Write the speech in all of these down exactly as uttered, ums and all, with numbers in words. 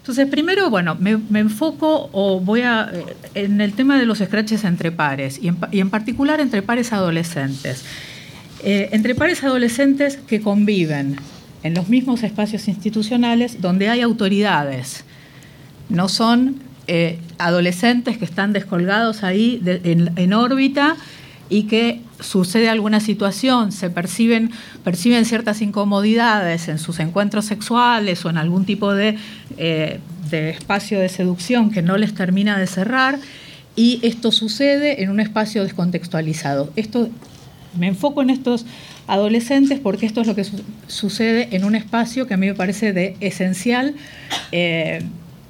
Entonces, primero, bueno, me, me enfoco o voy a en el tema de los scratches entre pares y en, y en particular entre pares adolescentes. Eh, entre pares adolescentes que conviven en los mismos espacios institucionales donde hay autoridades. No son eh, adolescentes que están descolgados ahí de, en, en órbita y que sucede alguna situación, se perciben, perciben ciertas incomodidades en sus encuentros sexuales o en algún tipo de, eh, de espacio de seducción que no les termina de cerrar, y esto sucede en un espacio descontextualizado. Esto, me enfoco en estos adolescentes porque esto es lo que su- sucede en un espacio que a mí me parece de esencial eh,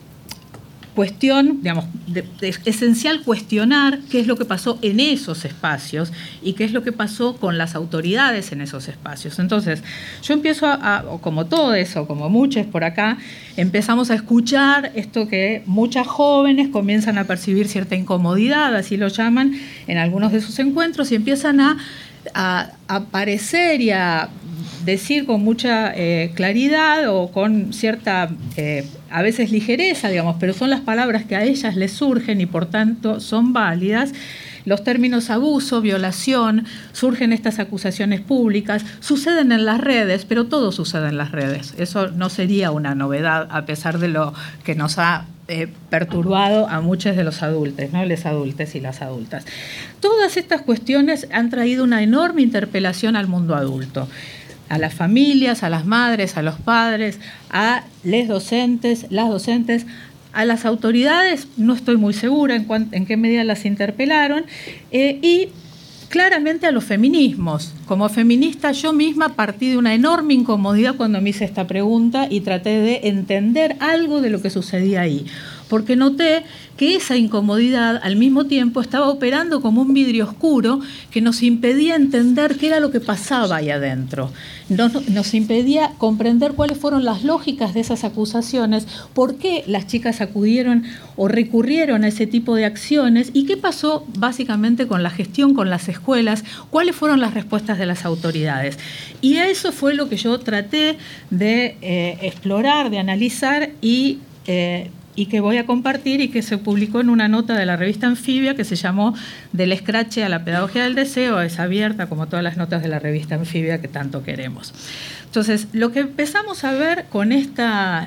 cuestión, digamos, de, de esencial cuestionar qué es lo que pasó en esos espacios y qué es lo que pasó con las autoridades en esos espacios. Entonces, yo empiezo a, a como todo eso, como muchos por acá, empezamos a escuchar esto que muchas jóvenes comienzan a percibir cierta incomodidad, así lo llaman, en algunos de sus encuentros, y empiezan a, a, a aparecer y a decir con mucha eh, claridad o con cierta, eh, a veces ligereza, digamos, pero son las palabras que a ellas les surgen y por tanto son válidas, los términos abuso, violación, surgen estas acusaciones públicas, suceden en las redes, pero todo sucede en las redes. Eso no sería una novedad a pesar de lo que nos ha eh, perturbado a muchos de los adultos, ¿no? Los adultos y las adultas. Todas estas cuestiones han traído una enorme interpelación al mundo adulto, a las familias, a las madres, a los padres, a les docentes, las docentes, a las autoridades, no estoy muy segura en, cuan, en qué medida las interpelaron, eh, y claramente a los feminismos. Como feminista yo misma partí de una enorme incomodidad cuando me hice esta pregunta y traté de entender algo de lo que sucedía ahí, porque noté que esa incomodidad al mismo tiempo estaba operando como un vidrio oscuro que nos impedía entender qué era lo que pasaba ahí adentro. Nos, nos impedía comprender cuáles fueron las lógicas de esas acusaciones, por qué las chicas acudieron o recurrieron a ese tipo de acciones y qué pasó básicamente con la gestión, con las escuelas, cuáles fueron las respuestas de las autoridades. Y eso fue lo que yo traté de eh, explorar, de analizar y... Eh, y que voy a compartir y que se publicó en una nota de la revista Anfibia que se llamó Del escrache a la pedagogía del deseo. Es abierta como todas las notas de la revista Anfibia que tanto queremos. Entonces, lo que empezamos a ver con esta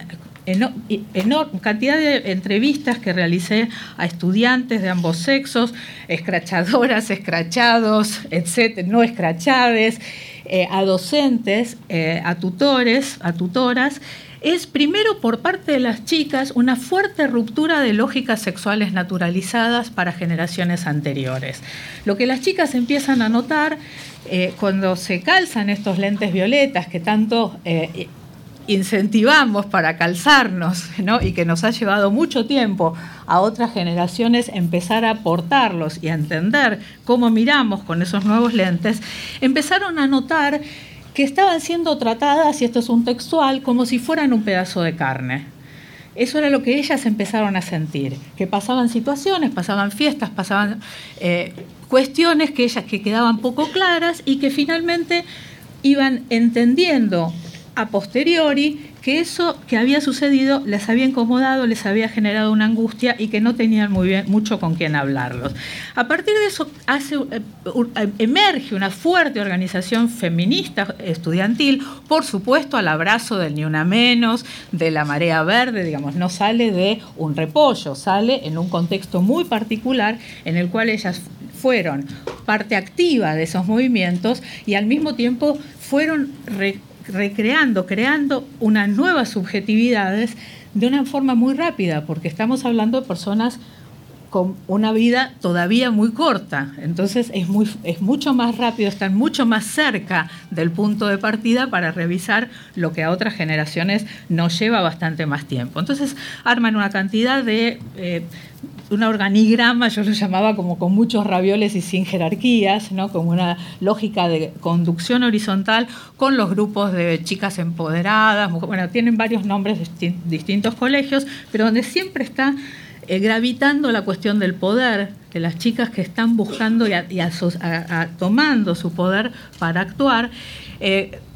enorme cantidad de entrevistas que realicé a estudiantes de ambos sexos, escrachadoras, escrachados, etcétera, no escrachades, eh, a docentes, eh, a tutores, a tutoras, es primero por parte de las chicas una fuerte ruptura de lógicas sexuales naturalizadas para generaciones anteriores. Lo que las chicas empiezan a notar eh, cuando se calzan estos lentes violetas que tanto eh, incentivamos para calzarnos, ¿no? Y que nos ha llevado mucho tiempo a otras generaciones empezar a aportarlos y a entender cómo miramos con esos nuevos lentes, empezaron a notar que estaban siendo tratadas, y esto es un textual, como si fueran un pedazo de carne. Eso era lo que ellas empezaron a sentir, que pasaban situaciones, pasaban fiestas, pasaban eh, cuestiones que ellas que quedaban poco claras y que finalmente iban entendiendo a posteriori que eso que había sucedido les había incomodado, les había generado una angustia y que no tenían muy bien, mucho con quién hablarlos. A partir de eso hace, eh, emerge una fuerte organización feminista estudiantil, por supuesto al abrazo del Ni Una Menos, de la Marea Verde, digamos, no sale de un repollo, sale en un contexto muy particular en el cual ellas fueron parte activa de esos movimientos y al mismo tiempo fueron re, recreando, creando unas nuevas subjetividades de una forma muy rápida, porque estamos hablando de personas con una vida todavía muy corta, entonces es, muy, es mucho más rápido, están mucho más cerca del punto de partida para revisar lo que a otras generaciones nos lleva bastante más tiempo. Entonces arman una cantidad de... Eh, un organigrama, yo lo llamaba como con muchos ravioles y sin jerarquías, ¿no? Como una lógica de conducción horizontal con los grupos de chicas empoderadas, bueno, tienen varios nombres de distintos colegios, pero donde siempre está eh, gravitando la cuestión del poder, de las chicas que están buscando y, a, y a, a, a, tomando su poder para actuar, eh,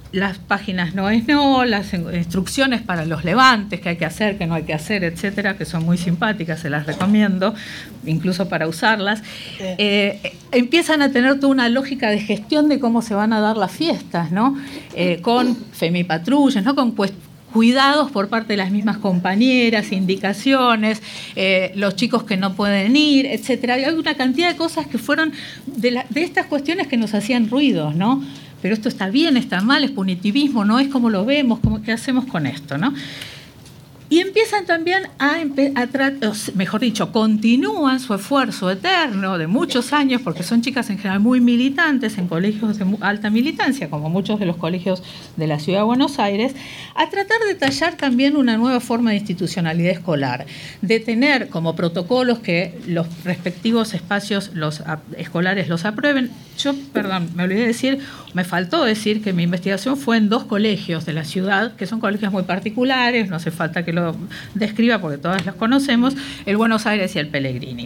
las páginas no es no, las instrucciones para los levantes, que hay que hacer, que no hay que hacer, etcétera, que son muy simpáticas, se las recomiendo, incluso para usarlas, eh, empiezan a tener toda una lógica de gestión de cómo se van a dar las fiestas, ¿no? Eh, con femipatrullas, ¿no? Con cuestiones, cuidados por parte de las mismas compañeras, indicaciones, eh, los chicos que no pueden ir, etcétera. Hay una cantidad de cosas que fueron de, la, de estas cuestiones que nos hacían ruidos, ¿no? Pero esto está bien, está mal, es punitivismo, no es como lo vemos, como, ¿qué hacemos con esto, no? Y empiezan también a, a tratar, mejor dicho, continúan su esfuerzo eterno de muchos años, porque son chicas en general muy militantes en colegios de alta militancia, como muchos de los colegios de la Ciudad de Buenos Aires, a tratar de tallar también una nueva forma de institucionalidad escolar, de tener como protocolos que los respectivos espacios los escolares los aprueben. Yo, perdón, me olvidé decir, me faltó decir que mi investigación fue en dos colegios de la ciudad, que son colegios muy particulares, no hace falta que lo describa porque todas los conocemos, el Buenos Aires y el Pellegrini.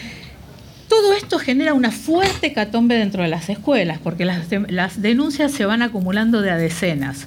Todo esto genera una fuerte hecatombe dentro de las escuelas, porque las, las denuncias se van acumulando de a decenas.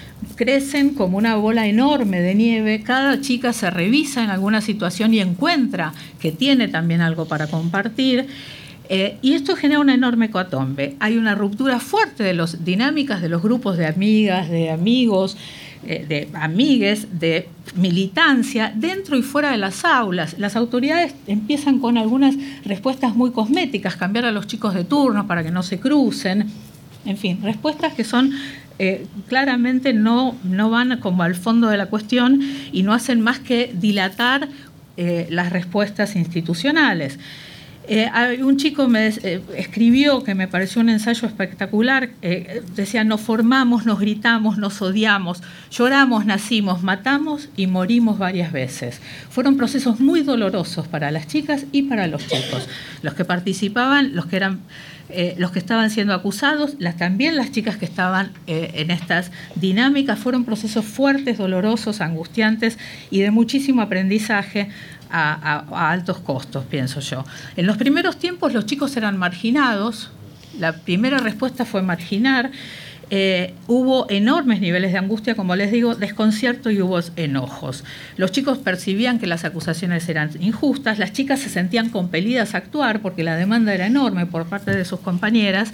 Crecen como una bola enorme de nieve, cada chica se revisa en alguna situación y encuentra que tiene también algo para compartir. Eh, y esto genera una enorme hecatombe. Hay una ruptura fuerte de las dinámicas de los grupos de amigas, de amigos, eh, de amigues, de militancia, dentro y fuera de las aulas. Las autoridades empiezan con algunas respuestas muy cosméticas, cambiar a los chicos de turno para que no se crucen, en fin, respuestas que son eh, claramente no, no van como al fondo de la cuestión y no hacen más que dilatar eh, las respuestas institucionales. Eh, un chico me eh, escribió, que me pareció un ensayo espectacular, eh, decía: nos formamos, nos gritamos, nos odiamos, lloramos, nacimos, matamos y morimos varias veces. Fueron procesos muy dolorosos para las chicas y para los chicos, los que participaban, los que eran eh, los que estaban siendo acusados, las, también las chicas que estaban eh, en estas dinámicas. Fueron procesos fuertes, dolorosos, angustiantes y de muchísimo aprendizaje A, a, a altos costos, pienso yo. En los primeros tiempos los chicos eran marginados, la primera respuesta fue marginar, eh, hubo enormes niveles de angustia, como les digo, desconcierto y hubo enojos. Los chicos percibían que las acusaciones eran injustas, las chicas se sentían compelidas a actuar porque la demanda era enorme por parte de sus compañeras.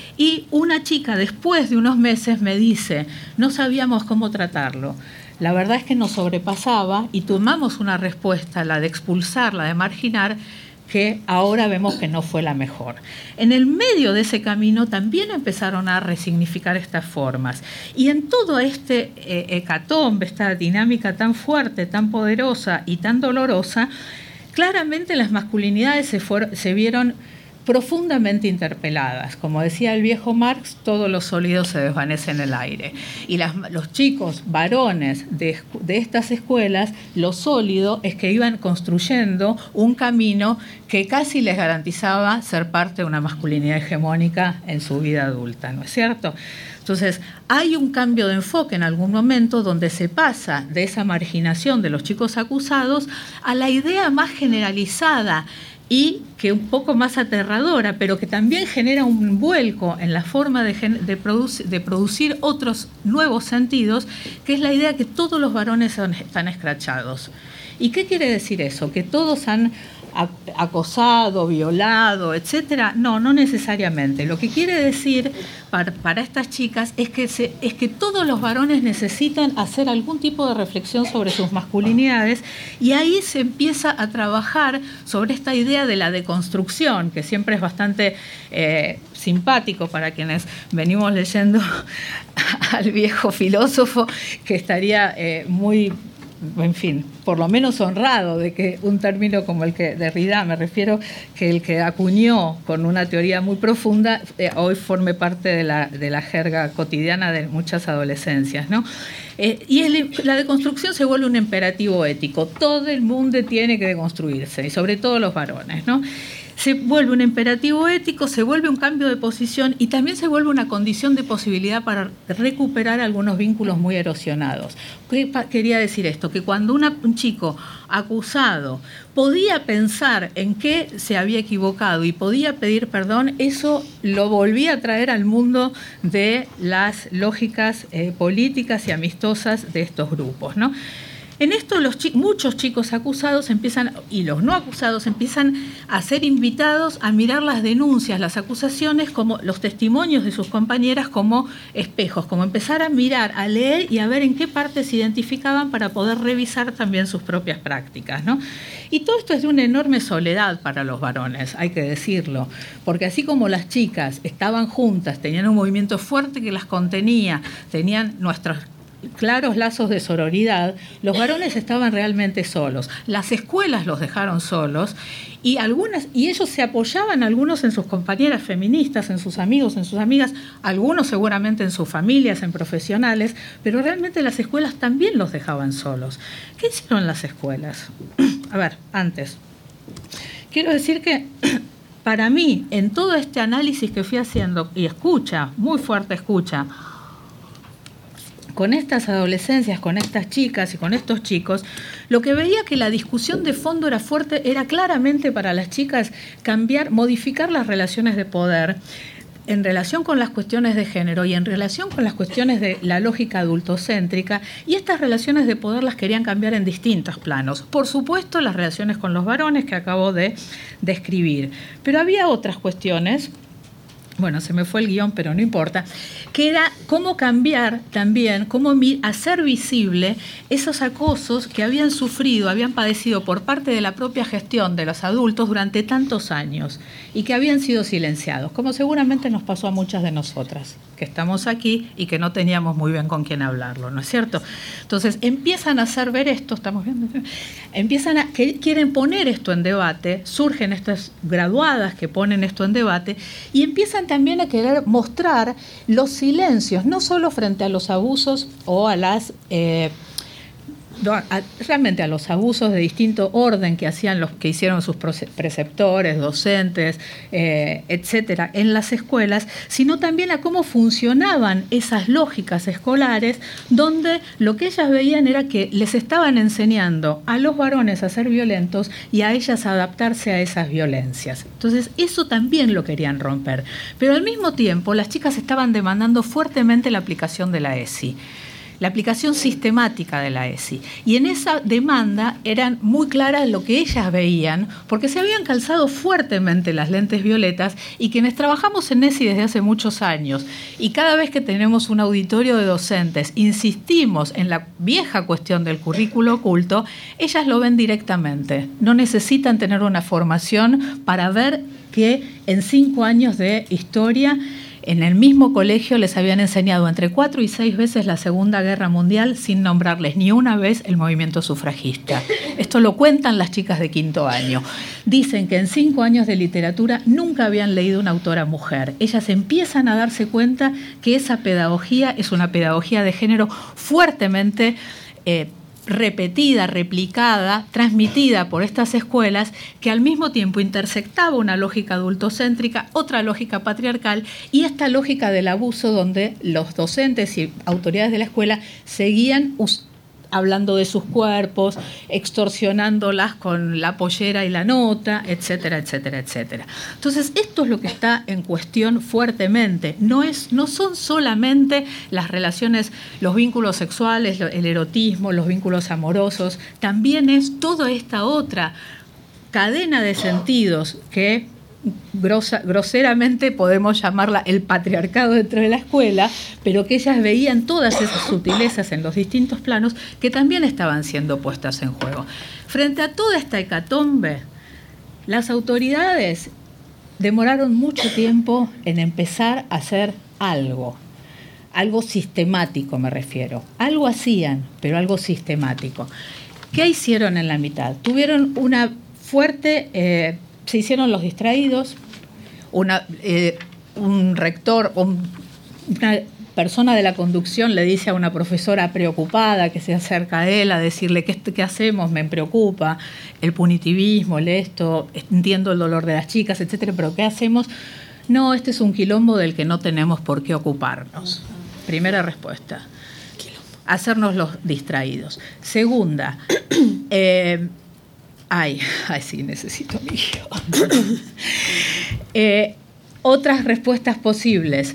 Y una chica, después de unos meses, me dice: no sabíamos cómo tratarlo. La verdad es que nos sobrepasaba y tomamos una respuesta, la de expulsar, la de marginar, que ahora vemos que no fue la mejor. En el medio de ese camino también empezaron a resignificar estas formas. Y en todo este eh, hecatombe, esta dinámica tan fuerte, tan poderosa y tan dolorosa, claramente las masculinidades se, fueron, se vieron profundamente interpeladas. Como decía el viejo Marx, todo lo sólido se desvanece en el aire. Y las, los chicos varones de, de estas escuelas, lo sólido es que iban construyendo un camino que casi les garantizaba ser parte de una masculinidad hegemónica en su vida adulta, ¿no es cierto? Entonces, hay un cambio de enfoque en algún momento donde se pasa de esa marginación de los chicos acusados a la idea más generalizada y que un poco más aterradora, pero que también genera un vuelco en la forma de, de, produc de producir otros nuevos sentidos, que es la idea que todos los varones son, están escrachados. ¿Y qué quiere decir eso? ¿Que todos han acosado, violado, etcétera? No, no necesariamente. Lo que quiere decir para, para estas chicas es que, se, es que todos los varones necesitan hacer algún tipo de reflexión sobre sus masculinidades, y ahí se empieza a trabajar sobre esta idea de la deconstrucción, que siempre es bastante eh, simpático para quienes venimos leyendo al viejo filósofo, que estaría eh, muy... en fin, por lo menos honrado de que un término como el que Derrida, me refiero, que el que acuñó con una teoría muy profunda, eh, hoy forme parte de la, de la jerga cotidiana de muchas adolescencias, ¿no? Eh, y el, la deconstrucción se vuelve un imperativo ético. Todo el mundo tiene que deconstruirse, y sobre todo los varones, ¿no? se vuelve un imperativo ético, se vuelve un cambio de posición y también se vuelve una condición de posibilidad para recuperar algunos vínculos muy erosionados. ¿Qué quería decir esto? Que cuando una, un chico acusado podía pensar en qué se había equivocado y podía pedir perdón, eso lo volvía a traer al mundo de las lógicas eh, políticas y amistosas de estos grupos, ¿no? En esto los chi- muchos chicos acusados empiezan, y los no acusados empiezan a ser invitados a mirar las denuncias, las acusaciones, como los testimonios de sus compañeras como espejos, como empezar a mirar, a leer y a ver en qué partes se identificaban para poder revisar también sus propias prácticas, ¿no? Y todo esto es de una enorme soledad para los varones, hay que decirlo, porque así como las chicas estaban juntas, tenían un movimiento fuerte que las contenía, tenían nuestros claros lazos de sororidad, los varones estaban realmente solos. Las escuelas los dejaron solos y algunas y ellos se apoyaban, algunos en sus compañeras feministas, en sus amigos, en sus amigas, algunos seguramente en sus familias, en profesionales, pero realmente las escuelas también los dejaban solos. ¿Qué hicieron las escuelas? A ver, antes, quiero decir que para mí, en todo este análisis que fui haciendo, y escucha, muy fuerte escucha, con estas adolescencias, con estas chicas y con estos chicos, lo que veía que la discusión de fondo era fuerte, era claramente para las chicas cambiar, modificar las relaciones de poder en relación con las cuestiones de género y en relación con las cuestiones de la lógica adultocéntrica, y estas relaciones de poder las querían cambiar en distintos planos. Por supuesto, las relaciones con los varones que acabo de describir, pero había otras cuestiones. Bueno, se me fue el guión, pero no importa, que era cómo cambiar también, cómo hacer visible esos acosos que habían sufrido, habían padecido por parte de la propia gestión de los adultos durante tantos años y que habían sido silenciados, como seguramente nos pasó a muchas de nosotras, que estamos aquí y que no teníamos muy bien con quién hablarlo, ¿no es cierto? Entonces empiezan a hacer ver esto, estamos viendo, empiezan a, que quieren poner esto en debate, surgen estas graduadas que ponen esto en debate y empiezan también a querer mostrar los silencios, no solo frente a los abusos o a las... Eh, A, realmente a los abusos de distinto orden que hacían los que hicieron sus preceptores, docentes, eh, etcétera, en las escuelas, sino también a cómo funcionaban esas lógicas escolares, donde lo que ellas veían era que les estaban enseñando a los varones a ser violentos y a ellas a adaptarse a esas violencias. Entonces, eso también lo querían romper. Pero al mismo tiempo, las chicas estaban demandando fuertemente la aplicación de la E S I. La aplicación sistemática de la E S I. Y en esa demanda eran muy claras lo que ellas veían, porque se habían calzado fuertemente las lentes violetas y quienes trabajamos en E S I desde hace muchos años y cada vez que tenemos un auditorio de docentes insistimos en la vieja cuestión del currículo oculto, ellas lo ven directamente. No necesitan tener una formación para ver que en cinco años de historia en el mismo colegio les habían enseñado entre cuatro y seis veces la Segunda Guerra Mundial sin nombrarles ni una vez el movimiento sufragista. Esto lo cuentan las chicas de quinto año. Dicen que en cinco años de literatura nunca habían leído una autora mujer. Ellas empiezan a darse cuenta que esa pedagogía es una pedagogía de género fuertemente eh, repetida, replicada, transmitida por estas escuelas, que al mismo tiempo intersectaba una lógica adultocéntrica, otra lógica patriarcal y esta lógica del abuso donde los docentes y autoridades de la escuela seguían us- hablando de sus cuerpos, extorsionándolas con la pollera y la nota, etcétera, etcétera, etcétera. Entonces, esto es lo que está en cuestión fuertemente. No es, no son solamente las relaciones, los vínculos sexuales, el erotismo, los vínculos amorosos, también es toda esta otra cadena de sentidos que Grosa, groseramente podemos llamarla el patriarcado dentro de la escuela, pero que ellas veían todas esas sutilezas en los distintos planos que también estaban siendo puestas en juego. Frente a toda esta hecatombe, las autoridades demoraron mucho tiempo en empezar a hacer algo, algo sistemático me refiero. Algo hacían, pero algo sistemático. ¿Qué hicieron en la mitad? Tuvieron una fuerte... Eh, Se hicieron los distraídos, una, eh, un rector, un, una persona de la conducción le dice a una profesora preocupada que se acerca a él a decirle ¿qué, qué hacemos? Me preocupa el punitivismo, el esto, entiendo el dolor de las chicas, etcétera, pero ¿qué hacemos? No, este es un quilombo del que no tenemos por qué ocuparnos. Primera respuesta. Hacernos los distraídos. Segunda, eh, ay, ay, sí, necesito mi guión. eh, otras respuestas posibles.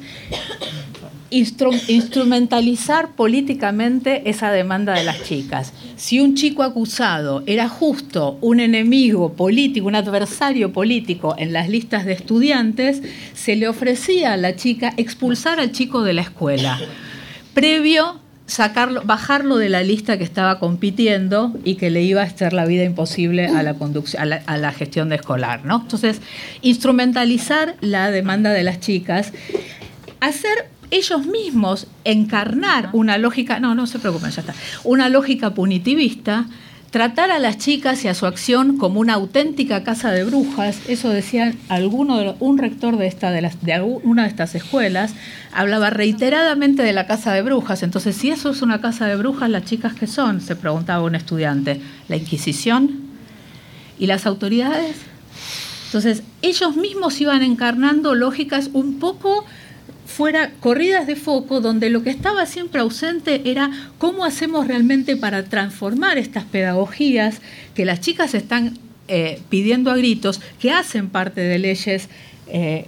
Instru- instrumentalizar políticamente esa demanda de las chicas. Si un chico acusado era justo un enemigo político, un adversario político en las listas de estudiantes, se le ofrecía a la chica expulsar al chico de la escuela, previo sacarlo, bajarlo de la lista que estaba compitiendo y que le iba a hacer la vida imposible a la conducción, a la, a la gestión de escolar, ¿no? Entonces, instrumentalizar la demanda de las chicas, hacer ellos mismos encarnar una lógica, no, no se preocupen, ya está, una lógica punitivista, tratar a las chicas y a su acción como una auténtica casa de brujas. Eso decía alguno de los, un rector de esta de, las, de una de estas escuelas, hablaba reiteradamente de la casa de brujas. Entonces, si eso es una casa de brujas, ¿las chicas qué son?, se preguntaba un estudiante. ¿La Inquisición? ¿Y las autoridades? Entonces, ellos mismos iban encarnando lógicas un poco fuera, corridas de foco, donde lo que estaba siempre ausente era cómo hacemos realmente para transformar estas pedagogías que las chicas están eh, pidiendo a gritos, que hacen parte de leyes eh,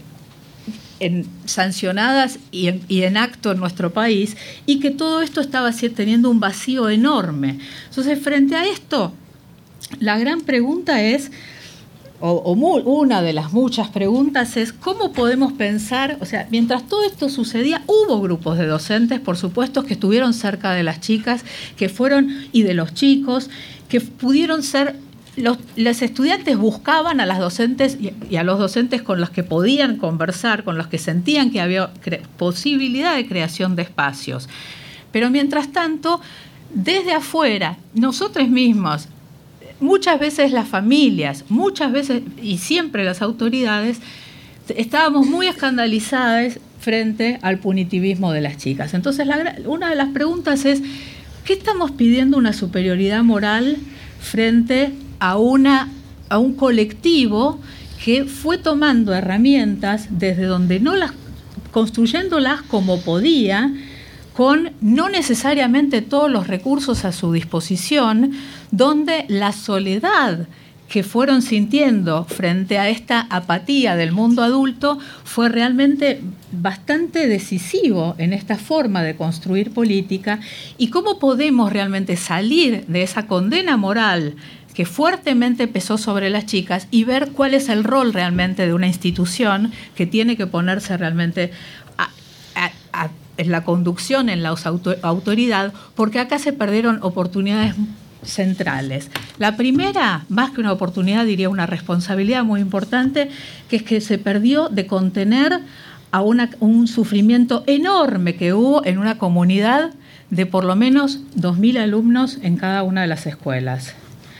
en, sancionadas y en, y en acto en nuestro país, y que todo esto estaba teniendo un vacío enorme. Entonces, frente a esto, la gran pregunta es, O, o muy, una de las muchas preguntas es ¿cómo podemos pensar? O sea, mientras todo esto sucedía, hubo grupos de docentes, por supuesto, que estuvieron cerca de las chicas, que fueron, y de los chicos, que pudieron ser, los, los estudiantes buscaban a las docentes y, y a los docentes con los que podían conversar, con los que sentían que había cre- posibilidad de creación de espacios. Pero mientras tanto, desde afuera, nosotros mismos, muchas veces las familias, muchas veces y siempre las autoridades, estábamos muy escandalizadas frente al punitivismo de las chicas. Entonces, la, una de las preguntas es, ¿qué estamos pidiendo una superioridad moral frente a, una, a un colectivo que fue tomando herramientas desde donde no las, construyéndolas como podía, con no necesariamente todos los recursos a su disposición, donde la soledad que fueron sintiendo frente a esta apatía del mundo adulto fue realmente bastante decisivo en esta forma de construir política, y cómo podemos realmente salir de esa condena moral que fuertemente pesó sobre las chicas y ver cuál es el rol realmente de una institución que tiene que ponerse realmente a, a, a en la conducción, en la autoridad, porque acá se perdieron oportunidades centrales. La primera, más que una oportunidad, diría una responsabilidad muy importante, que es que se perdió de contener a una, un sufrimiento enorme que hubo en una comunidad de por lo menos dos mil alumnos en cada una de las escuelas.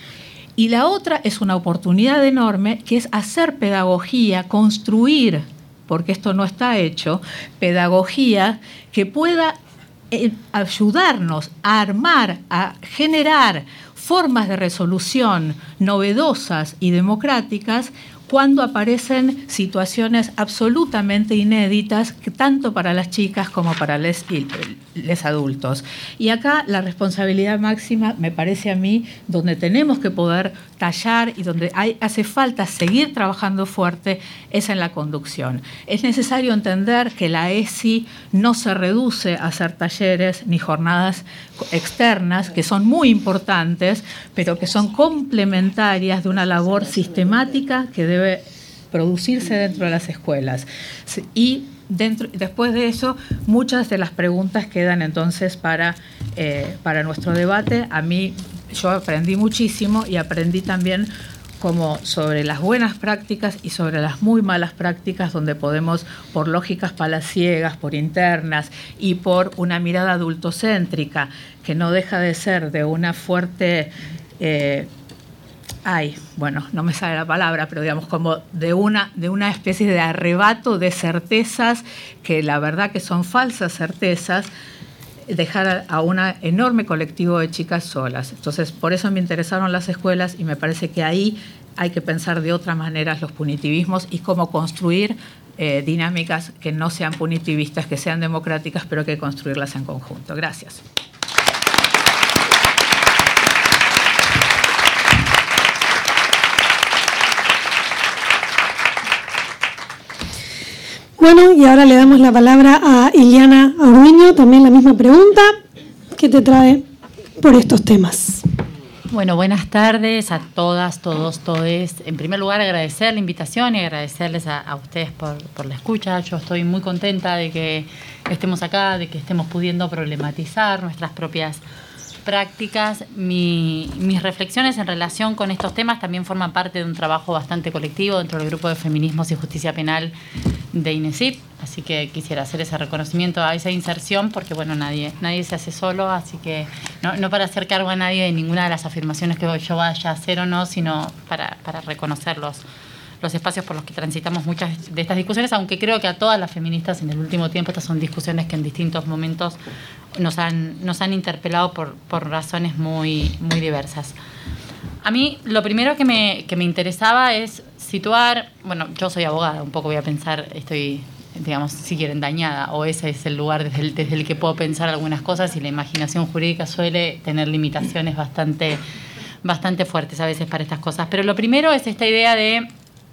Y la otra es una oportunidad enorme, que es hacer pedagogía, construir, porque esto no está hecho, pedagogía que pueda eh, ayudarnos a armar, a generar formas de resolución novedosas y democráticas cuando aparecen situaciones absolutamente inéditas, tanto para las chicas como para les, les adultos. Y acá la responsabilidad máxima, me parece a mí, donde tenemos que poder tallar y donde hay, hace falta seguir trabajando fuerte, es en la conducción. Es necesario entender que la E S I no se reduce a hacer talleres ni jornadas externas, que son muy importantes, pero que son complementarias de una labor sistemática que debe producirse dentro de las escuelas. Y dentro, después de eso, muchas de las preguntas quedan entonces para, eh, para nuestro debate. A mí, yo aprendí muchísimo y aprendí también como sobre las buenas prácticas y sobre las muy malas prácticas, donde podemos, por lógicas palaciegas, por internas y por una mirada adultocéntrica, que no deja de ser de una fuerte eh, hay, bueno, no me sale la palabra, pero digamos como de una, de una especie de arrebato de certezas que la verdad que son falsas certezas, dejar a un enorme colectivo de chicas solas. Entonces, por eso me interesaron las escuelas y me parece que ahí hay que pensar de otra manera los punitivismos y cómo construir eh, dinámicas que no sean punitivistas, que sean democráticas, pero que construirlas en conjunto. Gracias. Bueno, y ahora le damos la palabra a Iliana Orduño, también la misma pregunta, ¿qué te trae por estos temas? Bueno, buenas tardes a todas, todos, todes. En primer lugar, agradecer la invitación y agradecerles a, a ustedes por, por la escucha. Yo estoy muy contenta de que estemos acá, de que estemos pudiendo problematizar nuestras propias prácticas. Mi, mis reflexiones en relación con estos temas también forman parte de un trabajo bastante colectivo dentro del Grupo de Feminismos y Justicia Penal de INESIP, así que quisiera hacer ese reconocimiento a esa inserción porque, bueno, nadie, nadie se hace solo, así que no, no para hacer cargo a nadie de ninguna de las afirmaciones que yo vaya a hacer o no, sino para, para reconocer los, los espacios por los que transitamos muchas de estas discusiones, aunque creo que a todas las feministas en el último tiempo estas son discusiones que en distintos momentos nos han, nos han interpelado por, por razones muy, muy diversas. A mí lo primero que me, que me interesaba es situar, bueno, yo soy abogada, un poco voy a pensar, estoy, digamos, si quieren, dañada, o ese es el lugar desde el, desde el que puedo pensar algunas cosas y la imaginación jurídica suele tener limitaciones bastante, bastante fuertes a veces para estas cosas. Pero lo primero es esta idea de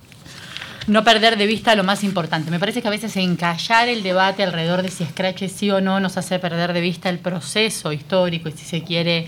no perder de vista lo más importante. Me parece que a veces encallar el debate alrededor de si escrache sí o no nos hace perder de vista el proceso histórico y, si se quiere,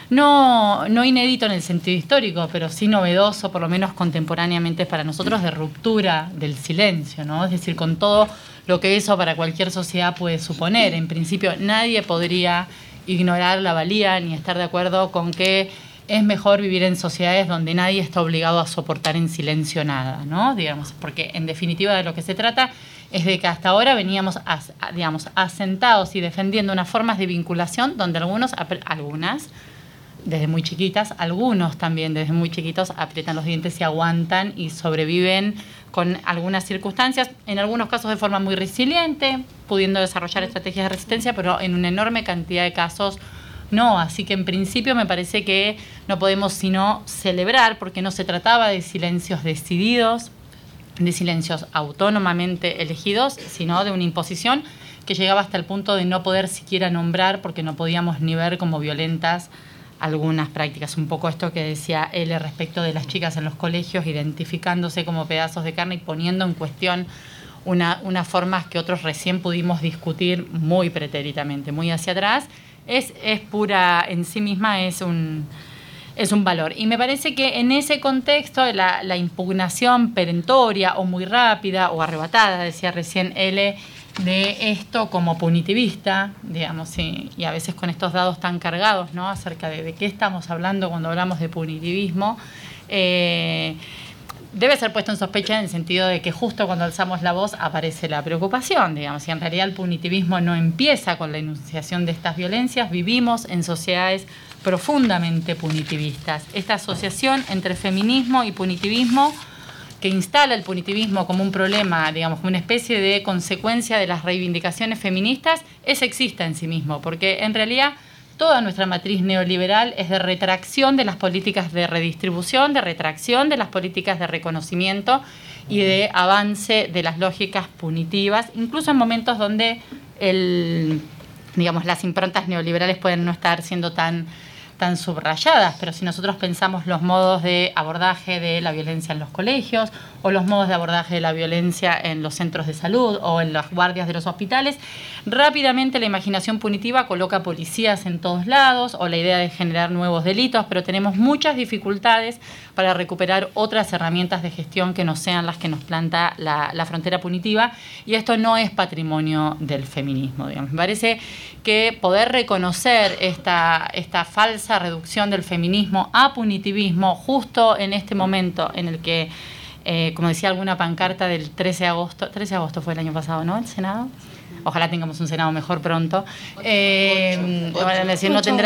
no, no inédito en el sentido histórico, pero sí novedoso, por lo menos contemporáneamente para nosotros, de ruptura del silencio, ¿no? Es decir, con todo lo que eso para cualquier sociedad puede suponer. En principio, nadie podría ignorar la valía ni estar de acuerdo con que es mejor vivir en sociedades donde nadie está obligado a soportar en silencio nada, ¿no? Digamos, porque en definitiva de lo que se trata es de que hasta ahora veníamos, as, digamos, asentados y defendiendo unas formas de vinculación donde algunos, algunas, desde muy chiquitas, algunos también desde muy chiquitos aprietan los dientes y aguantan y sobreviven con algunas circunstancias, en algunos casos de forma muy resiliente, pudiendo desarrollar estrategias de resistencia, pero en una enorme cantidad de casos no. Así que en principio me parece que no podemos sino celebrar, porque no se trataba de silencios decididos, de silencios autónomamente elegidos, sino de una imposición que llegaba hasta el punto de no poder siquiera nombrar, porque no podíamos ni ver como violentas algunas prácticas. Un poco esto que decía él respecto de las chicas en los colegios, identificándose como pedazos de carne y poniendo en cuestión una, unas formas que otros recién pudimos discutir muy pretéritamente, muy hacia atrás. Es, es pura, en sí misma es un, es un valor. Y me parece que en ese contexto la, la impugnación perentoria o muy rápida o arrebatada, decía recién L, de esto como punitivista, digamos, y, y a veces con estos dados tan cargados, ¿no?, acerca de, de qué estamos hablando cuando hablamos de punitivismo, eh, debe ser puesto en sospecha en el sentido de que justo cuando alzamos la voz aparece la preocupación, digamos, y en realidad el punitivismo no empieza con la enunciación de estas violencias. Vivimos en sociedades profundamente punitivistas. Esta asociación entre feminismo y punitivismo, que instala el punitivismo como un problema, digamos, como una especie de consecuencia de las reivindicaciones feministas, es sexista en sí mismo, porque en realidad toda nuestra matriz neoliberal es de retracción de las políticas de redistribución, de retracción de las políticas de reconocimiento y de avance de las lógicas punitivas, incluso en momentos donde el, digamos, las improntas neoliberales pueden no estar siendo tan, tan subrayadas, pero si nosotros pensamos los modos de abordaje de la violencia en los colegios o los modos de abordaje de la violencia en los centros de salud o en las guardias de los hospitales, rápidamente la imaginación punitiva coloca policías en todos lados o la idea de generar nuevos delitos, pero tenemos muchas dificultades para recuperar otras herramientas de gestión que no sean las que nos planta la, la frontera punitiva, y esto no es patrimonio del feminismo, digamos. Me parece que poder reconocer esta, esta falsa reducción del feminismo a punitivismo justo en este momento en el que, eh, como decía alguna pancarta del trece de agosto, trece de agosto fue el año pasado, ¿no?, el Senado. Ojalá tengamos un Senado mejor pronto. Eh, van a decir, no tendrán,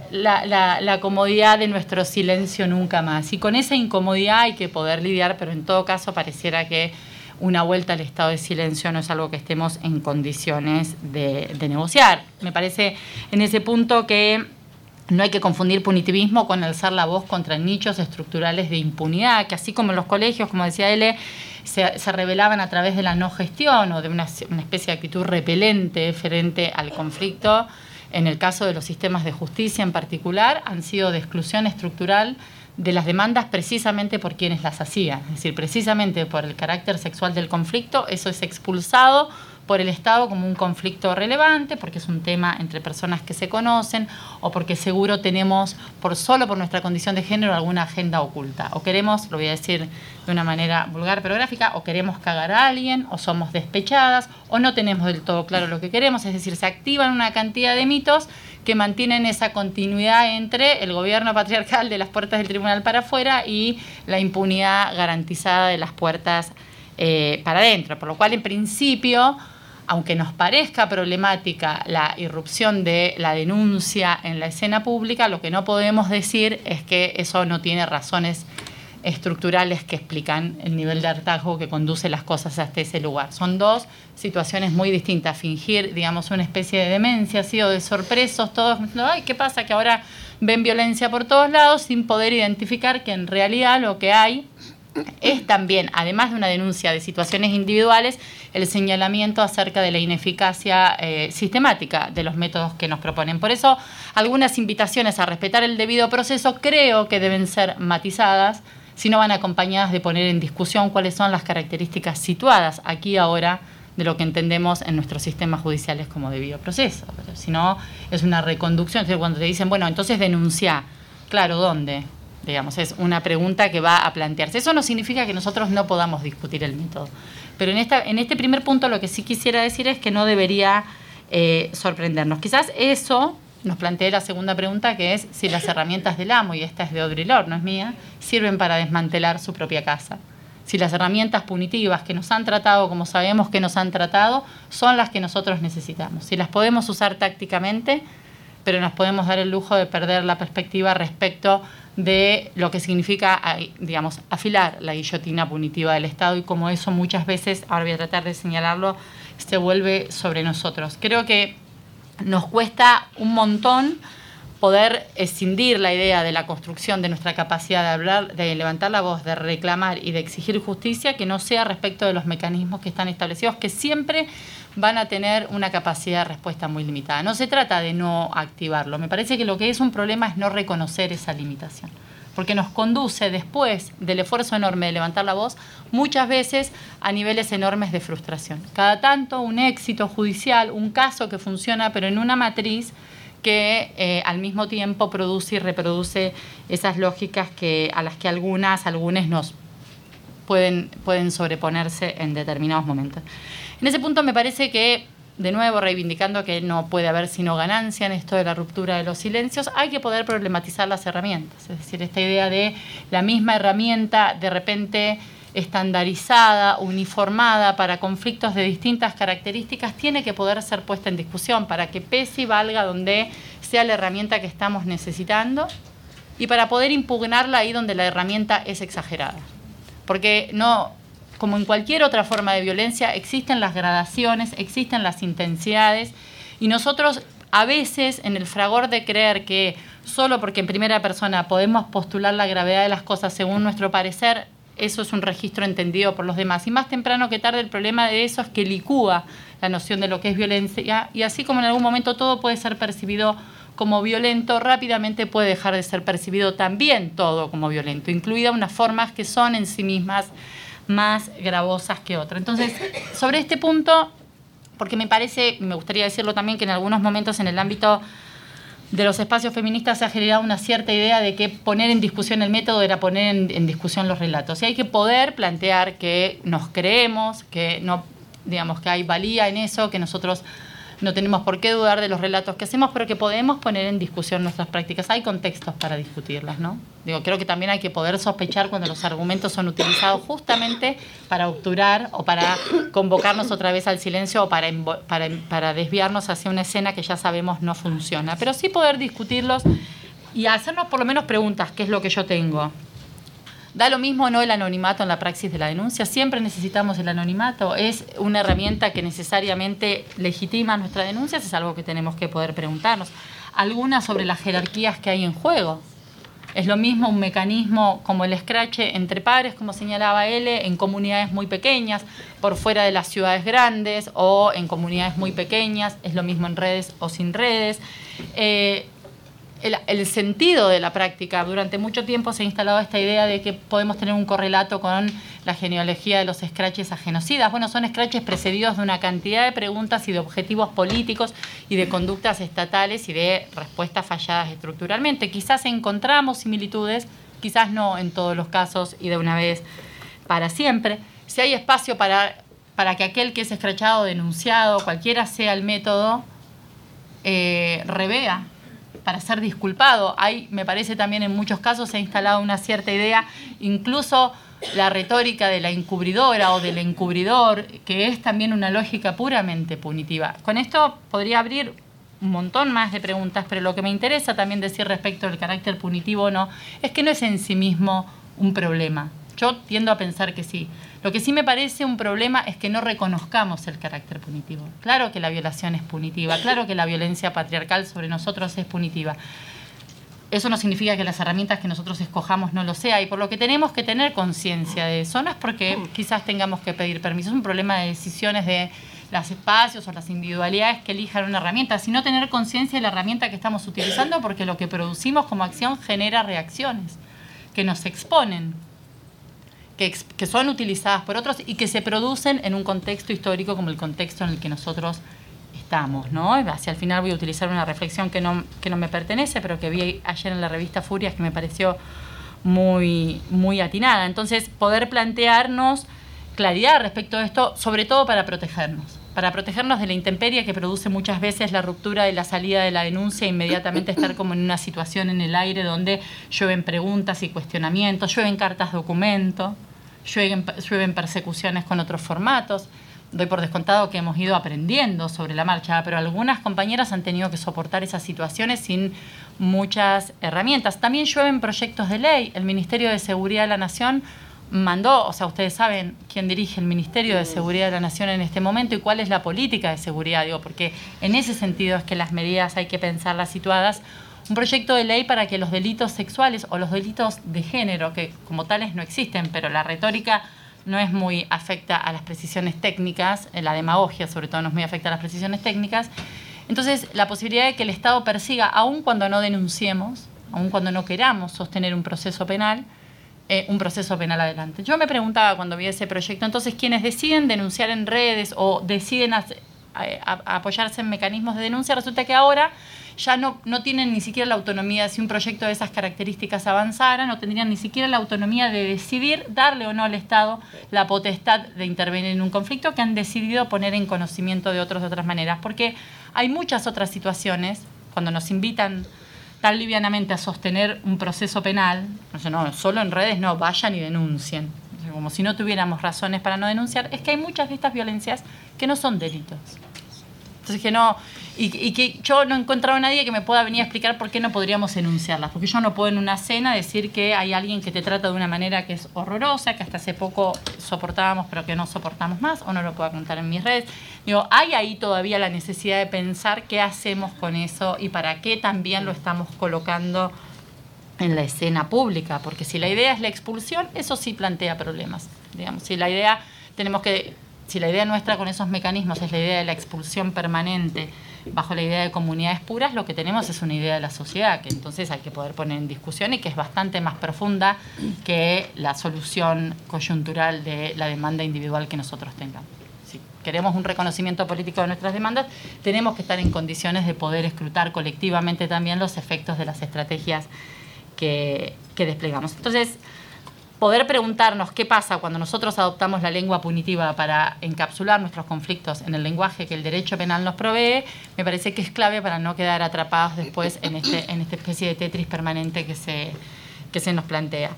la, la, la comodidad de nuestro silencio nunca más. Y con esa incomodidad hay que poder lidiar, pero en todo caso pareciera que una vuelta al estado de silencio no es algo que estemos en condiciones de, de negociar. Me parece en ese punto que no hay que confundir punitivismo con alzar la voz contra nichos estructurales de impunidad, que así como en los colegios, como decía él, se, se revelaban a través de la no gestión o de una, una especie de actitud repelente frente al conflicto. En el caso de los sistemas de justicia en particular, han sido de exclusión estructural de las demandas precisamente por quienes las hacían. Es decir, precisamente por el carácter sexual del conflicto, eso es expulsado por el Estado como un conflicto relevante, porque es un tema entre personas que se conocen, o porque seguro tenemos, por solo por nuestra condición de género, alguna agenda oculta. O queremos, lo voy a decir de una manera vulgar pero gráfica, o queremos cagar a alguien, o somos despechadas, o no tenemos del todo claro lo que queremos. Es decir, se activan una cantidad de mitos que mantienen esa continuidad entre el gobierno patriarcal de las puertas del tribunal para afuera y la impunidad garantizada de las puertas eh, para adentro. Por lo cual, en principio, aunque nos parezca problemática la irrupción de la denuncia en la escena pública, lo que no podemos decir es que eso no tiene razones estructurales que explican el nivel de hartazgo que conduce las cosas hasta ese lugar. Son dos situaciones muy distintas. Fingir, digamos, una especie de demencia, ¿sí? O de sorpresos, todos, ay, ¿qué pasa? Que ahora ven violencia por todos lados sin poder identificar que en realidad lo que hay es también, además de una denuncia de situaciones individuales, el señalamiento acerca de la ineficacia eh, sistemática de los métodos que nos proponen. Por eso, algunas invitaciones a respetar el debido proceso creo que deben ser matizadas, si no van acompañadas de poner en discusión cuáles son las características situadas aquí ahora de lo que entendemos en nuestros sistemas judiciales como debido proceso. Pero si no, es una reconducción. Entonces, cuando te dicen, bueno, entonces denuncia, claro, ¿dónde? Digamos, es una pregunta que va a plantearse. Eso no significa que nosotros no podamos discutir el método. Pero en, esta, en este primer punto lo que sí quisiera decir es que no debería eh, sorprendernos. Quizás eso nos plantea la segunda pregunta, que es si las herramientas del amo, y esta es de Audre Lorde, no es mía, sirven para desmantelar su propia casa. Si las herramientas punitivas que nos han tratado, como sabemos que nos han tratado, son las que nosotros necesitamos. Si las podemos usar tácticamente, pero nos podemos dar el lujo de perder la perspectiva respecto de lo que significa, digamos, afilar la guillotina punitiva del Estado y cómo eso muchas veces, ahora voy a tratar de señalarlo, se vuelve sobre nosotros. Creo que nos cuesta un montón poder escindir la idea de la construcción de nuestra capacidad de hablar, de levantar la voz, de reclamar y de exigir justicia, que no sea respecto de los mecanismos que están establecidos, que siempre van a tener una capacidad de respuesta muy limitada. No se trata de no activarlo. Me parece que lo que es un problema es no reconocer esa limitación, porque nos conduce después del esfuerzo enorme de levantar la voz, muchas veces a niveles enormes de frustración. Cada tanto un éxito judicial, un caso que funciona, pero en una matriz que eh, al mismo tiempo produce y reproduce esas lógicas que, a las que algunas, algunos nos pueden, pueden sobreponerse en determinados momentos. En ese punto me parece que, de nuevo, reivindicando que no puede haber sino ganancia en esto de la ruptura de los silencios, hay que poder problematizar las herramientas. Es decir, esta idea de la misma herramienta de repente estandarizada, uniformada para conflictos de distintas características, tiene que poder ser puesta en discusión para que pese y valga donde sea la herramienta que estamos necesitando y para poder impugnarla ahí donde la herramienta es exagerada. Porque no, como en cualquier otra forma de violencia, existen las gradaciones, existen las intensidades y nosotros a veces en el fragor de creer que solo porque en primera persona podemos postular la gravedad de las cosas según nuestro parecer, eso es un registro entendido por los demás. Y más temprano que tarde el problema de eso es que licúa la noción de lo que es violencia y así como en algún momento todo puede ser percibido como violento, rápidamente puede dejar de ser percibido también todo como violento, incluidas unas formas que son en sí mismas más gravosas que otras. Entonces, sobre este punto, porque me parece, me gustaría decirlo también, que en algunos momentos en el ámbito de los espacios feministas se ha generado una cierta idea de que poner en discusión el método era poner en, en discusión los relatos. Y hay que poder plantear que nos creemos, que no, digamos, que hay valía en eso, que nosotros no tenemos por qué dudar de los relatos que hacemos, pero que podemos poner en discusión nuestras prácticas. Hay contextos para discutirlas, ¿no? Digo, creo que también hay que poder sospechar cuando los argumentos son utilizados justamente para obturar o para convocarnos otra vez al silencio o para, para, para desviarnos hacia una escena que ya sabemos no funciona. Pero sí poder discutirlos y hacernos por lo menos preguntas, ¿qué es lo que yo tengo? ¿Da lo mismo o no el anonimato en la praxis de la denuncia? ¿Siempre necesitamos el anonimato? ¿Es una herramienta que necesariamente legitima nuestras denuncias? Es algo que tenemos que poder preguntarnos. Algunas sobre las jerarquías que hay en juego. Es lo mismo un mecanismo como el escrache entre pares, como señalaba él, en comunidades muy pequeñas, por fuera de las ciudades grandes o en comunidades muy pequeñas. Es lo mismo en redes o sin redes. Eh, El, el sentido de la práctica. Durante mucho tiempo se ha instalado esta idea de que podemos tener un correlato con la genealogía de los escraches a genocidas. Bueno, son escraches precedidos de una cantidad de preguntas y de objetivos políticos y de conductas estatales y de respuestas falladas estructuralmente. Quizás encontramos similitudes, quizás no en todos los casos y de una vez para siempre. Si hay espacio para, para que aquel que es escrachado, denunciado, cualquiera sea el método, eh, revea para ser disculpado. Hay, me parece también en muchos casos se ha instalado una cierta idea, incluso la retórica de la encubridora o del encubridor, que es también una lógica puramente punitiva. Con esto podría abrir un montón más de preguntas, pero lo que me interesa también decir respecto del carácter punitivo o no, es que no es en sí mismo un problema. Yo tiendo a pensar que sí. Lo que sí me parece un problema es que no reconozcamos el carácter punitivo. Claro que la violación es punitiva, claro que la violencia patriarcal sobre nosotros es punitiva. Eso no significa que las herramientas que nosotros escojamos no lo sea, y por lo que tenemos que tener conciencia de eso, no es porque quizás tengamos que pedir permiso, es un problema de decisiones de los espacios o las individualidades que elijan una herramienta, sino tener conciencia de la herramienta que estamos utilizando, porque lo que producimos como acción genera reacciones que nos exponen, Que, que son utilizadas por otros y que se producen en un contexto histórico como el contexto en el que nosotros estamos, ¿no? Hacia el final voy a utilizar una reflexión que no, que no me pertenece, pero que vi ayer en la revista Furias, que me pareció muy, muy atinada. Entonces, poder plantearnos claridad respecto a esto, sobre todo para protegernos, para protegernos de la intemperie que produce muchas veces la ruptura de la salida de la denuncia e inmediatamente estar como en una situación en el aire donde llueven preguntas y cuestionamientos, llueven cartas documento, Llueven, llueven persecuciones con otros formatos. Doy por descontado que hemos ido aprendiendo sobre la marcha, pero algunas compañeras han tenido que soportar esas situaciones sin muchas herramientas. También llueven proyectos de ley. El Ministerio de Seguridad de la Nación mandó, o sea, ustedes saben quién dirige el Ministerio de Seguridad de la Nación en este momento y cuál es la política de seguridad, digo, porque en ese sentido es que las medidas hay que pensarlas situadas. Un proyecto de ley para que los delitos sexuales o los delitos de género, que como tales no existen, pero la retórica no es muy afecta a las precisiones técnicas, la demagogia sobre todo no es muy afecta a las precisiones técnicas, entonces la posibilidad de que el Estado persiga, aun cuando no denunciemos, aun cuando no queramos sostener un proceso penal, eh, un proceso penal adelante. Yo me preguntaba cuando vi ese proyecto, entonces quienes deciden denunciar en redes o deciden hacer, a, a apoyarse en mecanismos de denuncia, resulta que ahora ya no, no tienen ni siquiera la autonomía, si un proyecto de esas características avanzara, no tendrían ni siquiera la autonomía de decidir darle o no al Estado la potestad de intervenir en un conflicto que han decidido poner en conocimiento de otros de otras maneras. Porque hay muchas otras situaciones, cuando nos invitan tan livianamente a sostener un proceso penal, no, no solo en redes, no, vayan y denuncien, como si no tuviéramos razones para no denunciar, es que hay muchas de estas violencias que no son delitos. Entonces que no, y, y que yo no he encontrado a nadie que me pueda venir a explicar por qué no podríamos enunciarlas, porque yo no puedo en una cena decir que hay alguien que te trata de una manera que es horrorosa, que hasta hace poco soportábamos pero que no soportamos más, o no lo puedo contar en mis redes. Digo, hay ahí todavía la necesidad de pensar qué hacemos con eso y para qué también lo estamos colocando en la escena pública, porque si la idea es la expulsión, eso sí plantea problemas, digamos. Si la idea tenemos que Si la idea nuestra con esos mecanismos es la idea de la expulsión permanente bajo la idea de comunidades puras, lo que tenemos es una idea de la sociedad que entonces hay que poder poner en discusión y que es bastante más profunda que la solución coyuntural de la demanda individual que nosotros tengamos. Si queremos un reconocimiento político de nuestras demandas, tenemos que estar en condiciones de poder escrutar colectivamente también los efectos de las estrategias que, que desplegamos. Entonces, poder preguntarnos qué pasa cuando nosotros adoptamos la lengua punitiva para encapsular nuestros conflictos en el lenguaje que el derecho penal nos provee, me parece que es clave para no quedar atrapados después en, este, en esta especie de tetris permanente que se, que se nos plantea.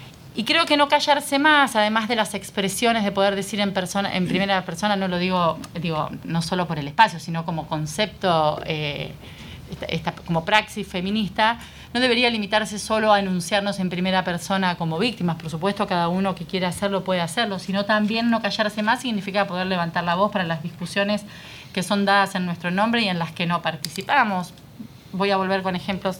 Y creo que no callarse más, además de las expresiones de poder decir en persona, en primera persona, no lo digo, digo no solo por el espacio, sino como concepto eh, esta, esta como praxis feminista, no debería limitarse solo a enunciarnos en primera persona como víctimas. Por supuesto, cada uno que quiera hacerlo puede hacerlo, sino también no callarse más significa poder levantar la voz para las discusiones que son dadas en nuestro nombre y en las que no participamos. Voy a volver con ejemplos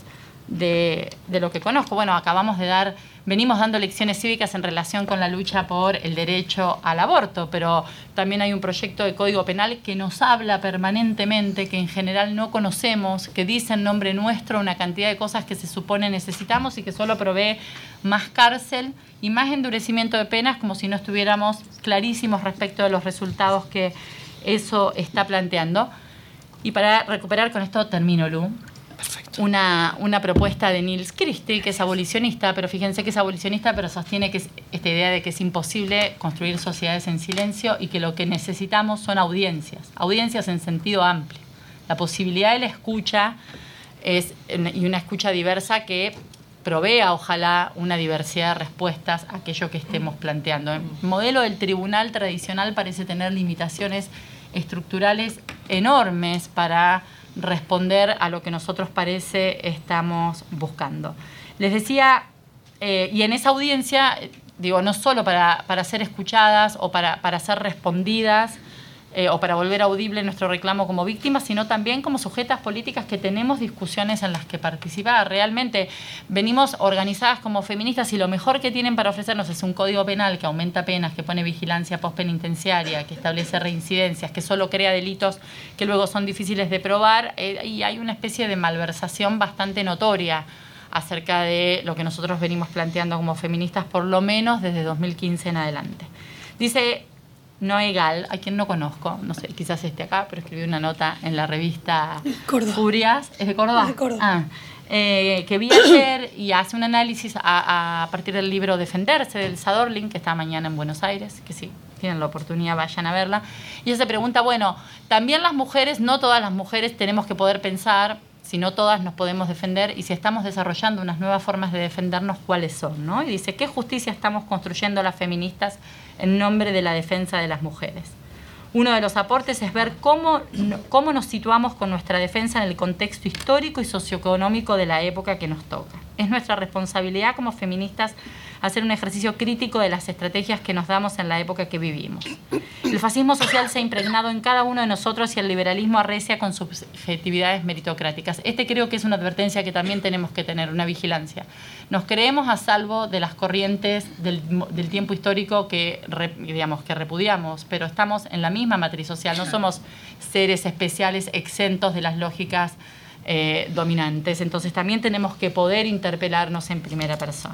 de, de lo que conozco. Bueno, acabamos de dar, venimos dando lecciones cívicas en relación con la lucha por el derecho al aborto, pero también hay un proyecto de Código Penal que nos habla permanentemente, que en general no conocemos, que dice en nombre nuestro una cantidad de cosas que se supone necesitamos y que solo provee más cárcel y más endurecimiento de penas, como si no estuviéramos clarísimos respecto de los resultados que eso está planteando. Y para recuperar, con esto termino, Lu. Perfecto. Una, una propuesta de Nils Christie, que es abolicionista, pero fíjense que es abolicionista, pero sostiene que es esta idea de que es imposible construir sociedades en silencio y que lo que necesitamos son audiencias, audiencias en sentido amplio. La posibilidad de la escucha es, y una escucha diversa que provea, ojalá, una diversidad de respuestas a aquello que estemos planteando. El modelo del tribunal tradicional parece tener limitaciones estructurales enormes para responder a lo que nosotros parece estamos buscando. Les decía, eh, y en esa audiencia, digo, no solo para, para ser escuchadas o para, para ser respondidas eh, o para volver audible nuestro reclamo como víctimas, sino también como sujetas políticas que tenemos discusiones en las que participar. Realmente venimos organizadas como feministas y lo mejor que tienen para ofrecernos es un código penal que aumenta penas, que pone vigilancia postpenitenciaria, que establece reincidencias, que solo crea delitos que luego son difíciles de probar, eh, y hay una especie de malversación bastante notoria acerca de lo que nosotros venimos planteando como feministas, por lo menos desde dos mil quince en adelante. Dice Noé Gal, a quien no conozco, no sé, quizás esté acá, pero escribió una nota en la revista Córdoba. Furias. ¿Es de Córdoba? Es de Córdoba. Ah, eh, que vi ayer y hace un análisis a, a partir del libro Defenderse del Sadorling, que está mañana en Buenos Aires, que sí, tienen la oportunidad, vayan a verla. Y ella se pregunta, bueno, también las mujeres, no todas las mujeres tenemos que poder pensar, si no todas nos podemos defender, y si estamos desarrollando unas nuevas formas de defendernos, ¿cuáles son? ¿No? Y dice, ¿qué justicia estamos construyendo las feministas en nombre de la defensa de las mujeres? Uno de los aportes es ver cómo, cómo nos situamos con nuestra defensa en el contexto histórico y socioeconómico de la época que nos toca. Es nuestra responsabilidad como feministas hacer un ejercicio crítico de las estrategias que nos damos en la época que vivimos. El fascismo social se ha impregnado en cada uno de nosotros y el liberalismo arrecia con subjetividades meritocráticas. Este creo que es una advertencia que también tenemos que tener, una vigilancia. Nos creemos a salvo de las corrientes del, del tiempo histórico que, digamos, que repudiamos, pero estamos en la misma matriz social, no somos seres especiales exentos de las lógicas eh, dominantes. Entonces también tenemos que poder interpelarnos en primera persona.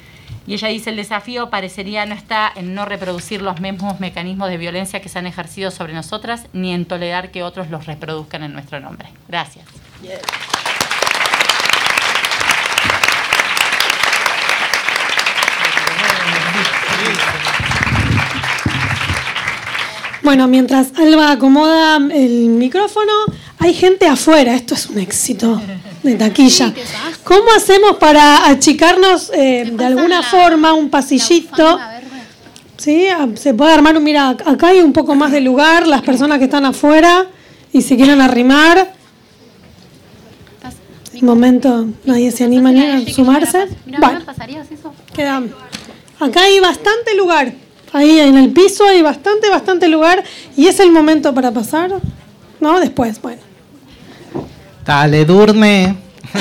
Y ella dice, el desafío parecería no está en no reproducir los mismos mecanismos de violencia que se han ejercido sobre nosotras, ni en tolerar que otros los reproduzcan en nuestro nombre. Gracias. Yeah. Bueno, mientras Alba acomoda el micrófono, hay gente afuera. Esto es un éxito de taquilla. ¿Cómo hacemos para achicarnos eh, de alguna forma un pasillito? ¿Sí? Se puede armar un... Mira, acá hay un poco más de lugar. Las personas que están afuera y se quieren arrimar. En un momento nadie se anima ni a sumarse. Bueno, queda. Acá hay bastante lugar. Ahí en el piso hay bastante, bastante lugar. Y es el momento para pasar. ¿No? Después, bueno. Dale, Durne.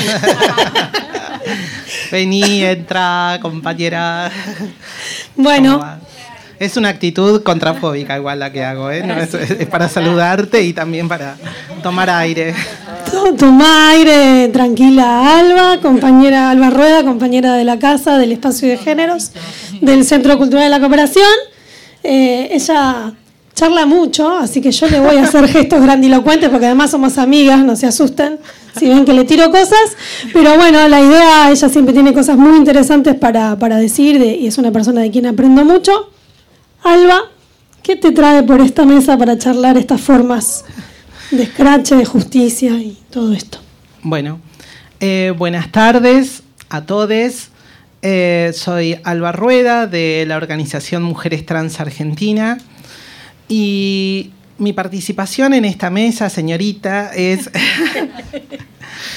Vení, entra, compañera. Bueno. Es una actitud contrafóbica igual la que hago, ¿eh? No, es, es para saludarte y también para tomar aire. Toma aire, tranquila Alba, compañera Alba Rueda, compañera de la casa, del espacio de géneros, del Centro Cultural de la Cooperación. Eh, ella charla mucho, así que yo le voy a hacer gestos grandilocuentes porque además somos amigas, no se asusten si ven que le tiro cosas. Pero bueno, la idea, ella siempre tiene cosas muy interesantes para, para decir de, y es una persona de quien aprendo mucho. Alba, ¿qué te trae por esta mesa para charlar estas formas de escrache, de justicia y todo esto? Bueno, eh, buenas tardes a todos. Eh, soy Alba Rueda de la organización Mujeres Trans Argentina y mi participación en esta mesa, señorita, es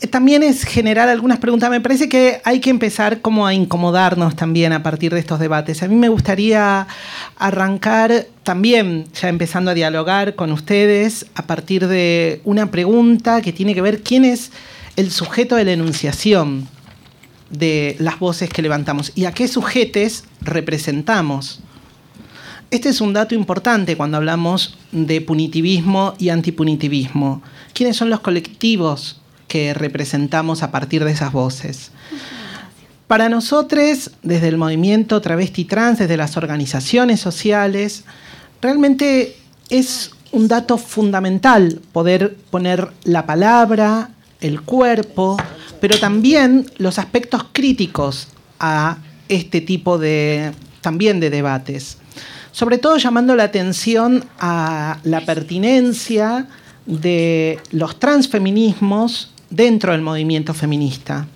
también es generar algunas preguntas. Me parece que hay que empezar como a incomodarnos también a partir de estos debates. A mí me gustaría arrancar también, ya empezando a dialogar con ustedes, a partir de una pregunta que tiene que ver quién es el sujeto de la enunciación de las voces que levantamos y a qué sujetes representamos. Este es un dato importante cuando hablamos de punitivismo y antipunitivismo. ¿Quiénes son los colectivos que representamos a partir de esas voces? Para nosotros, desde el movimiento travesti trans, desde las organizaciones sociales, realmente es un dato fundamental poder poner la palabra, el cuerpo, pero también los aspectos críticos a este tipo de, también de debates. Sobre todo llamando la atención a la pertinencia de los transfeminismos dentro del movimiento feminista.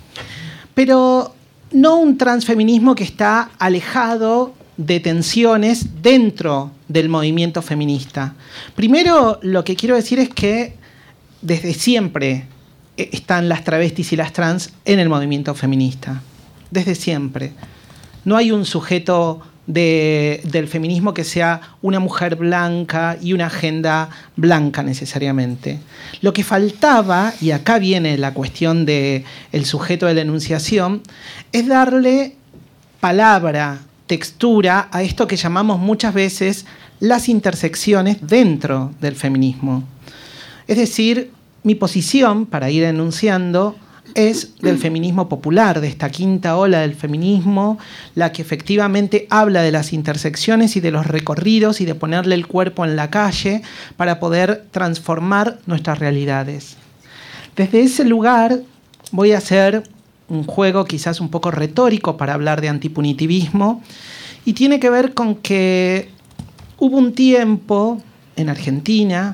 Pero no un transfeminismo que está alejado de tensiones dentro del movimiento feminista. Primero, lo que quiero decir es que desde siempre están las travestis y las trans en el movimiento feminista. Desde siempre. No hay un sujeto de, del feminismo que sea una mujer blanca y una agenda blanca necesariamente. Lo que faltaba, y acá viene la cuestión del sujeto de la enunciación, es darle palabra, textura a esto que llamamos muchas veces las intersecciones dentro del feminismo. Es decir, mi posición, para ir enunciando, es del feminismo popular, de esta quinta ola del feminismo, la que efectivamente habla de las intersecciones y de los recorridos y de ponerle el cuerpo en la calle para poder transformar nuestras realidades. Desde ese lugar voy a hacer un juego quizás un poco retórico para hablar de antipunitivismo y tiene que ver con que hubo un tiempo en Argentina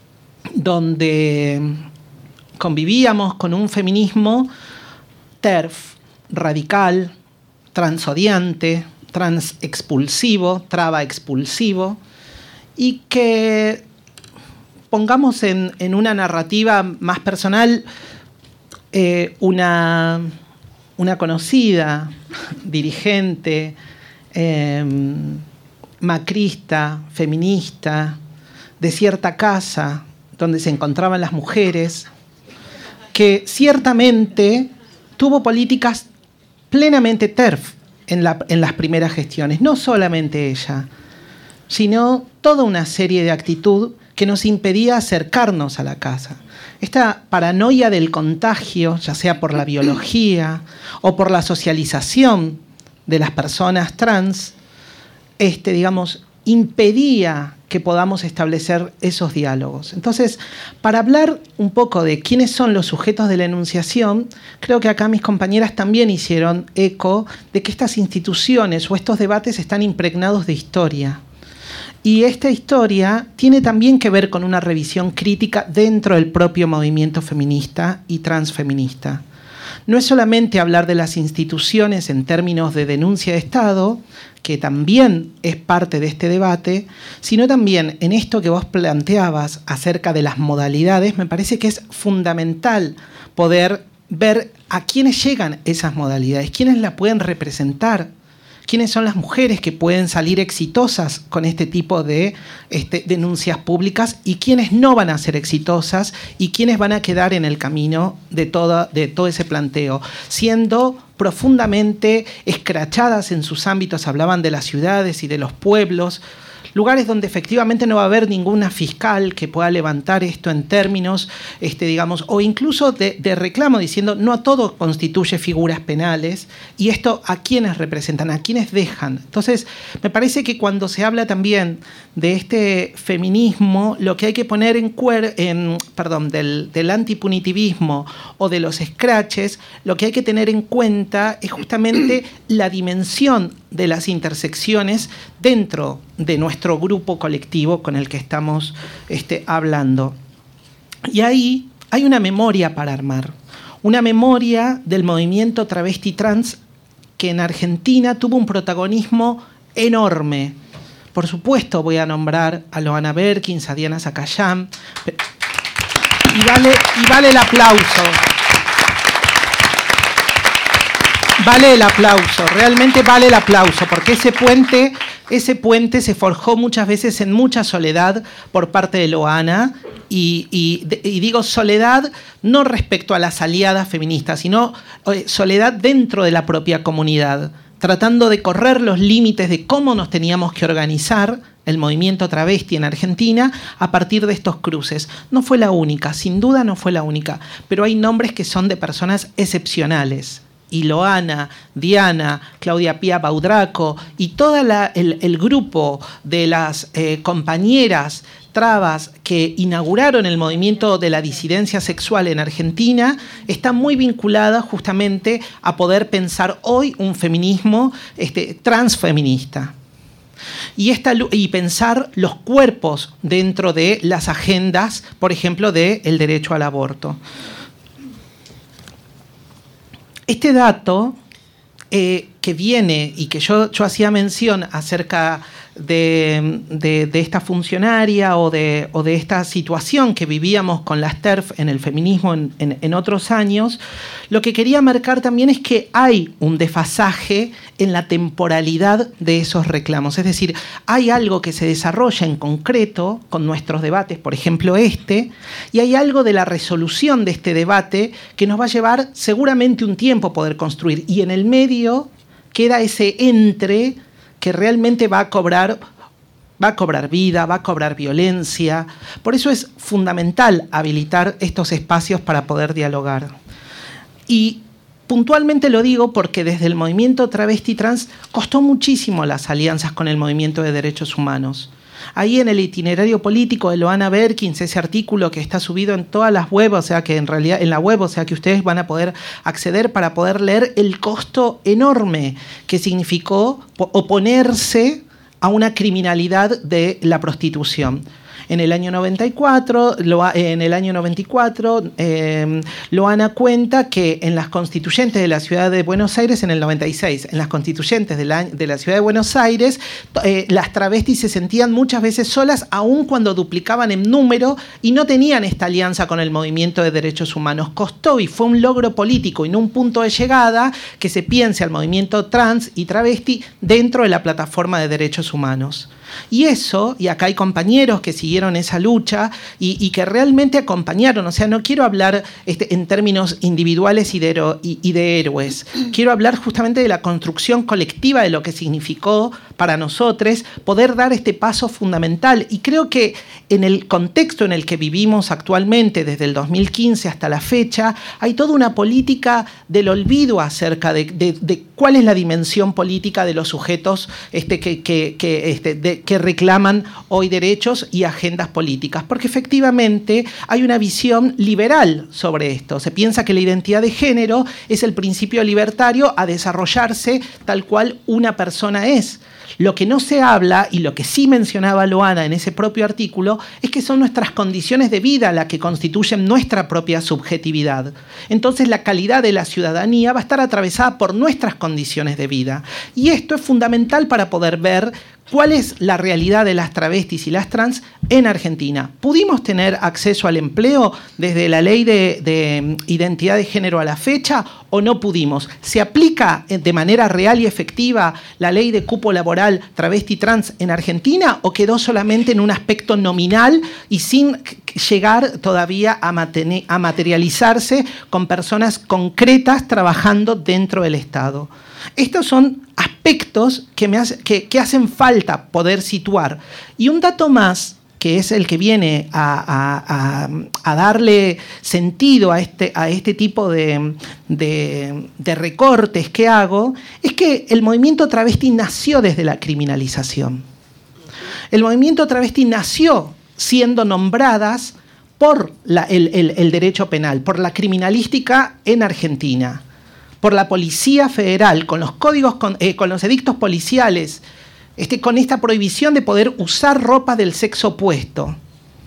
donde convivíamos con un feminismo TERF, radical, transodiante, transexpulsivo, traba-expulsivo, y que pongamos en, en una narrativa más personal eh, una, una conocida dirigente eh, macrista, feminista, de cierta casa donde se encontraban las mujeres, que ciertamente tuvo políticas plenamente TERF en, la, en las primeras gestiones. No solamente ella, sino toda una serie de actitud que nos impedía acercarnos a la casa. Esta paranoia del contagio, ya sea por la biología o por la socialización de las personas trans, este, digamos, impedía que podamos establecer esos diálogos. Entonces, para hablar un poco de quiénes son los sujetos de la enunciación, creo que acá mis compañeras también hicieron eco de que estas instituciones o estos debates están impregnados de historia. Y esta historia tiene también que ver con una revisión crítica dentro del propio movimiento feminista y transfeminista. No es solamente hablar de las instituciones en términos de denuncia de Estado, que también es parte de este debate, sino también en esto que vos planteabas acerca de las modalidades, me parece que es fundamental poder ver a quiénes llegan esas modalidades, quiénes la pueden representar, quiénes son las mujeres que pueden salir exitosas con este tipo de este, denuncias públicas y quiénes no van a ser exitosas y quiénes van a quedar en el camino de, toda, de todo ese planteo, siendo profundamente escrachadas en sus ámbitos. Hablaban de las ciudades y de los pueblos, lugares donde efectivamente no va a haber ninguna fiscal que pueda levantar esto en términos, este, digamos, o incluso de, de reclamo, diciendo no a todo constituye figuras penales, y esto a quienes representan, a quienes dejan. Entonces, me parece que cuando se habla también de este feminismo, lo que hay que poner en, cuer en perdón, del, del antipunitivismo o de los scratches, lo que hay que tener en cuenta es justamente la dimensión de las intersecciones dentro de nuestro grupo colectivo con el que estamos este, hablando. Y ahí hay una memoria para armar, una memoria del movimiento travesti trans que en Argentina tuvo un protagonismo enorme. Por supuesto voy a nombrar a Loana Berkins, a Diana Zacayán, y vale, y vale el aplauso. vale el aplauso, realmente vale el aplauso, porque ese puente, ese puente se forjó muchas veces en mucha soledad por parte de Loana, y, y, y digo soledad no respecto a las aliadas feministas, sino soledad dentro de la propia comunidad, tratando de correr los límites de cómo nos teníamos que organizar el movimiento travesti en Argentina a partir de estos cruces. No fue la única, sin duda no fue la única, pero hay nombres que son de personas excepcionales. Y Loana, Diana, Claudia Pía Baudraco y todo el, el grupo de las eh, compañeras trabas que inauguraron el movimiento de la disidencia sexual en Argentina está muy vinculada justamente a poder pensar hoy un feminismo este, transfeminista. Y, esta, y pensar los cuerpos dentro de las agendas, por ejemplo, del derecho al aborto. Este dato eh, que viene y que yo, yo hacía mención acerca de, de, de esta funcionaria o de, o de esta situación que vivíamos con las TERF en el feminismo en, en, en otros años, lo que quería marcar también es que hay un desfasaje en la temporalidad de esos reclamos. Es decir, hay algo que se desarrolla en concreto con nuestros debates, por ejemplo este, y hay algo de la resolución de este debate que nos va a llevar seguramente un tiempo poder construir. Y en el medio queda ese entre que realmente va a cobrar, va a cobrar vida, va a cobrar violencia. Por eso es fundamental habilitar estos espacios para poder dialogar. Y puntualmente lo digo porque desde el movimiento travesti trans costó muchísimo las alianzas con el movimiento de derechos humanos. Ahí en el itinerario político de Loana Berkins, ese artículo que está subido en todas las webs, o sea que en realidad en la web, o sea que ustedes van a poder acceder para poder leer el costo enorme que significó oponerse a una criminalidad de la prostitución. En el año noventa y cuatro, en el año noventa y cuatro eh, Loana cuenta que en las constituyentes de la ciudad de Buenos Aires, en el noventa y seis, en las constituyentes de la, de la ciudad de Buenos Aires, eh, las travestis se sentían muchas veces solas, aun cuando duplicaban en número y no tenían esta alianza con el movimiento de derechos humanos. Costó y fue un logro político y no un punto de llegada que se piense al movimiento trans y travesti dentro de la plataforma de derechos humanos. Y eso, y acá hay compañeros que siguieron esa lucha y, y que realmente acompañaron, o sea, no quiero hablar este, en términos individuales y de, hero, y, y de héroes, quiero hablar justamente de la construcción colectiva de lo que significó para nosotros poder dar este paso fundamental. Y creo que en el contexto en el que vivimos actualmente, desde el dos mil quince hasta la fecha, hay toda una política del olvido acerca de, de, de cuál es la dimensión política de los sujetos este, que, que, que, este, de, que reclaman hoy derechos y agendas políticas, porque efectivamente hay una visión liberal sobre esto. Se piensa que la identidad de género es el principio libertario a desarrollarse tal cual una persona es. Lo que no se habla, y lo que sí mencionaba Loana en ese propio artículo, es que son nuestras condiciones de vida las que constituyen nuestra propia subjetividad. Entonces la calidad de la ciudadanía va a estar atravesada por nuestras condiciones de vida. Y esto es fundamental para poder ver cuál es la realidad de las travestis y las trans en Argentina. ¿Pudimos tener acceso al empleo desde la ley de, de identidad de género a la fecha o no pudimos? ¿Se aplica de manera real y efectiva la ley de cupo laboral travesti trans en Argentina o quedó solamente en un aspecto nominal y sin llegar todavía a, materi- a materializarse con personas concretas trabajando dentro del Estado? Estos son aspectos que, me hace, que, que hacen falta poder situar. Y un dato más, que es el que viene a, a, a, a darle sentido a este, a este tipo de, de, de recortes que hago, es que el movimiento travesti nació desde la criminalización. El movimiento travesti nació siendo nombradas por la, el, el, el derecho penal, por la criminalística en Argentina, por la Policía Federal, con los códigos, con, eh, con los edictos policiales, este, con esta prohibición de poder usar ropa del sexo opuesto.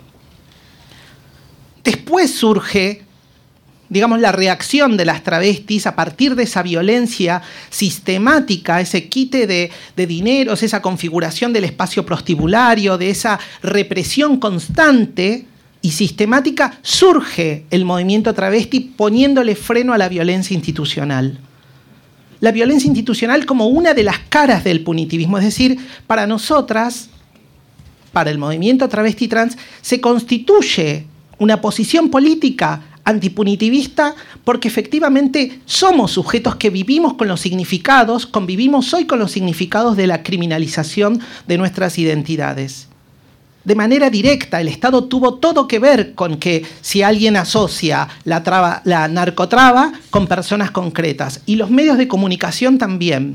Después surge, digamos, la reacción de las travestis a partir de esa violencia sistemática, ese quite de, de dineros, esa configuración del espacio prostibulario, de esa represión constante y sistemática, surge el movimiento travesti poniéndole freno a la violencia institucional. la violencia institucional como una de las caras del punitivismo. Es decir, para nosotras, para el movimiento travesti trans, se constituye una posición política antipunitivista porque efectivamente somos sujetos que vivimos con los significados, convivimos hoy con los significados de la criminalización de nuestras identidades. De manera directa, el Estado tuvo todo que ver con que si alguien asocia la, traba, la narcotraba con personas concretas, y los medios de comunicación también.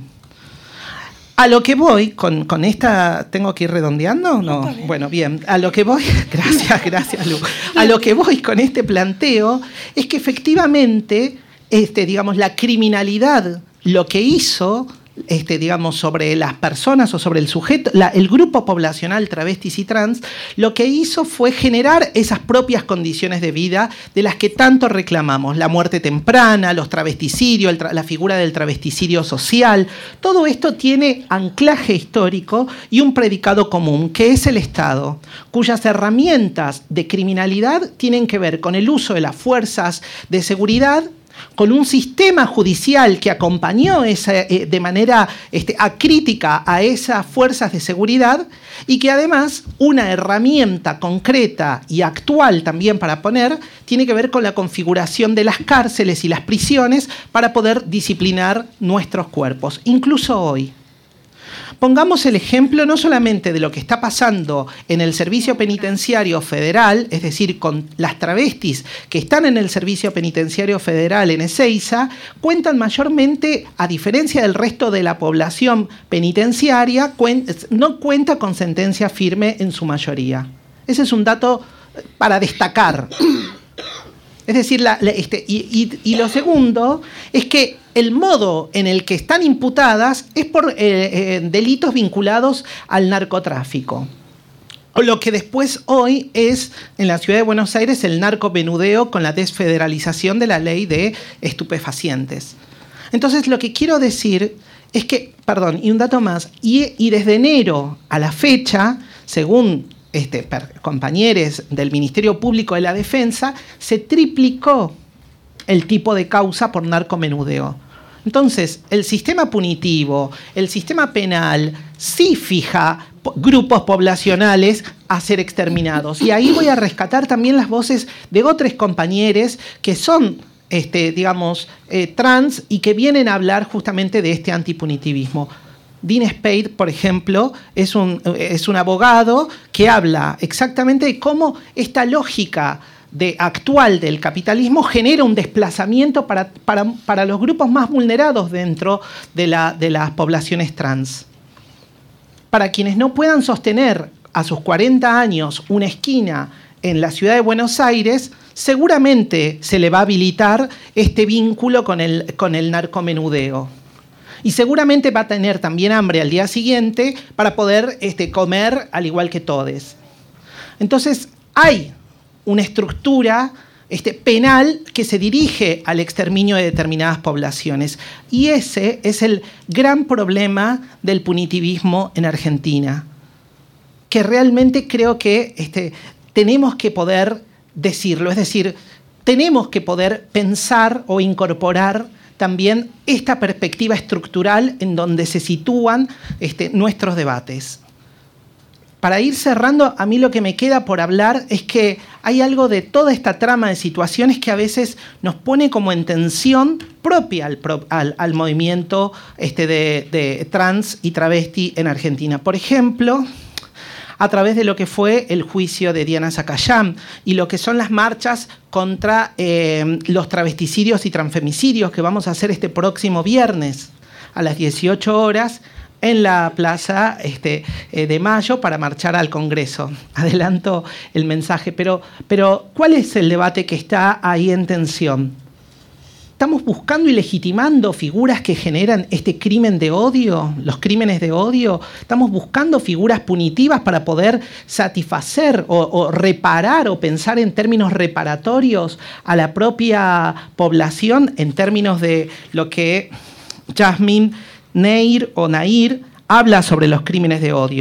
A lo que voy, con, con esta... ¿Tengo que ir redondeando? No, bien. Bueno, bien. A lo que voy... Gracias, gracias, Lu. A lo que voy con este planteo es que efectivamente, este, digamos, la criminalidad lo que hizo... Este, digamos, sobre las personas o sobre el sujeto, la, el grupo poblacional travestis y trans, lo que hizo fue generar esas propias condiciones de vida de las que tanto reclamamos. La muerte temprana, los travesticidios, el tra la figura del travesticidio social. Todo esto tiene anclaje histórico y un predicado común, que es el Estado, cuyas herramientas de criminalidad tienen que ver con el uso de las fuerzas de seguridad, con un sistema judicial que acompañó esa, eh, de manera este, acrítica a esas fuerzas de seguridad, y que además una herramienta concreta y actual también para poner tiene que ver con la configuración de las cárceles y las prisiones para poder disciplinar nuestros cuerpos, incluso hoy. Pongamos el ejemplo no solamente de lo que está pasando en el Servicio Penitenciario Federal, es decir, con las travestis que están en el Servicio Penitenciario Federal en Ezeiza, cuentan mayormente, a diferencia del resto de la población penitenciaria, no cuenta con sentencia firme en su mayoría. Ese es un dato para destacar. Es decir, la, la, este, y, y, y lo segundo es que el modo en el que están imputadas es por eh, eh, delitos vinculados al narcotráfico. O lo que después hoy es, en la ciudad de Buenos Aires, el narcomenudeo con la desfederalización de la ley de estupefacientes. Entonces, lo que quiero decir es que, perdón, y un dato más, y, y desde enero a la fecha, según Este, compañeros del Ministerio Público de la Defensa, se triplicó el tipo de causa por narcomenudeo. Entonces, el sistema punitivo, el sistema penal, sí fija grupos poblacionales a ser exterminados. Y ahí voy a rescatar también las voces de otros compañeros que son, este, digamos, eh, trans y que vienen a hablar justamente de este antipunitivismo. Dean Spade, por ejemplo, es un, es un abogado que habla exactamente de cómo esta lógica de, actual del capitalismo genera un desplazamiento para, para, para los grupos más vulnerados dentro de, la, de las poblaciones trans. Para quienes no puedan sostener a sus cuarenta años una esquina en la ciudad de Buenos Aires, seguramente se le va a habilitar este vínculo con el, con el narcomenudeo. Y seguramente va a tener también hambre al día siguiente para poder este, comer al igual que todos. Entonces, hay una estructura este, penal que se dirige al exterminio de determinadas poblaciones. Y ese es el gran problema del punitivismo en Argentina, que realmente creo que este, tenemos que poder decirlo. Es decir, tenemos que poder pensar o incorporar también esta perspectiva estructural en donde se sitúan este, nuestros debates. Para ir cerrando, a mí lo que me queda por hablar es que hay algo de toda esta trama de situaciones que a veces nos pone como en tensión propia al, al, al movimiento este, de, de trans y travesti en Argentina. Por ejemplo, a través de lo que fue el juicio de Diana Zacayán y lo que son las marchas contra eh, los travesticidios y transfemicidios que vamos a hacer este próximo viernes a las dieciocho horas en la Plaza este, eh, de Mayo para marchar al Congreso. Adelanto el mensaje, pero, pero ¿cuál es el debate que está ahí en tensión? ¿Estamos buscando y legitimando figuras que generan este crimen de odio, los crímenes de odio? ¿Estamos buscando figuras punitivas para poder satisfacer o, o reparar o pensar en términos reparatorios a la propia población en términos de lo que Yasmín Neir o Nair habla sobre los crímenes de odio?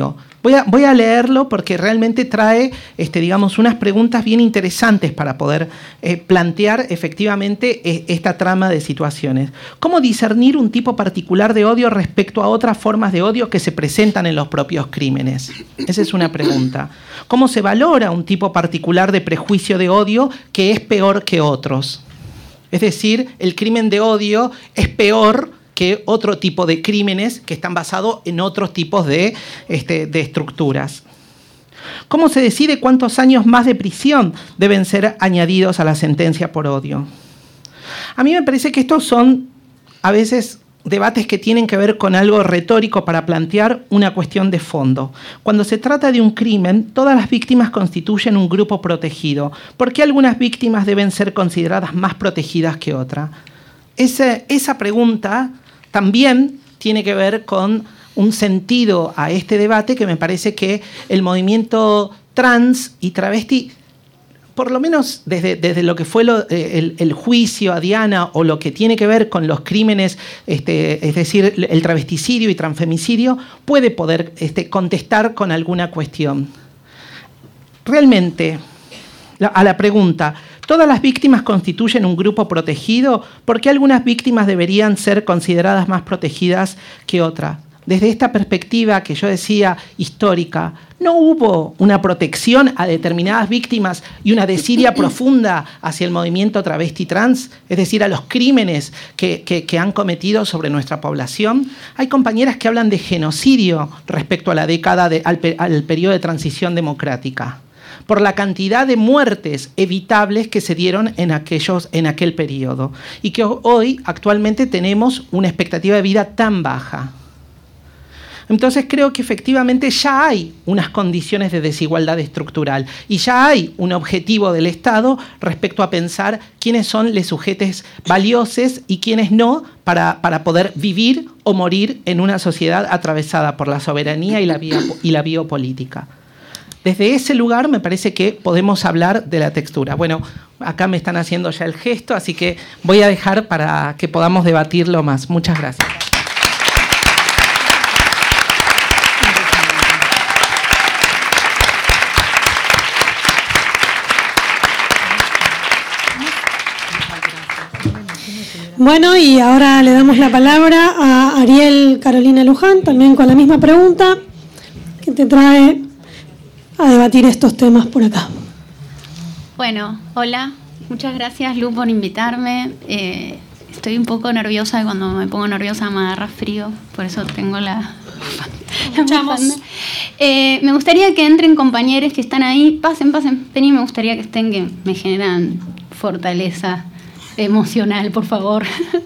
Voy a, voy a leerlo porque realmente trae, este, digamos, unas preguntas bien interesantes para poder eh, plantear efectivamente eh, esta trama de situaciones. ¿Cómo discernir un tipo particular de odio respecto a otras formas de odio que se presentan en los propios crímenes? Esa es una pregunta. ¿Cómo se valora un tipo particular de prejuicio de odio que es peor que otros? Es decir, el crimen de odio es peor que otro tipo de crímenes que están basados en otros tipos de, este, de estructuras. ¿Cómo se decide cuántos años más de prisión deben ser añadidos a la sentencia por odio? A mí me parece que estos son a veces debates que tienen que ver con algo retórico para plantear una cuestión de fondo. Cuando se trata de un crimen, todas las víctimas constituyen un grupo protegido. ¿Por qué algunas víctimas deben ser consideradas más protegidas que otras? Esa, esa pregunta también tiene que ver con un sentido a este debate que me parece que el movimiento trans y travesti, por lo menos desde, desde lo que fue lo, el, el juicio a Diana o lo que tiene que ver con los crímenes, este, es decir, el travesticidio y transfemicidio, puede poder este, contestar con alguna cuestión. Realmente, a la pregunta, ¿todas las víctimas constituyen un grupo protegido? ¿Por qué algunas víctimas deberían ser consideradas más protegidas que otras? Desde esta perspectiva que yo decía histórica, ¿no hubo una protección a determinadas víctimas y una desidia profunda hacia el movimiento travesti trans? Es decir, a los crímenes que, que, que han cometido sobre nuestra población. Hay compañeras que hablan de genocidio respecto a la década, de, al, al periodo de transición democrática, por la cantidad de muertes evitables que se dieron en, aquellos, en aquel periodo y que hoy actualmente tenemos una expectativa de vida tan baja. Entonces creo que efectivamente ya hay unas condiciones de desigualdad estructural y ya hay un objetivo del Estado respecto a pensar quiénes son los sujetos valiosos y quiénes no para, para poder vivir o morir en una sociedad atravesada por la soberanía y la, vía, y la biopolítica. Desde ese lugar me parece que podemos hablar de la textura. Bueno, acá me están haciendo ya el gesto, así que voy a dejar para que podamos debatirlo más. Muchas gracias. Bueno, y ahora le damos la palabra a Ariel Carolina Luján, también con la misma pregunta, que te trae a debatir estos temas por acá. Bueno, hola, muchas gracias Lu por invitarme. Eh, estoy un poco nerviosa y cuando me pongo nerviosa me agarra frío, por eso tengo la... la eh, me gustaría que entren compañeros que están ahí, pasen, pasen, vení, me gustaría que estén, que me generan fortaleza emocional, por favor.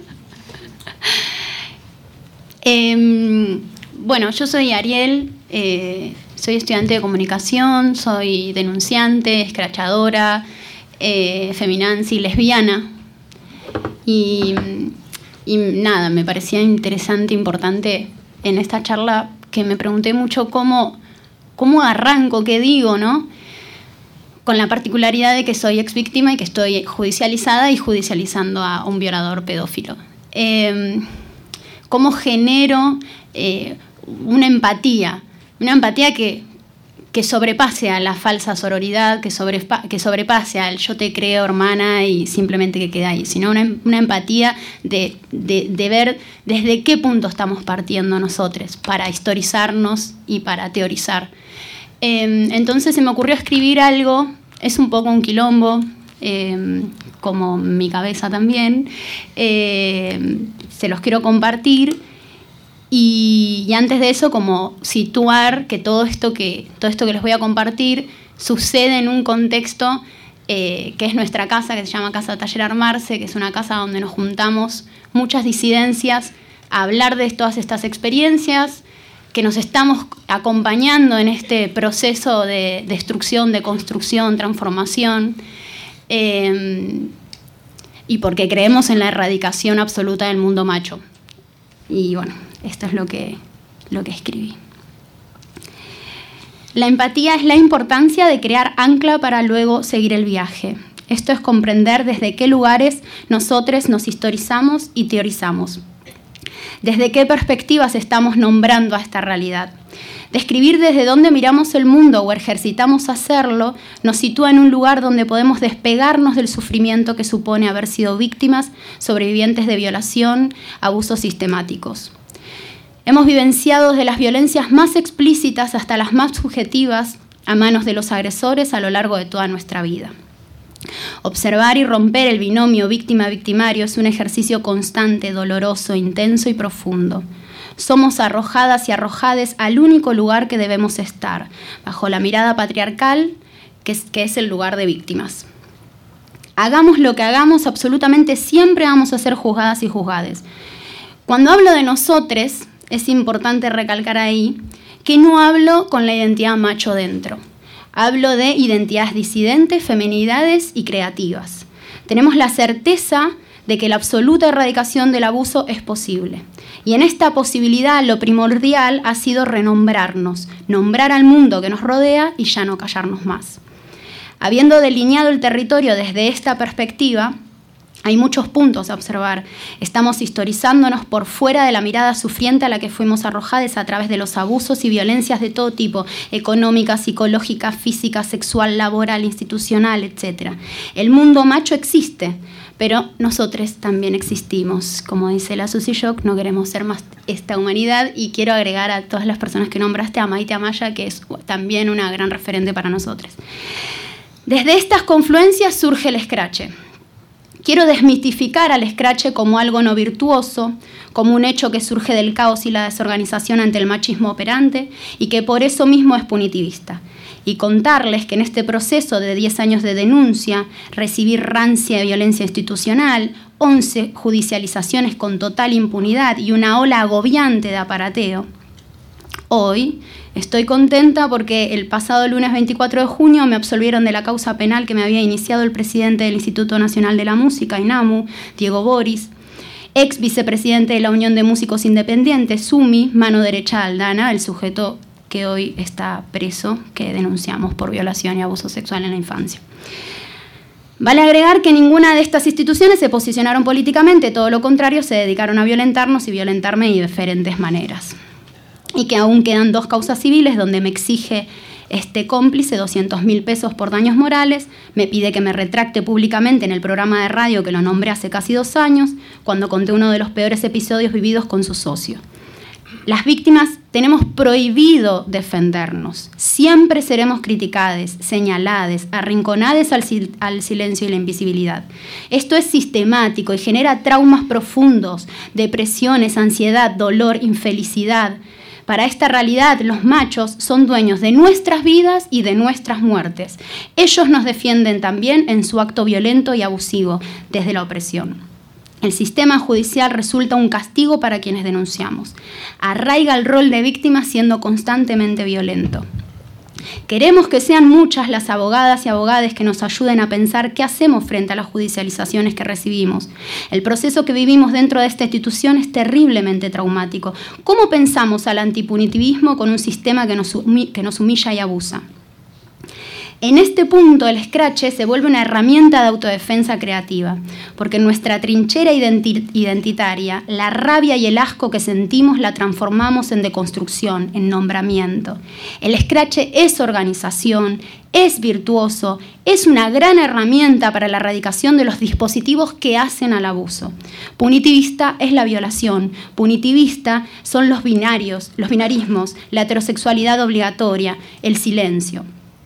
eh, bueno, yo soy Ariel, eh, soy estudiante de comunicación, soy denunciante, escrachadora, eh, feminazi, lesbiana. Y, y nada, me parecía interesante, importante en esta charla que me pregunté mucho cómo, cómo arranco, qué digo, ¿no? Con la particularidad de que soy ex víctima y que estoy judicializada y judicializando a un violador pedófilo. Eh, ¿Cómo genero eh, una empatía? Una empatía que, que sobrepase a la falsa sororidad, que, sobrepa, que sobrepase al yo te creo, hermana, y simplemente que quede ahí, sino una, una empatía de, de, de ver desde qué punto estamos partiendo nosotros para historizarnos y para teorizar. Eh, entonces se me ocurrió escribir algo, es un poco un quilombo, eh, como mi cabeza también, eh, se los quiero compartir y, y antes de eso como situar que todo esto que, todo esto que les voy a compartir sucede en un contexto eh, que es nuestra casa, que se llama Casa Taller Armarse, que es una casa donde nos juntamos muchas disidencias a hablar de todas estas experiencias, que nos estamos acompañando en este proceso de destrucción, de construcción, transformación, eh, y porque creemos en la erradicación absoluta del mundo macho. Y bueno, esto es lo que, lo que escribí. La empatía es la importancia de crear ancla para luego seguir el viaje. Esto es comprender desde qué lugares nosotros nos historizamos y teorizamos. ¿Desde qué perspectivas estamos nombrando a esta realidad? Describir desde dónde miramos el mundo o ejercitamos hacerlo nos sitúa en un lugar donde podemos despegarnos del sufrimiento que supone haber sido víctimas, sobrevivientes de violación, abusos sistemáticos. Hemos vivenciado desde las violencias más explícitas hasta las más subjetivas a manos de los agresores a lo largo de toda nuestra vida. Observar y romper el binomio víctima-victimario es un ejercicio constante, doloroso, intenso y profundo. Somos arrojadas y arrojades al único lugar que debemos estar, bajo la mirada patriarcal, que es, que es el lugar de víctimas. Hagamos lo que hagamos, absolutamente siempre vamos a ser juzgadas y juzgades. Cuando hablo de nosotres, es importante recalcar ahí que no hablo con la identidad macho dentro. Hablo de identidades disidentes, feminidades y creativas. Tenemos la certeza de que la absoluta erradicación del abuso es posible. Y en esta posibilidad lo primordial ha sido renombrarnos, nombrar al mundo que nos rodea y ya no callarnos más. Habiendo delineado el territorio desde esta perspectiva, hay muchos puntos a observar. Estamos historizándonos por fuera de la mirada sufriente a la que fuimos arrojadas a través de los abusos y violencias de todo tipo, económica, psicológica, física, sexual, laboral, institucional, etcétera. El mundo macho existe, pero nosotros también existimos. Como dice la Susi Shock, no queremos ser más esta humanidad, y quiero agregar a todas las personas que nombraste a Maite Amaya, que es también una gran referente para nosotros. Desde estas confluencias surge el escrache. Quiero desmitificar al escrache como algo no virtuoso, como un hecho que surge del caos y la desorganización ante el machismo operante y que por eso mismo es punitivista. Y contarles que en este proceso de diez años de denuncia, recibir rancia de violencia institucional, once judicializaciones con total impunidad y una ola agobiante de aparateo, hoy estoy contenta porque el pasado lunes veinticuatro de junio me absolvieron de la causa penal que me había iniciado el presidente del Instituto Nacional de la Música, INAMU, Diego Boris, ex vicepresidente de la Unión de Músicos Independientes, SUMI, mano derecha de Aldana, el sujeto que hoy está preso, que denunciamos por violación y abuso sexual en la infancia. Vale agregar que ninguna de estas instituciones se posicionaron políticamente, todo lo contrario, se dedicaron a violentarnos y violentarme de diferentes maneras. Y que aún quedan dos causas civiles donde me exige este cómplice doscientos mil pesos por daños morales, me pide que me retracte públicamente en el programa de radio que lo nombré hace casi dos años, cuando conté uno de los peores episodios vividos con su socio. Las víctimas tenemos prohibido defendernos. Siempre seremos criticadas, señaladas, arrinconadas al, sil- al silencio y la invisibilidad. Esto es sistemático y genera traumas profundos, depresiones, ansiedad, dolor, infelicidad. Para esta realidad, los machos son dueños de nuestras vidas y de nuestras muertes. Ellos nos defienden también en su acto violento y abusivo, desde la opresión. El sistema judicial resulta un castigo para quienes denunciamos. Arraiga el rol de víctima siendo constantemente violento. Queremos que sean muchas las abogadas y abogados que nos ayuden a pensar qué hacemos frente a las judicializaciones que recibimos. El proceso que vivimos dentro de esta institución es terriblemente traumático. ¿Cómo pensamos al antipunitivismo con un sistema que nos, humi- que nos humilla y abusa? En este punto, el escrache se vuelve una herramienta de autodefensa creativa, porque en nuestra trinchera identi- identitaria, la rabia y el asco que sentimos la transformamos en deconstrucción, en nombramiento. El escrache es organización, es virtuoso, es una gran herramienta para la erradicación de los dispositivos que hacen al abuso. Punitivista es la violación, punitivista son los binarios, los binarismos, la heterosexualidad obligatoria, el silencio.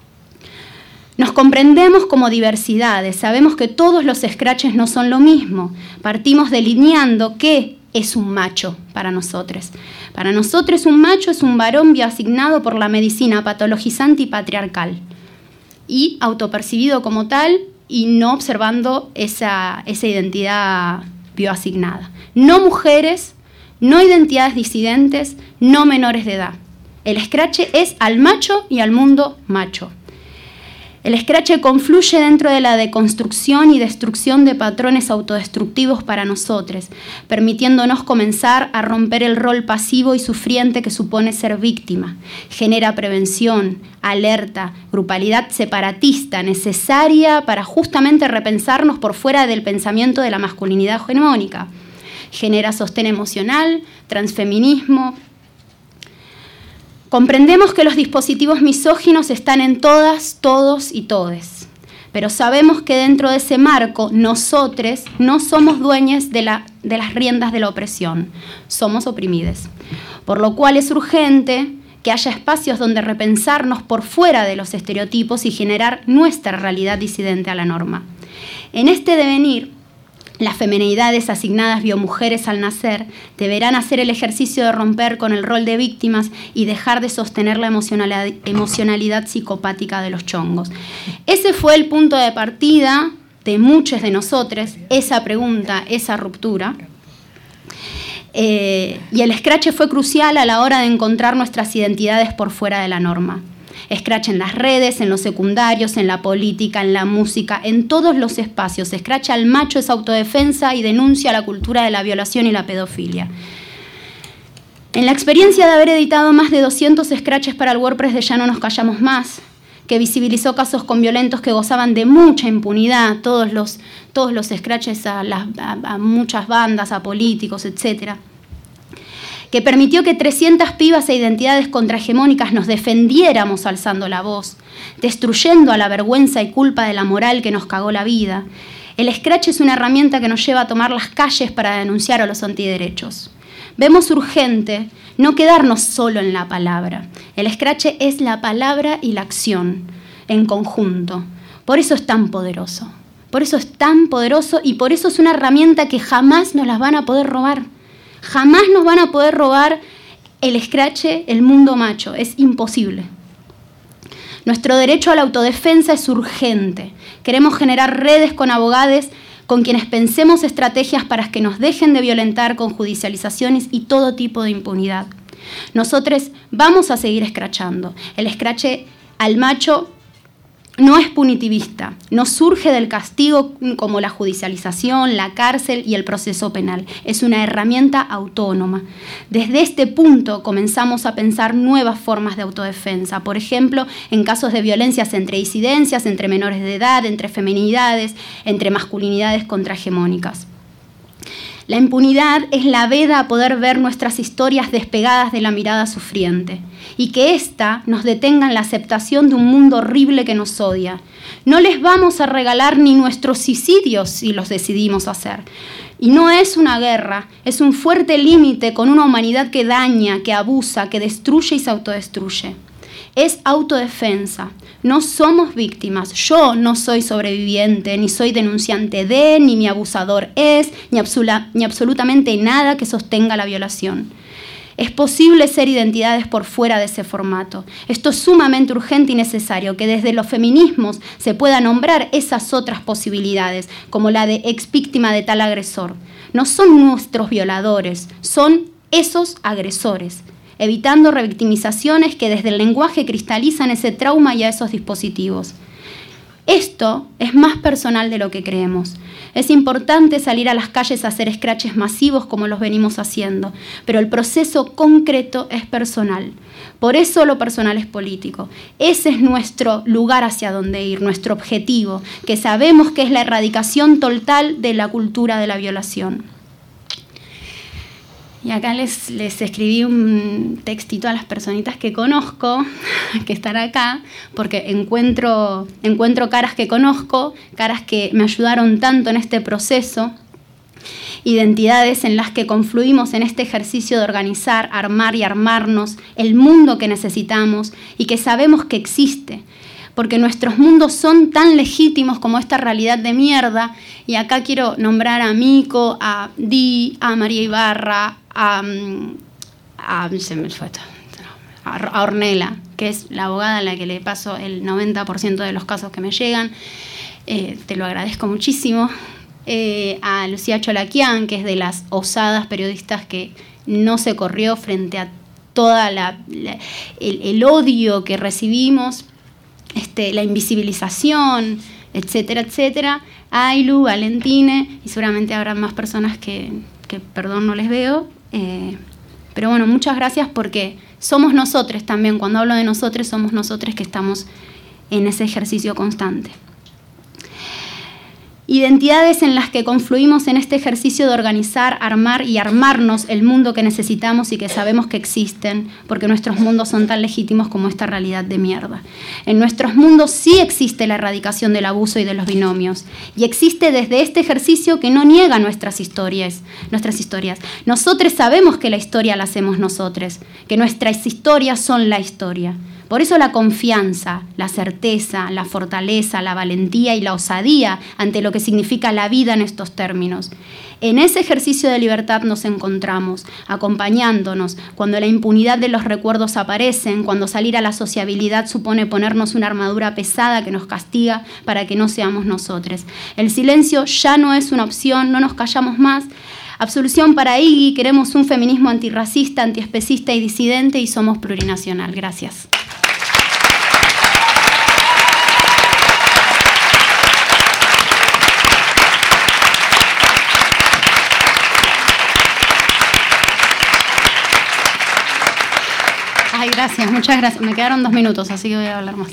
Nos comprendemos como diversidades, sabemos que todos los escraches no son lo mismo. Partimos delineando qué es un macho para nosotros. Para nosotros un macho es un varón bioasignado por la medicina patologizante y patriarcal y autopercibido como tal y no observando esa, esa identidad bioasignada. No mujeres, no identidades disidentes, no menores de edad. El escrache es al macho y al mundo macho. El escrache confluye dentro de la deconstrucción y destrucción de patrones autodestructivos para nosotros, permitiéndonos comenzar a romper el rol pasivo y sufriente que supone ser víctima. Genera prevención, alerta, grupalidad separatista necesaria para justamente repensarnos por fuera del pensamiento de la masculinidad hegemónica. genera sostén emocional, transfeminismo. Comprendemos que los dispositivos misóginos están en todas, todos y todes, pero sabemos que dentro de ese marco nosotros no somos dueños de, la, de las riendas de la opresión, somos oprimides, por lo cual es urgente que haya espacios donde repensarnos por fuera de los estereotipos y generar nuestra realidad disidente a la norma. En este devenir, las feminidades asignadas biomujeres al nacer deberán hacer el ejercicio de romper con el rol de víctimas y dejar de sostener la emocionalidad, emocionalidad psicopática de los chongos. Ese fue el punto de partida de muchos de nosotros, esa pregunta, esa ruptura. Eh, y el escrache fue crucial a la hora de encontrar nuestras identidades por fuera de la norma. Scratch en las redes, en los secundarios, en la política, en la música, en todos los espacios. Scratch al macho es autodefensa y denuncia la cultura de la violación y la pedofilia. En la experiencia de haber editado más de doscientos scratches para el WordPress de Ya no nos callamos más, que visibilizó casos con violentos que gozaban de mucha impunidad, todos los, todos los scratches a, las, a, a muchas bandas, a políticos, etcétera, que permitió que trescientas pibas e identidades contrahegemónicas nos defendiéramos alzando la voz, destruyendo a la vergüenza y culpa de la moral que nos cagó la vida. El Scratch es una herramienta que nos lleva a tomar las calles para denunciar a los antiderechos. Vemos urgente no quedarnos solo en la palabra. El Scratch es la palabra y la acción en conjunto. Por eso es tan poderoso. Por eso es tan poderoso y por eso es una herramienta que jamás nos las van a poder robar. Jamás nos van a poder robar el Scratch, el mundo macho. Es imposible. Nuestro derecho a la autodefensa es urgente. Queremos generar redes con abogados con quienes pensemos estrategias para que nos dejen de violentar con judicializaciones y todo tipo de impunidad. Nosotros vamos a seguir escrachando. El escrache al macho no es punitivista, no surge del castigo como la judicialización, la cárcel y el proceso penal. Es una herramienta autónoma. Desde este punto comenzamos a pensar nuevas formas de autodefensa. Por ejemplo, en casos de violencias entre disidencias, entre menores de edad, entre feminidades, entre masculinidades contrahegemónicas. La impunidad es la veda a poder ver nuestras historias despegadas de la mirada sufriente y que ésta nos detenga en la aceptación de un mundo horrible que nos odia. No les vamos a regalar ni nuestros suicidios si los decidimos hacer. Y no es una guerra, es un fuerte límite con una humanidad que daña, que abusa, que destruye y se autodestruye. Es autodefensa. No somos víctimas. Yo no soy sobreviviente, ni soy denunciante de, ni mi abusador es, ni, absola, ni absolutamente nada que sostenga la violación. Es posible ser identidades por fuera de ese formato. Esto es sumamente urgente y necesario, que desde los feminismos se pueda nombrar esas otras posibilidades, como la de ex víctima de tal agresor. No son nuestros violadores, son esos agresores, evitando revictimizaciones que desde el lenguaje cristalizan ese trauma y a esos dispositivos. Esto es más personal de lo que creemos. Es importante salir a las calles a hacer scratches masivos como los venimos haciendo, pero el proceso concreto es personal. Por eso lo personal es político. Ese es nuestro lugar hacia donde ir, nuestro objetivo, que sabemos que es la erradicación total de la cultura de la violación. Y acá les, les escribí un textito a las personitas que conozco, que están acá, porque encuentro, encuentro caras que conozco, caras que me ayudaron tanto en este proceso, identidades en las que confluimos en este ejercicio de organizar, armar y armarnos el mundo que necesitamos y que sabemos que existe, porque nuestros mundos son tan legítimos como esta realidad de mierda. Y acá quiero nombrar a Mico, a Di, a María Ibarra, a, a, se me fue esto, a Ornella, que es la abogada a la que le paso el noventa por ciento de los casos que me llegan. Eh, te lo agradezco muchísimo. Eh, a Lucía Cholaquian, que es de las osadas periodistas que no se corrió frente a toda la, la el, el odio que recibimos, este, la invisibilización, etcétera, etcétera. A Ailu, Valentine, y seguramente habrá más personas que, que perdón, no les veo. Eh, pero bueno, muchas gracias, porque somos nosotros también. Cuando hablo de nosotros, somos nosotros que estamos en ese ejercicio constante. Identidades en las que confluimos en este ejercicio de organizar, armar y armarnos el mundo que necesitamos y que sabemos que existen, porque nuestros mundos son tan legítimos como esta realidad de mierda. En nuestros mundos sí existe la erradicación del abuso y de los binomios, y existe desde este ejercicio que no niega nuestras historias. Nuestras historias. Nosotros sabemos que la historia la hacemos nosotros, que nuestras historias son la historia. Por eso la confianza, la certeza, la fortaleza, la valentía y la osadía ante lo que significa la vida en estos términos. En ese ejercicio de libertad nos encontramos, acompañándonos, cuando la impunidad de los recuerdos aparecen, cuando salir a la sociabilidad supone ponernos una armadura pesada que nos castiga para que no seamos nosotros. El silencio ya no es una opción, no nos callamos más. Absolución para Iggy, queremos un feminismo antirracista, antiespecista y disidente y somos plurinacional. Gracias. Ay, gracias, muchas gracias. Me quedaron dos minutos, así que voy a hablar más.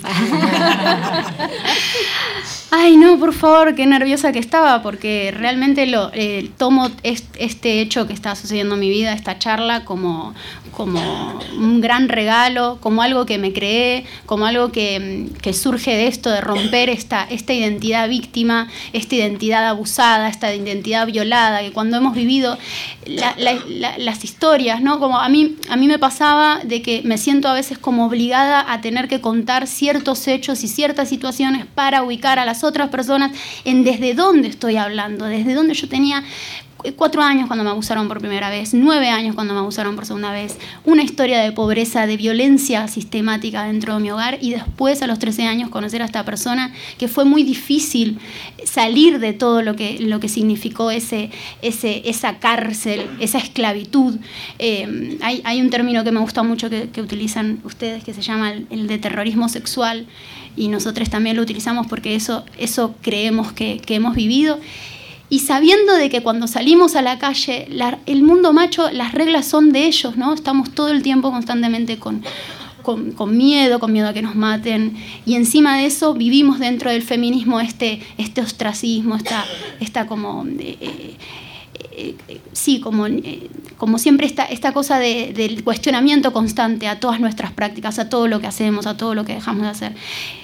Ay, no, por favor, qué nerviosa que estaba, porque realmente lo eh, tomo este hecho que está sucediendo en mi vida, esta charla, como, como un gran regalo, como algo que me creé, como algo que, que surge de esto, de romper esta, esta identidad víctima, esta identidad abusada, esta identidad violada, que cuando hemos vivido la, la, la, las historias, ¿no? Como a mí, a mí me pasaba de que me siento a veces como obligada a tener que contar ciertos hechos y ciertas situaciones para ubicar a las otras personas en desde dónde estoy hablando, desde dónde yo tenía cuatro años cuando me abusaron por primera vez, nueve años cuando me abusaron por segunda vez, una historia de pobreza, de violencia sistemática dentro de mi hogar, y después a los trece años conocer a esta persona, que fue muy difícil salir de todo lo que, lo que significó ese, ese, esa cárcel, esa esclavitud. Eh, hay, hay un término que me gusta mucho que, que utilizan ustedes, que se llama el, el de terrorismo sexual, y nosotros también lo utilizamos porque eso, eso creemos que, que hemos vivido. Y sabiendo de que cuando salimos a la calle, la, el mundo macho, las reglas son de ellos, ¿no? Estamos todo el tiempo constantemente con, con, con miedo, con miedo a que nos maten. Y encima de eso vivimos dentro del feminismo este, este ostracismo, esta, esta como... Eh, eh, eh, sí, como, eh, como siempre esta, esta cosa de, del cuestionamiento constante a todas nuestras prácticas, a todo lo que hacemos, a todo lo que dejamos de hacer.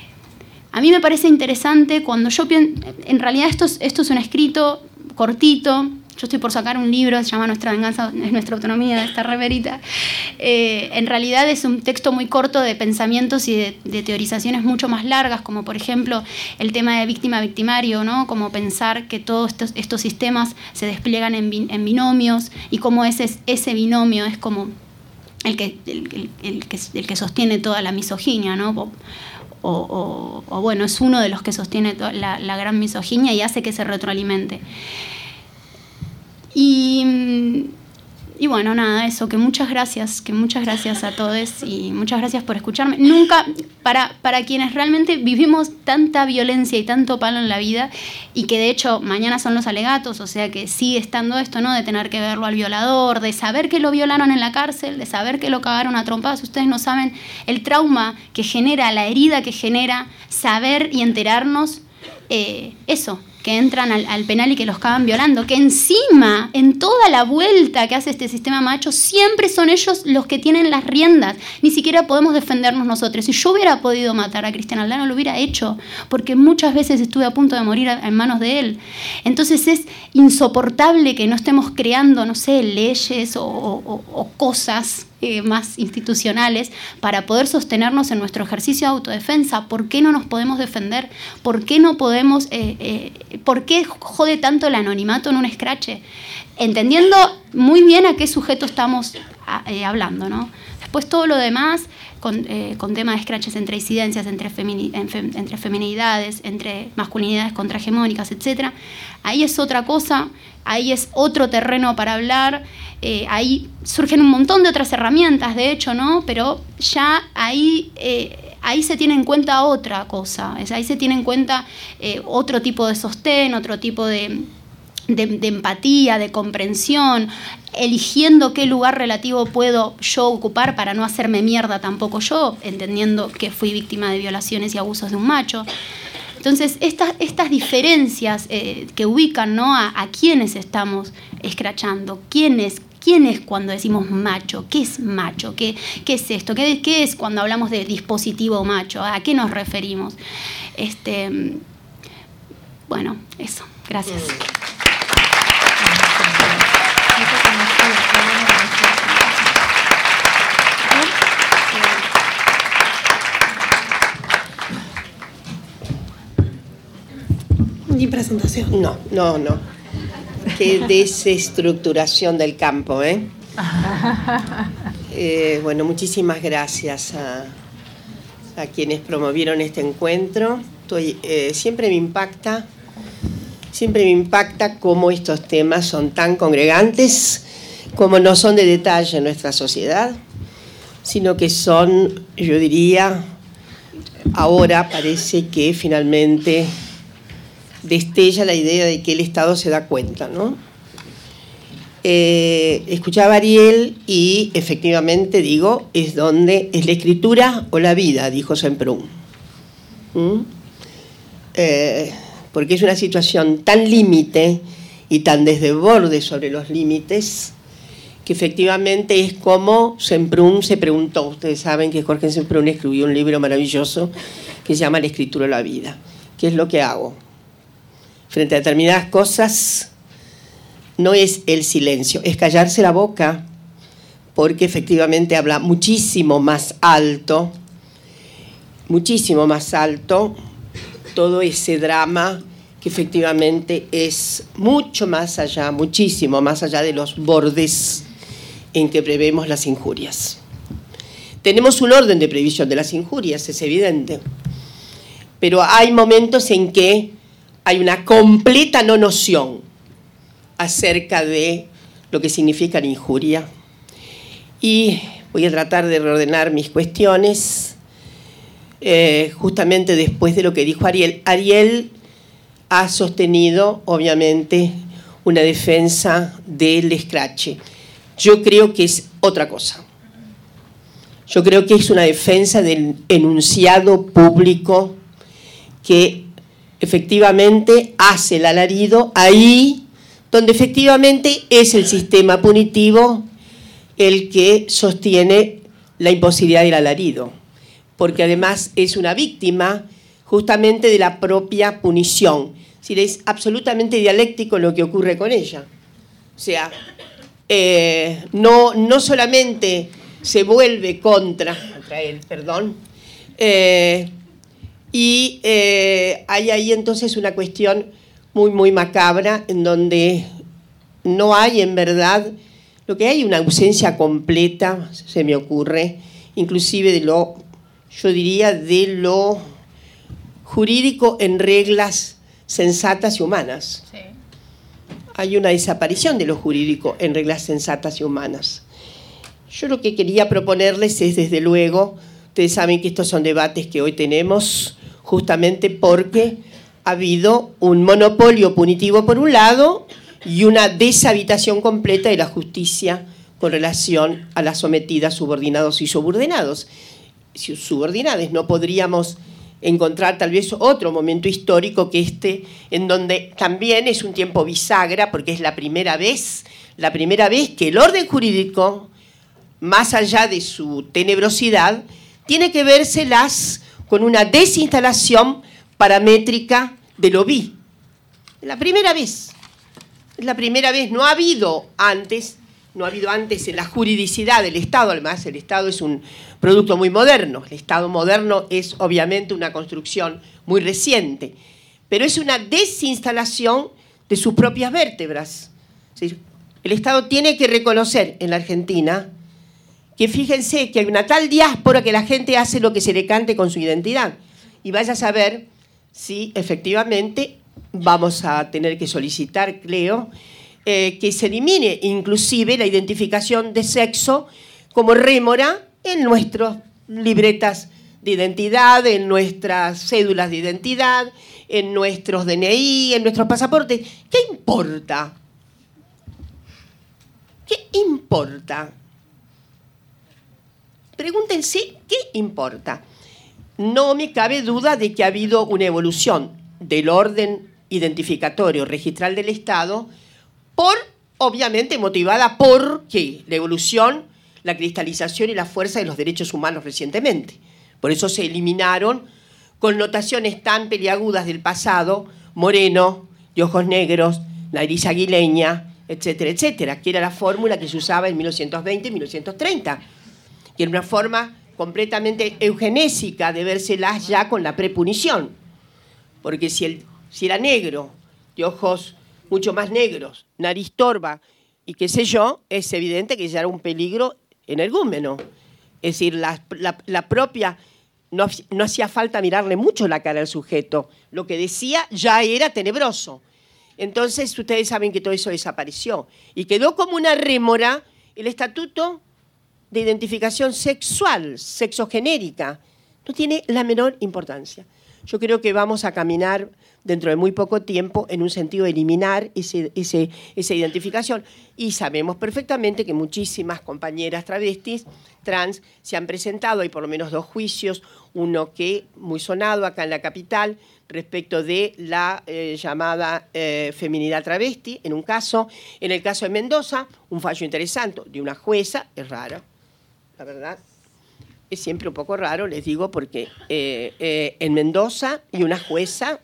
A mí me parece interesante cuando yo pienso, en realidad esto es, esto es un escrito cortito, yo estoy por sacar un libro, se llama Nuestra venganza es nuestra autonomía, de esta reverita. Eh, en realidad es un texto muy corto de pensamientos y de, de teorizaciones mucho más largas, como por ejemplo el tema de víctima-victimario, ¿no? Como pensar que todos estos, estos sistemas se despliegan en, bin, en binomios y cómo ese, ese binomio es como el que, el, el, el, que, el que sostiene toda la misoginia, ¿no? O, o, o bueno, es uno de los que sostiene la, la gran misoginia y hace que se retroalimente. Y, y bueno, nada, eso, que muchas gracias, que muchas gracias a todos y muchas gracias por escucharme. Nunca, para, para quienes realmente vivimos tanta violencia y tanto palo en la vida, y que de hecho mañana son los alegatos, o sea que sigue estando esto, ¿no? De tener que verlo al violador, de saber que lo violaron en la cárcel, de saber que lo cagaron a trompadas. Ustedes no saben el trauma que genera, la herida que genera saber y enterarnos eh, eso, que entran al, al penal y que los acaban violando, que encima, en toda la vuelta que hace este sistema macho, siempre son ellos los que tienen las riendas. Ni siquiera podemos defendernos nosotros. Si yo hubiera podido matar a Cristian Aldana, lo hubiera hecho, porque muchas veces estuve a punto de morir en manos de él. Entonces es insoportable que no estemos creando, no sé, leyes o, o, o cosas eh, más institucionales para poder sostenernos en nuestro ejercicio de autodefensa. ¿Por qué no nos podemos defender? ¿Por qué no podemos... Eh, eh, ¿Por qué jode tanto el anonimato en un escrache? Entendiendo muy bien a qué sujeto estamos eh, hablando, ¿no? Después todo lo demás, con, eh, con temas de escraches entre disidencias, entre, femini, entre feminidades, entre masculinidades contrahegemónicas, etcétera. Ahí es otra cosa, ahí es otro terreno para hablar, eh, ahí surgen un montón de otras herramientas, de hecho, ¿no? Pero ya ahí... Eh, Ahí se tiene en cuenta otra cosa, ahí se tiene en cuenta eh, otro tipo de sostén, otro tipo de, de, de empatía, de comprensión, eligiendo qué lugar relativo puedo yo ocupar para no hacerme mierda tampoco yo, entendiendo que fui víctima de violaciones y abusos de un macho. Entonces, estas, estas diferencias eh, que ubican, ¿no?, a, a quiénes estamos escrachando, quiénes, quién es cuando decimos macho, qué es macho, qué, qué es esto, ¿Qué, qué es cuando hablamos de dispositivo macho, a qué nos referimos. Este, bueno, eso. Gracias. Ni presentación. No, no, no. Qué desestructuración del campo, ¿eh? eh bueno, muchísimas gracias a, a quienes promovieron este encuentro. Estoy, eh, siempre me impacta, siempre me impacta cómo estos temas son tan congregantes, cómo no son de detalle en nuestra sociedad, sino que son, yo diría, ahora parece que finalmente destella la idea de que el Estado se da cuenta, ¿no? Eh, escuchaba a Ariel y efectivamente digo, es donde es la escritura o la vida, dijo Semprún. ¿Mm? Eh, porque es una situación tan límite y tan desde borde sobre los límites que efectivamente es como Semprún se preguntó. Ustedes saben que Jorge Semprún escribió un libro maravilloso que se llama La escritura o la vida. ¿Qué es lo que hago? Frente a determinadas cosas, no es el silencio, es callarse la boca, porque efectivamente habla muchísimo más alto, muchísimo más alto, todo ese drama que efectivamente es mucho más allá, muchísimo más allá de los bordes en que prevemos las injurias. Tenemos un orden de previsión de las injurias, es evidente, pero hay momentos en que hay una completa no noción acerca de lo que significa la injuria. Y voy a tratar de reordenar mis cuestiones eh, justamente después de lo que dijo Ariel. Ariel ha sostenido, obviamente, una defensa del escrache. Yo creo que es otra cosa. Yo creo que es una defensa del enunciado público que efectivamente hace el alarido ahí donde efectivamente es el sistema punitivo el que sostiene la imposibilidad del alarido, porque además es una víctima justamente de la propia punición. Es decir, es absolutamente dialéctico lo que ocurre con ella. O sea, eh, no, no solamente se vuelve contra, contra él, perdón, eh, y eh, hay ahí entonces una cuestión muy, muy macabra en donde no hay en verdad, lo que hay una ausencia completa, se me ocurre, inclusive de lo, yo diría, de lo jurídico en reglas sensatas y humanas. Sí. Hay una desaparición de lo jurídico en reglas sensatas y humanas. Yo lo que quería proponerles es, desde luego, ustedes saben que estos son debates que hoy tenemos, justamente porque ha habido un monopolio punitivo por un lado y una deshabitación completa de la justicia con relación a las sometidas, subordinados y subordinados. Subordinadas, no podríamos encontrar tal vez otro momento histórico que este, en donde también es un tiempo bisagra, porque es la primera vez, la primera vez que el orden jurídico, más allá de su tenebrosidad, tiene que vérselas con una desinstalación paramétrica de lo vi. La primera vez. La primera vez. No ha habido antes, no ha habido antes en la juridicidad del Estado. Además, el Estado es un producto muy moderno. El Estado moderno es obviamente una construcción muy reciente, pero es una desinstalación de sus propias vértebras. Es decir, el Estado tiene que reconocer en la Argentina que fíjense que hay una tal diáspora que la gente hace lo que se le cante con su identidad. Y vaya a saber si efectivamente vamos a tener que solicitar, creo, eh, que se elimine inclusive la identificación de sexo como rémora en nuestras libretas de identidad, en nuestras cédulas de identidad, en nuestros D N I, en nuestros pasaportes. ¿Qué importa? ¿Qué importa? Pregúntense, ¿qué importa? no me cabe duda de que ha habido una evolución del orden identificatorio registral del Estado, por, obviamente motivada por ¿qué? La evolución, la cristalización y la fuerza de los derechos humanos recientemente. Por eso se eliminaron connotaciones tan peliagudas del pasado, moreno, de ojos negros, nariz aguileña, etcétera, etcétera, que era la fórmula que se usaba en mil novecientos veinte y mil novecientos treinta, que era una forma completamente eugenésica de vérselas ya con la prepunición. Porque si, el, si era negro, de ojos mucho más negros, nariz torva y qué sé yo, es evidente que ya era un peligro energúmeno. Es decir, la, la, la propia... No, no hacía falta mirarle mucho la cara al sujeto. Lo que decía ya era tenebroso. Entonces, ustedes saben que todo eso desapareció. Y quedó como una rémora el estatuto de identificación sexual, sexogenérica. No tiene la menor importancia. Yo creo que vamos a caminar dentro de muy poco tiempo en un sentido de eliminar ese, ese, esa identificación. Y sabemos perfectamente que muchísimas compañeras travestis, trans, se han presentado. Hay por lo menos dos juicios, uno que muy sonado acá en la capital, respecto de la eh, llamada eh, feminidad travesti, en un caso. En el caso de Mendoza, un fallo interesante de una jueza, es raro, la verdad. Es siempre un poco raro, les digo, porque eh, eh, en Mendoza y una jueza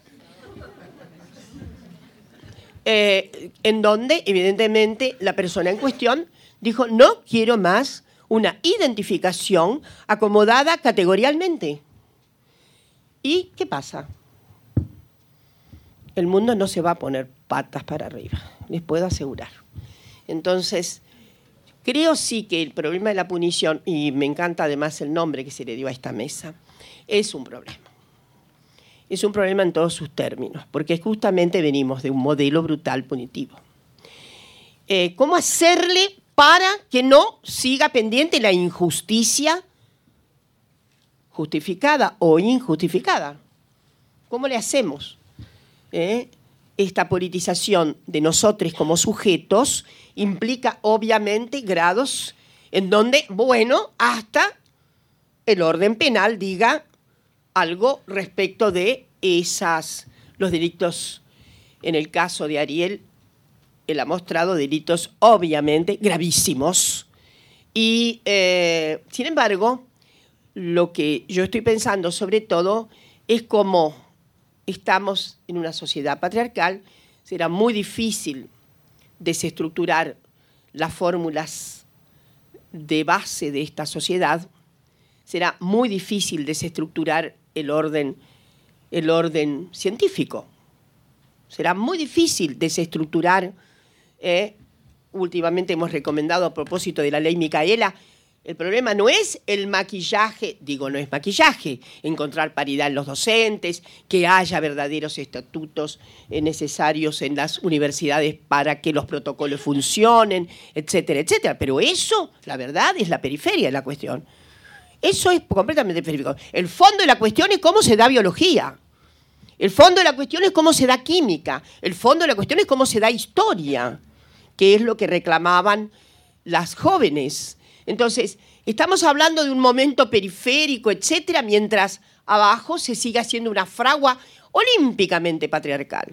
eh, en donde, evidentemente, la persona en cuestión dijo, no quiero más una identificación acomodada categorialmente. ¿Y qué pasa? El mundo no se va a poner patas para arriba, les puedo asegurar. Entonces, creo sí que el problema de la punición, y me encanta además el nombre que se le dio a esta mesa, es un problema. Es un problema en todos sus términos, porque justamente venimos de un modelo brutal punitivo. Eh, ¿Cómo hacerle para que no siga pendiente la injusticia justificada o injustificada? ¿Cómo le hacemos? ¿Eh? Esta politización de nosotros como sujetos implica obviamente grados en donde, bueno, hasta el orden penal diga algo respecto de esas, los delitos. En el caso de Ariel, él ha mostrado delitos obviamente gravísimos. Y, eh, sin embargo, lo que yo estoy pensando sobre todo es cómo estamos en una sociedad patriarcal, será muy difícil desestructurar las fórmulas de base de esta sociedad, será muy difícil desestructurar el orden, el orden científico, será muy difícil desestructurar, eh, últimamente hemos recomendado a propósito de la ley Micaela, el problema no es el maquillaje, digo, no es maquillaje, encontrar paridad en los docentes, que haya verdaderos estatutos necesarios en las universidades para que los protocolos funcionen, etcétera, etcétera. Pero eso, la verdad, es la periferia de la cuestión. Eso es completamente periférico. El fondo de la cuestión es cómo se da biología. El fondo de la cuestión es cómo se da química. El fondo de la cuestión es cómo se da historia, que es lo que reclamaban las jóvenes. Entonces, estamos hablando de un momento periférico, etcétera, mientras abajo se sigue haciendo una fragua olímpicamente patriarcal.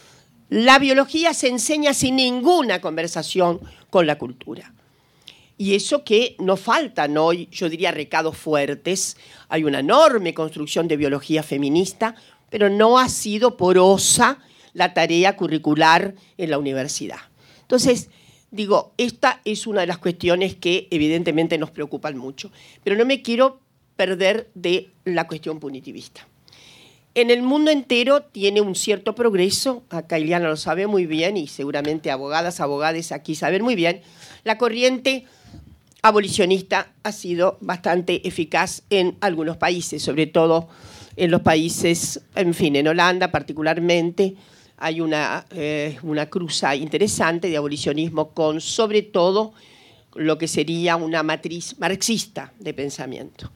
La biología se enseña sin ninguna conversación con la cultura. Y eso que no faltan hoy, yo diría, recados fuertes. Hay una enorme construcción de biología feminista, pero no ha sido porosa la tarea curricular en la universidad. Entonces, digo, esta es una de las cuestiones que evidentemente nos preocupan mucho, pero no me quiero perder de la cuestión punitivista. En el mundo entero tiene un cierto progreso, acá Ileana lo sabe muy bien y seguramente abogadas, abogados aquí saben muy bien, la corriente abolicionista ha sido bastante eficaz en algunos países, sobre todo en los países, en fin, en Holanda particularmente, hay una, eh, una cruza interesante de abolicionismo con, sobre todo, lo que sería una matriz marxista de pensamiento.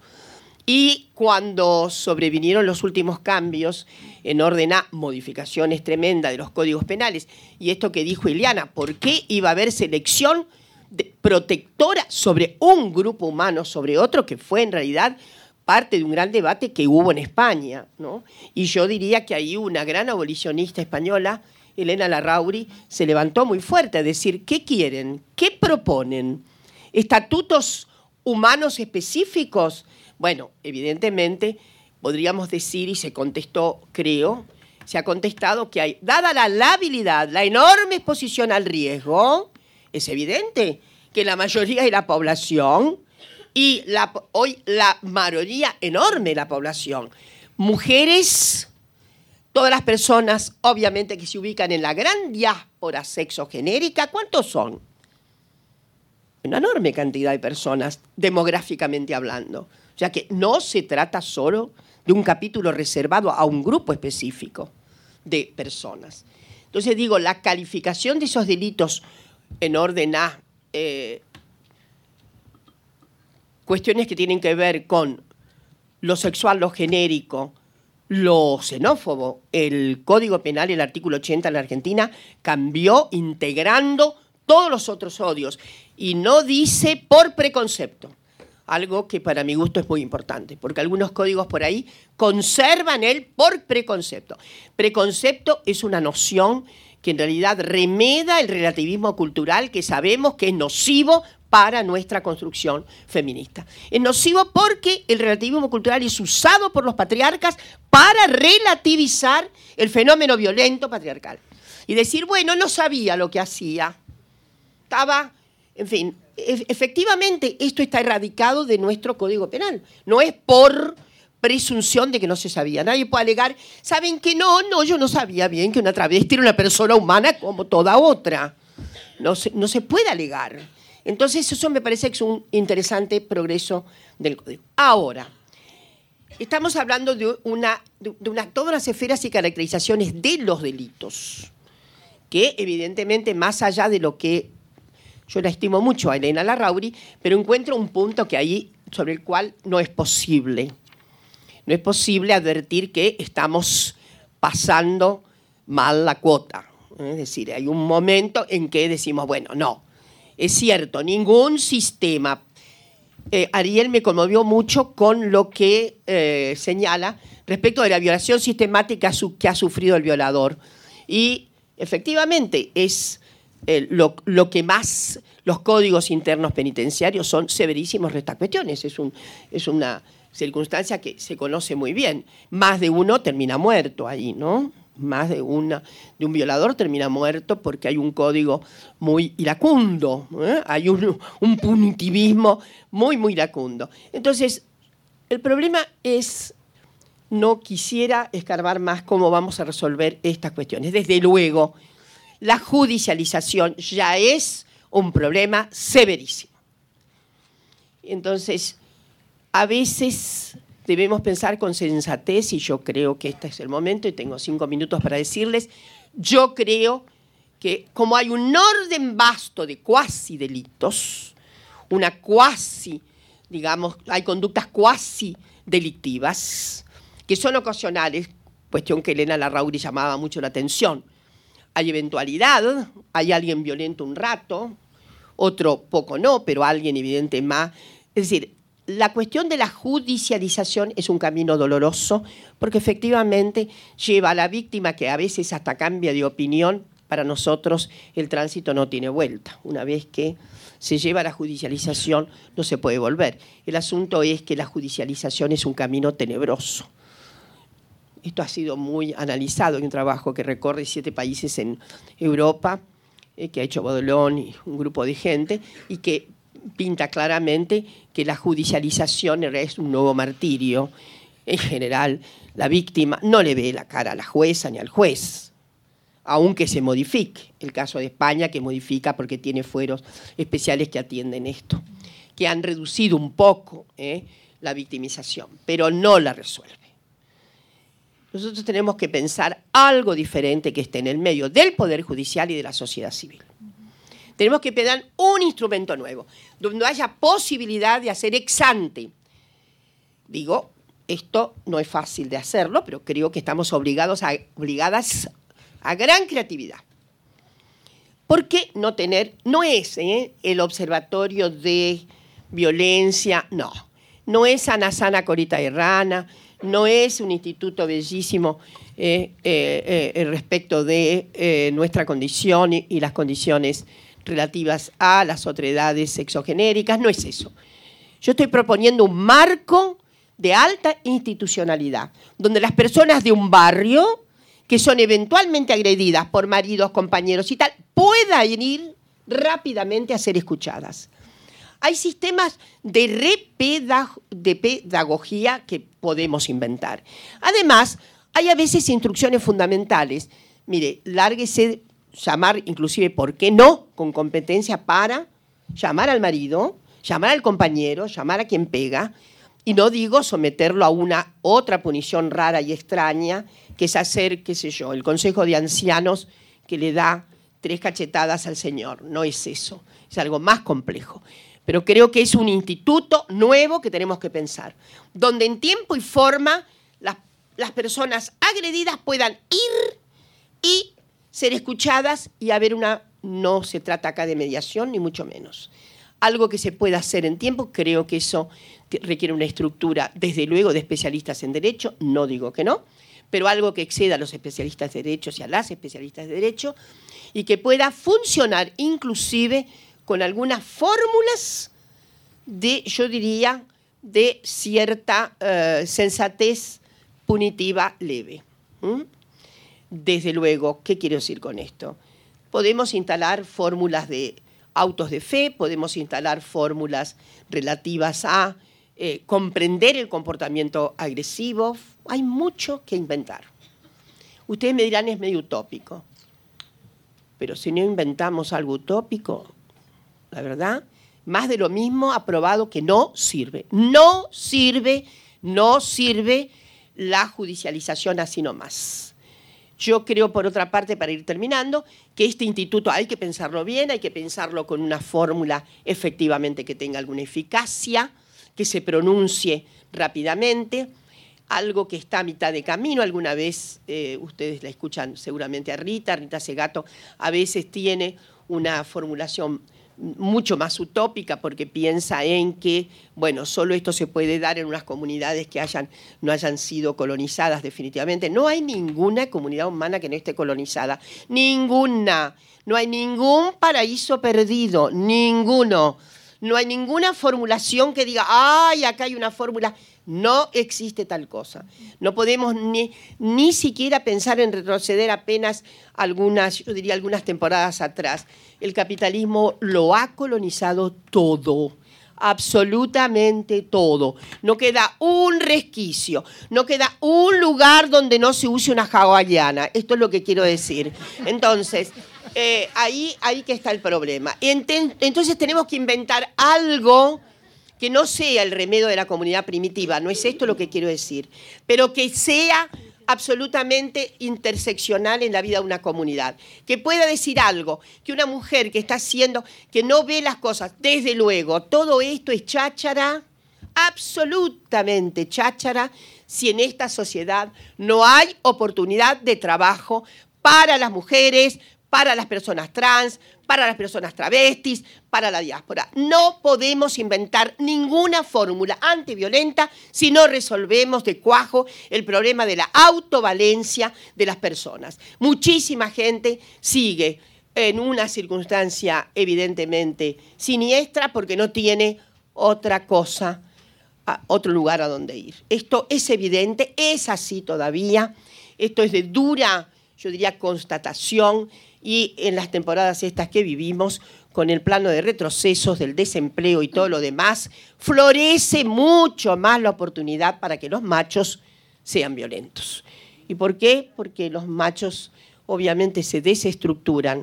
Y cuando sobrevinieron los últimos cambios en orden a modificaciones tremendas de los códigos penales, y esto que dijo Ileana, ¿por qué iba a haber selección de, protectora sobre un grupo humano, sobre otro, que fue en realidad parte de un gran debate que hubo en España, ¿no? Y yo diría que ahí una gran abolicionista española, Elena Larrauri, se levantó muy fuerte a decir, ¿qué quieren? ¿Qué proponen? ¿Estatutos humanos específicos? Bueno, evidentemente podríamos decir, y se contestó, creo, se ha contestado que hay, dada la labilidad, la enorme exposición al riesgo, es evidente que la mayoría de la población, y la, hoy la mayoría enorme de la población, mujeres, todas las personas, obviamente, que se ubican en la gran diáspora sexogenérica, ¿cuántos son? Una enorme cantidad de personas, demográficamente hablando. O sea que no se trata solo de un capítulo reservado a un grupo específico de personas. Entonces digo, la calificación de esos delitos en orden a eh, cuestiones que tienen que ver con lo sexual, lo genérico, lo xenófobo, el Código Penal, el artículo ochenta en la Argentina, cambió integrando todos los otros odios y no dice por preconcepto, algo que para mi gusto es muy importante, porque algunos códigos por ahí conservan el por preconcepto. Preconcepto es una noción que en realidad remeda el relativismo cultural que sabemos que es nocivo para nuestra construcción feminista. Es nocivo porque el relativismo cultural es usado por los patriarcas para relativizar el fenómeno violento patriarcal. Y decir, bueno, no sabía lo que hacía. Estaba, en fin, e- efectivamente esto está erradicado de nuestro Código Penal. No es por presunción de que no se sabía. Nadie puede alegar, ¿saben que no? No, yo no sabía bien que una travesti era una persona humana como toda otra. No se, no se puede alegar. Entonces eso me parece que es un interesante progreso del Código. Ahora, estamos hablando de, una, de una, todas las esferas y caracterizaciones de los delitos, que evidentemente más allá de lo que yo la estimo mucho a Elena Larrauri, pero encuentro un punto que ahí, sobre el cual no es posible. No es posible advertir que estamos pasando mal la cuota. Es decir, hay un momento en que decimos, bueno, no. Es cierto, ningún sistema. Eh, Ariel me conmovió mucho con lo que eh, señala respecto de la violación sistemática su, que ha sufrido el violador. Y efectivamente es eh, lo, lo que más los códigos internos penitenciarios son severísimos de estas cuestiones. Es, un, es una circunstancia que se conoce muy bien. Más de uno termina muerto ahí, ¿no? Más de, una, de un violador termina muerto porque hay un código muy iracundo, ¿eh? Hay un, un punitivismo muy, muy iracundo. Entonces, el problema es, no quisiera escarbar más cómo vamos a resolver estas cuestiones. Desde luego, la judicialización ya es un problema severísimo. Entonces, a veces debemos pensar con sensatez, y yo creo que este es el momento, y tengo cinco minutos para decirles, yo creo que como hay un orden vasto de cuasi delitos, una cuasi, digamos, hay conductas cuasi delictivas, que son ocasionales, cuestión que Elena Larrauri llamaba mucho la atención. Hay eventualidad, hay alguien violento un rato, otro poco no, pero alguien evidente más. Es decir, la cuestión de la judicialización es un camino doloroso porque efectivamente lleva a la víctima que a veces hasta cambia de opinión. Para nosotros el tránsito no tiene vuelta. Una vez que se lleva a la judicialización no se puede volver. El asunto es que la judicialización es un camino tenebroso. Esto ha sido muy analizado en un trabajo que recorre siete países en Europa, eh, que ha hecho Baudelaire y un grupo de gente, y que pinta claramente que la judicialización es un nuevo martirio. En general, la víctima no le ve la cara a la jueza ni al juez, aunque se modifique. El caso de España, que modifica porque tiene fueros especiales que atienden esto, que han reducido un poco eh, la victimización, pero no la resuelve. Nosotros tenemos que pensar algo diferente que esté en el medio del Poder Judicial y de la sociedad civil. Tenemos que pedir un instrumento nuevo, donde haya posibilidad de hacer ex ante. Digo, esto no es fácil de hacerlo, pero creo que estamos obligados a, obligadas a gran creatividad. ¿Por qué no tener? No es ¿eh? el observatorio de violencia, no. no es Ana Sana Corita y Rana, no es un instituto bellísimo eh, eh, eh, respecto de eh, nuestra condición y, y las condiciones relativas a las otredades sexogenéricas, no es eso. Yo estoy proponiendo un marco de alta institucionalidad, donde las personas de un barrio que son eventualmente agredidas por maridos, compañeros y tal, puedan ir rápidamente a ser escuchadas. Hay sistemas de, repedag- de pedagogía que podemos inventar. Además, hay a veces instrucciones fundamentales. Mire, lárguese llamar, inclusive, ¿por qué no?, con competencia para llamar al marido, llamar al compañero, llamar a quien pega, y no digo someterlo a una otra punición rara y extraña, que es hacer, qué sé yo, el Consejo de Ancianos que le da tres cachetadas al señor. No es eso, es algo más complejo. Pero creo que es un instituto nuevo que tenemos que pensar, donde en tiempo y forma las, las personas agredidas puedan ir y ser escuchadas y haber una... No se trata acá de mediación, ni mucho menos. Algo que se pueda hacer en tiempo, creo que eso requiere una estructura, desde luego, de especialistas en derecho, no digo que no, pero algo que exceda a los especialistas de derecho y a las especialistas de derecho, y que pueda funcionar inclusive con algunas fórmulas de, yo diría, de cierta uh, sensatez punitiva leve. ¿Mm? Desde luego, ¿qué quiero decir con esto? Podemos instalar fórmulas de autos de fe, podemos instalar fórmulas relativas a eh, comprender el comportamiento agresivo. Hay mucho que inventar. Ustedes me dirán, es medio utópico. Pero si no inventamos algo utópico, la verdad, más de lo mismo ha probado que no sirve. No sirve, no sirve la judicialización así nomás. Yo creo, por otra parte, para ir terminando, que este instituto hay que pensarlo bien, hay que pensarlo con una fórmula efectivamente que tenga alguna eficacia, que se pronuncie rápidamente, algo que está a mitad de camino. Alguna vez eh, ustedes la escuchan seguramente a Rita, Rita Segato a veces tiene una formulación mucho más utópica porque piensa en que, bueno, solo esto se puede dar en unas comunidades que hayan, no hayan sido colonizadas definitivamente. No hay ninguna comunidad humana que no esté colonizada, ninguna. No hay ningún paraíso perdido, ninguno. No hay ninguna formulación que diga, ay, acá hay una fórmula. No existe tal cosa. No podemos ni, ni siquiera pensar en retroceder apenas algunas, yo diría algunas temporadas atrás. El capitalismo lo ha colonizado todo, absolutamente todo. No queda un resquicio, no queda un lugar donde no se use una hawaiana. Esto es lo que quiero decir. Entonces, eh, ahí, ahí que está el problema. Entonces tenemos que inventar algo que no sea el remedio de la comunidad primitiva, no es esto lo que quiero decir, pero que sea absolutamente interseccional en la vida de una comunidad, que pueda decir algo, que una mujer que está haciendo, que no ve las cosas, desde luego, todo esto es cháchara, absolutamente cháchara, si en esta sociedad no hay oportunidad de trabajo para las mujeres, para las personas trans, para las personas travestis, para la diáspora. No podemos inventar ninguna fórmula antiviolenta si no resolvemos de cuajo el problema de la autovalencia de las personas. Muchísima gente sigue en una circunstancia evidentemente siniestra porque no tiene otra cosa, otro lugar a donde ir. Esto es evidente, es así todavía. Esto es de dura, yo diría, constatación. Y en las temporadas estas que vivimos, con el plano de retrocesos, del desempleo y todo lo demás, florece mucho más la oportunidad para que los machos sean violentos. ¿Y por qué? Porque los machos obviamente se desestructuran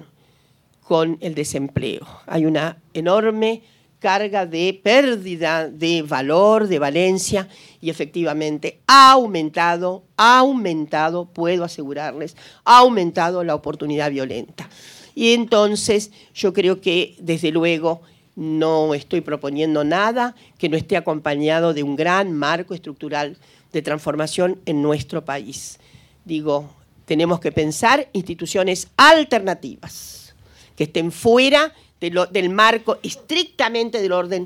con el desempleo. Hay una enorme carga de pérdida de valor, de valencia, y efectivamente ha aumentado, ha aumentado, puedo asegurarles, ha aumentado la oportunidad violenta. Y entonces yo creo que, desde luego, no estoy proponiendo nada que no esté acompañado de un gran marco estructural de transformación en nuestro país. Digo, tenemos que pensar instituciones alternativas, que estén fuera de lo, del marco estrictamente del orden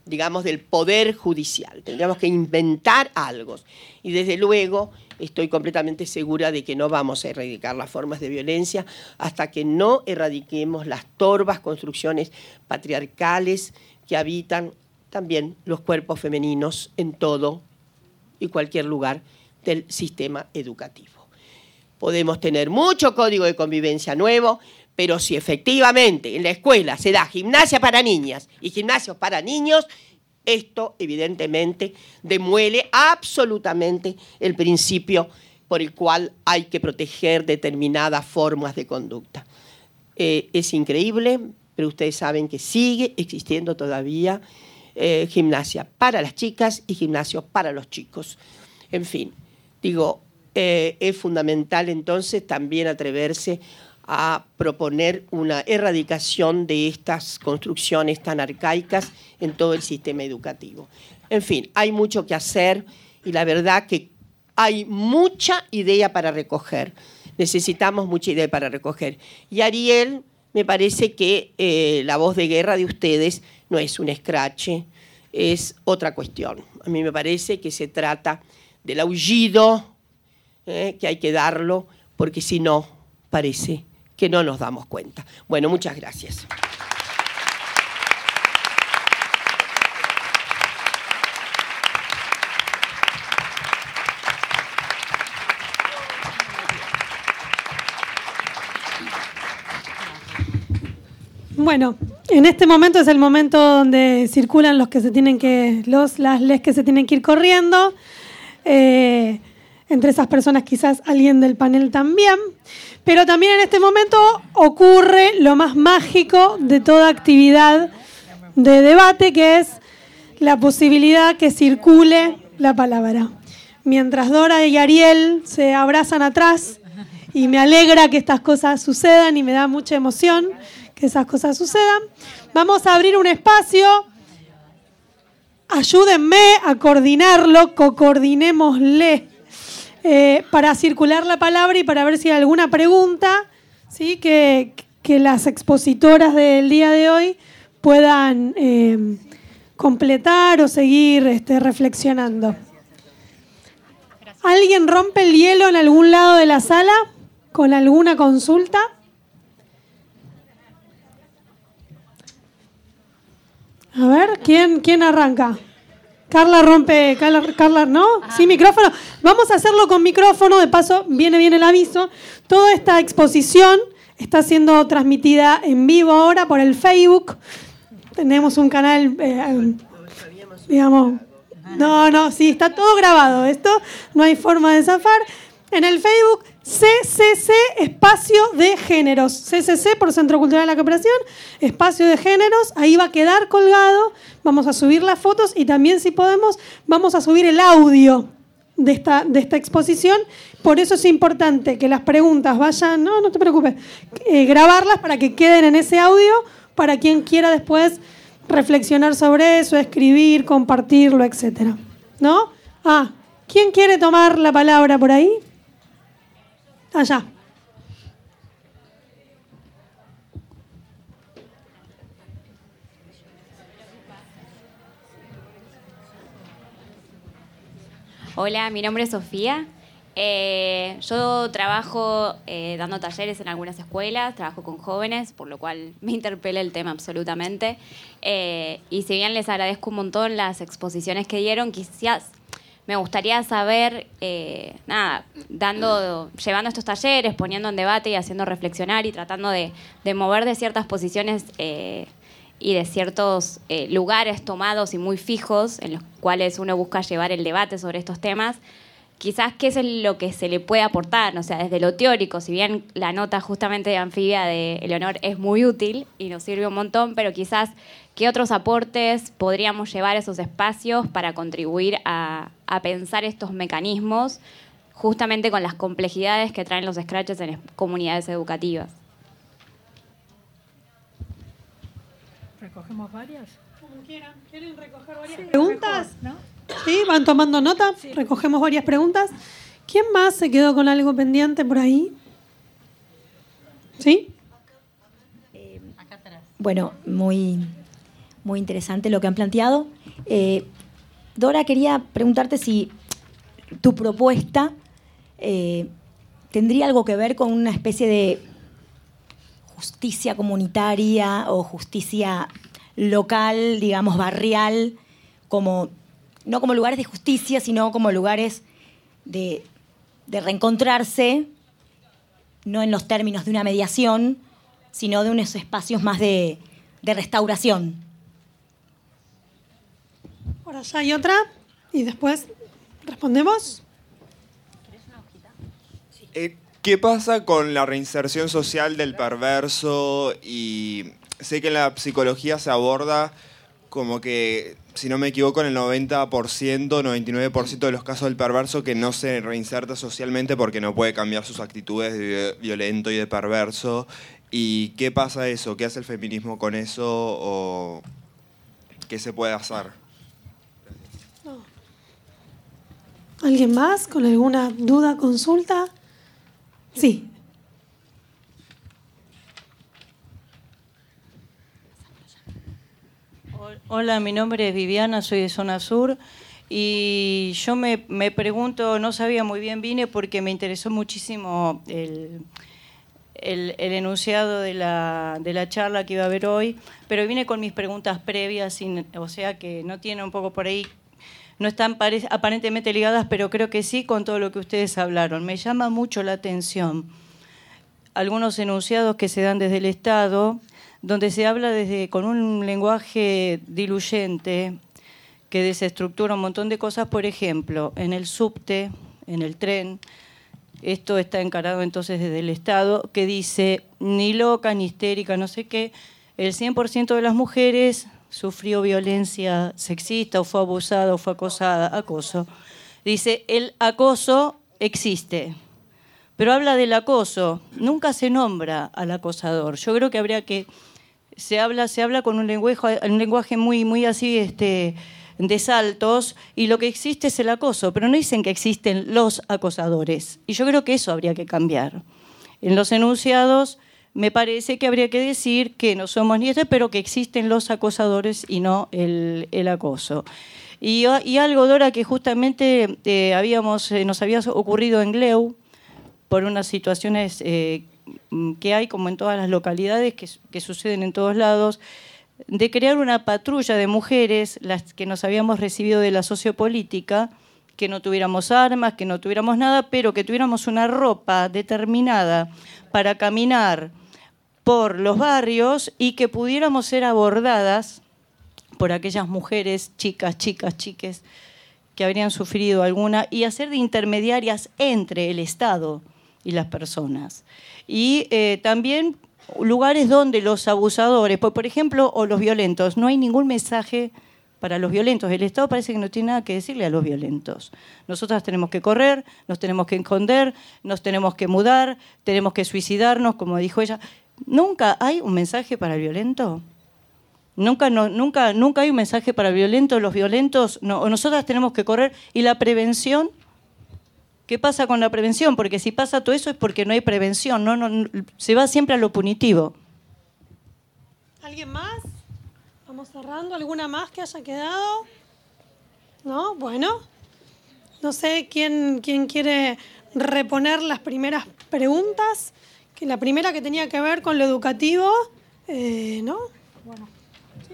digamos, del poder judicial. Tendríamos que inventar algo. Y desde luego estoy completamente segura de que no vamos a erradicar las formas de violencia hasta que no erradiquemos las torvas construcciones patriarcales que habitan también los cuerpos femeninos en todo y cualquier lugar del sistema educativo. Podemos tener mucho código de convivencia nuevo, pero si efectivamente en la escuela se da gimnasia para niñas y gimnasios para niños, esto evidentemente demuele absolutamente el principio por el cual hay que proteger determinadas formas de conducta. Eh, es increíble, pero ustedes saben que sigue existiendo todavía eh, gimnasia para las chicas y gimnasio para los chicos. En fin, digo, eh, es fundamental entonces también atreverse a proponer una erradicación de estas construcciones tan arcaicas en todo el sistema educativo. En fin, hay mucho que hacer y la verdad que hay mucha idea para recoger. Necesitamos mucha idea para recoger. Y Ariel, me parece que eh, la voz de guerra de ustedes no es un escrache, es otra cuestión. A mí me parece que se trata del aullido, eh, que hay que darlo, porque si no, parece que no nos damos cuenta. Bueno, muchas gracias. Bueno, en este momento es el momento donde circulan los que se tienen que, los, las les que se tienen que ir corriendo. Eh, entre esas personas quizás alguien del panel también. Pero también en este momento ocurre lo más mágico de toda actividad de debate, que es la posibilidad que circule la palabra. Mientras Dora y Ariel se abrazan atrás, y me alegra que estas cosas sucedan y me da mucha emoción que esas cosas sucedan, vamos a abrir un espacio. Ayúdenme a coordinarlo, co-coordinémosle. Eh, para circular la palabra y para ver si hay alguna pregunta, ¿sí? que, que las expositoras del día de hoy puedan eh, completar o seguir este, reflexionando. ¿Alguien rompe el hielo en algún lado de la sala con alguna consulta? A ver, ¿quién, quién arranca? Carla rompe, Carla, Carla, ¿no? Sí, micrófono. Vamos a hacerlo con micrófono, de paso viene bien el aviso. Toda esta exposición está siendo transmitida en vivo ahora por el Facebook. Tenemos un canal, eh, digamos, no, no, sí, está todo grabado esto, no hay forma de zafar. En el Facebook, C C C, Espacio de Géneros. C C C por Centro Cultural de la Cooperación, Espacio de Géneros. Ahí va a quedar colgado. Vamos a subir las fotos y también, si podemos, vamos a subir el audio de esta, de esta exposición. Por eso es importante que las preguntas vayan, no, no te preocupes, eh, grabarlas para que queden en ese audio, para quien quiera después reflexionar sobre eso, escribir, compartirlo, etcétera. ¿No? Ah, ¿quién quiere tomar la palabra por ahí? Allá. Hola, mi nombre es Sofía. Eh, yo trabajo eh, dando talleres en algunas escuelas, trabajo con jóvenes, por lo cual me interpela el tema absolutamente. Eh, y si bien les agradezco un montón las exposiciones que dieron, quizás me gustaría saber, eh, nada, dando, llevando estos talleres, poniendo en debate y haciendo reflexionar y tratando de, de mover de ciertas posiciones eh, y de ciertos eh, lugares tomados y muy fijos en los cuales uno busca llevar el debate sobre estos temas, quizás qué es lo que se le puede aportar, o sea, desde lo teórico, si bien la nota justamente de Anfibia de Eleonor es muy útil y nos sirve un montón, pero quizás qué otros aportes podríamos llevar a esos espacios para contribuir a, a pensar estos mecanismos justamente con las complejidades que traen los scratches en comunidades educativas. ¿Recogemos varias? Como quieran. ¿Quieren recoger varias preguntas? ¿No? Sí, van tomando nota, sí. Recogemos varias preguntas. ¿Quién más se quedó con algo pendiente por ahí? ¿Sí? Eh, Acá atrás. Bueno, muy, muy interesante lo que han planteado. Eh, Dora, quería preguntarte si tu propuesta eh, tendría algo que ver con una especie de justicia comunitaria o justicia local, digamos, barrial, como, no como lugares de justicia, sino como lugares de, de reencontrarse, no en los términos de una mediación, sino de unos espacios más de, de restauración. Por allá hay otra, y después respondemos. Eh, ¿Qué pasa con la reinserción social del perverso? Y sé que en la psicología se aborda como que, si no me equivoco, en el noventa por ciento, noventa y nueve por ciento de los casos del perverso que no se reinserta socialmente porque no puede cambiar sus actitudes de violento y de perverso. ¿Y qué pasa eso? ¿Qué hace el feminismo con eso? ¿O qué se puede hacer? No. ¿Alguien más con alguna duda, consulta? Sí. Hola, mi nombre es Viviana, soy de Zona Sur y yo me, me pregunto, no sabía muy bien, vine porque me interesó muchísimo el, el, el enunciado de la, de la charla que iba a haber hoy, pero vine con mis preguntas previas, sin, o sea que no tiene un poco por ahí, no están aparentemente ligadas, pero creo que sí con todo lo que ustedes hablaron. Me llama mucho la atención algunos enunciados que se dan desde el Estado, donde se habla desde con un lenguaje diluyente que desestructura un montón de cosas. Por ejemplo, en el subte, en el tren, esto está encarado entonces desde el Estado, que dice, ni loca, ni histérica, no sé qué, el cien por ciento de las mujeres sufrió violencia sexista o fue abusada o fue acosada, acoso. Dice, el acoso existe, pero habla del acoso, nunca se nombra al acosador. Yo creo que habría que, se habla, se habla con un lenguaje, un lenguaje muy, muy así, este, de saltos, y lo que existe es el acoso, pero no dicen que existen los acosadores. Y yo creo que eso habría que cambiar. En los enunciados me parece que habría que decir que no somos ni este, pero que existen los acosadores y no el, el acoso. Y, y algo, Dora, que justamente eh, habíamos, eh, nos había ocurrido en Gleu, por unas situaciones eh, que hay, como en todas las localidades, que, que suceden en todos lados, de crear una patrulla de mujeres, las que nos habíamos recibido de la sociopolítica, que no tuviéramos armas, que no tuviéramos nada, pero que tuviéramos una ropa determinada para caminar por los barrios y que pudiéramos ser abordadas por aquellas mujeres, chicas, chicas, chiques, que habrían sufrido alguna, y hacer de intermediarias entre el Estado y las personas. Y eh, también lugares donde los abusadores, por, por ejemplo, o los violentos, no hay ningún mensaje para los violentos. El Estado parece que no tiene nada que decirle a los violentos. Nosotras tenemos que correr, nos tenemos que esconder, nos tenemos que mudar, tenemos que suicidarnos, como dijo ella. ¿Nunca hay un mensaje para el violento? Nunca, no, nunca, nunca hay un mensaje para el violento. Los violentos, no, nosotras tenemos que correr. ¿Y la prevención? ¿Qué pasa con la prevención? Porque si pasa todo eso es porque no hay prevención, no, no, no, se va siempre a lo punitivo. ¿Alguien más? Vamos cerrando. ¿Alguna más que haya quedado? ¿No? Bueno. No sé quién, quién quiere reponer las primeras preguntas. Que la primera que tenía que ver con lo educativo, eh, ¿no? Bueno. ¿Sí?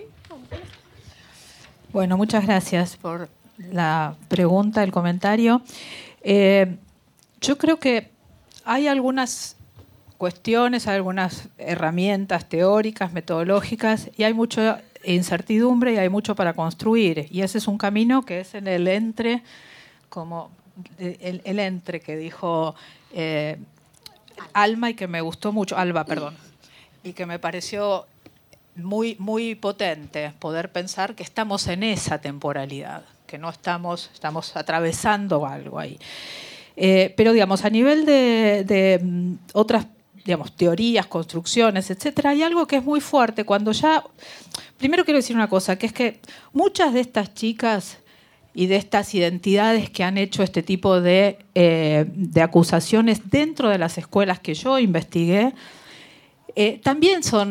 Bueno, muchas gracias por la pregunta, el comentario. Eh, yo creo que hay algunas cuestiones, hay algunas herramientas teóricas, metodológicas, y hay mucha incertidumbre y hay mucho para construir. Y ese es un camino que es en el entre, como el, el entre que dijo eh, Alma y que me gustó mucho, Alba, perdón, y que me pareció muy, muy potente poder pensar que estamos en esa temporalidad, que no estamos, estamos atravesando algo ahí. Eh, pero, digamos, a nivel de, de um, otras, digamos, teorías, construcciones, etcétera, hay algo que es muy fuerte cuando ya... Primero quiero decir una cosa, que es que muchas de estas chicas y de estas identidades que han hecho este tipo de, eh, de acusaciones dentro de las escuelas que yo investigué, eh, también son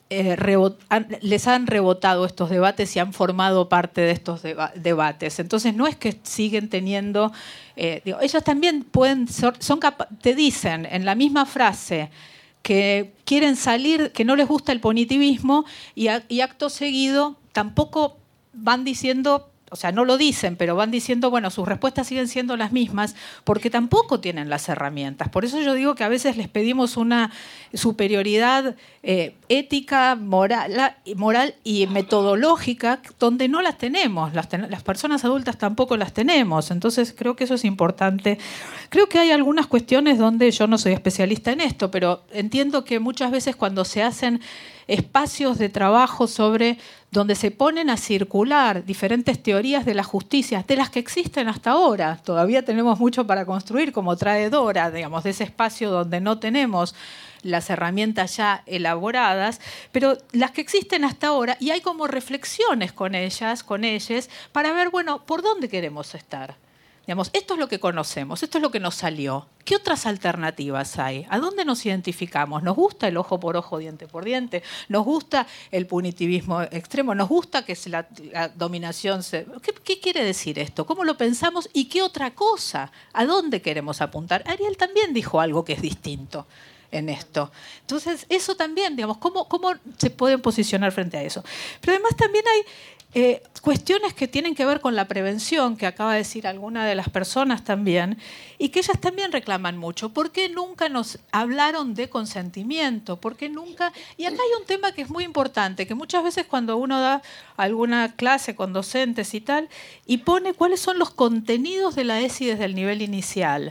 eh, rebot- han, les han rebotado estos debates y han formado parte de estos deba- debates. Entonces no es que siguen teniendo, eh, digo, ellos también pueden, ser, son capa- te dicen en la misma frase que quieren salir, que no les gusta el punitivismo y, a, y acto seguido tampoco van diciendo, o sea, no lo dicen, pero van diciendo, bueno, sus respuestas siguen siendo las mismas porque tampoco tienen las herramientas. Por eso yo digo que a veces les pedimos una superioridad eh, ética, moral, moral y metodológica donde no las tenemos. Las, ten- las personas adultas tampoco las tenemos. Entonces creo que eso es importante. Creo que hay algunas cuestiones donde yo no soy especialista en esto, pero entiendo que muchas veces cuando se hacen espacios de trabajo sobre donde se ponen a circular diferentes teorías de la justicia, de las que existen hasta ahora. Todavía tenemos mucho para construir, como trae Dora, digamos, de ese espacio donde no tenemos las herramientas ya elaboradas, pero las que existen hasta ahora, y hay como reflexiones con ellas, con ellas, para ver, bueno, ¿por dónde queremos estar? Digamos, esto es lo que conocemos, esto es lo que nos salió. ¿Qué otras alternativas hay? ¿A dónde nos identificamos? ¿Nos gusta el ojo por ojo, diente por diente? ¿Nos gusta el punitivismo extremo? ¿Nos gusta que la, la dominación se... ¿Qué, ¿Qué quiere decir esto? ¿Cómo lo pensamos? ¿Y qué otra cosa? ¿A dónde queremos apuntar? Ariel también dijo algo que es distinto en esto. Entonces, eso también, digamos, ¿cómo, cómo se pueden posicionar frente a eso? Pero además también hay Eh, cuestiones que tienen que ver con la prevención, que acaba de decir alguna de las personas también, y que ellas también reclaman mucho. ¿Por qué nunca nos hablaron de consentimiento? ¿Por qué nunca? Y acá hay un tema que es muy importante, que muchas veces cuando uno da alguna clase con docentes y tal, y pone cuáles son los contenidos de la ESI desde el nivel inicial,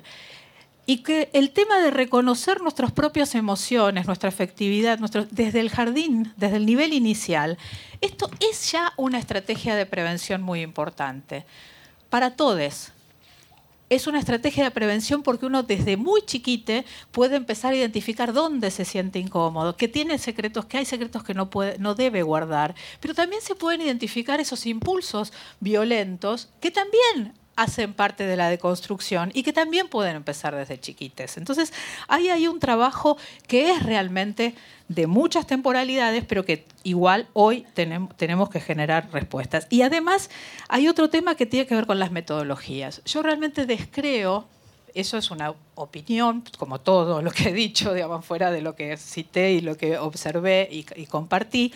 y que el tema de reconocer nuestras propias emociones, nuestra afectividad, nuestro, desde el jardín, desde el nivel inicial, esto es ya una estrategia de prevención muy importante. Para todos. Es una estrategia de prevención porque uno desde muy chiquite puede empezar a identificar dónde se siente incómodo, que tiene secretos, que hay secretos que no, puede, no debe guardar. Pero también se pueden identificar esos impulsos violentos que también hacen parte de la deconstrucción y que también pueden empezar desde chiquites. Entonces, ahí hay un trabajo que es realmente de muchas temporalidades, pero que igual hoy tenem- tenemos que generar respuestas. Y además, hay otro tema que tiene que ver con las metodologías. Yo realmente descreo, eso es una opinión, como todo lo que he dicho, digamos, fuera de lo que cité y lo que observé y, y compartí,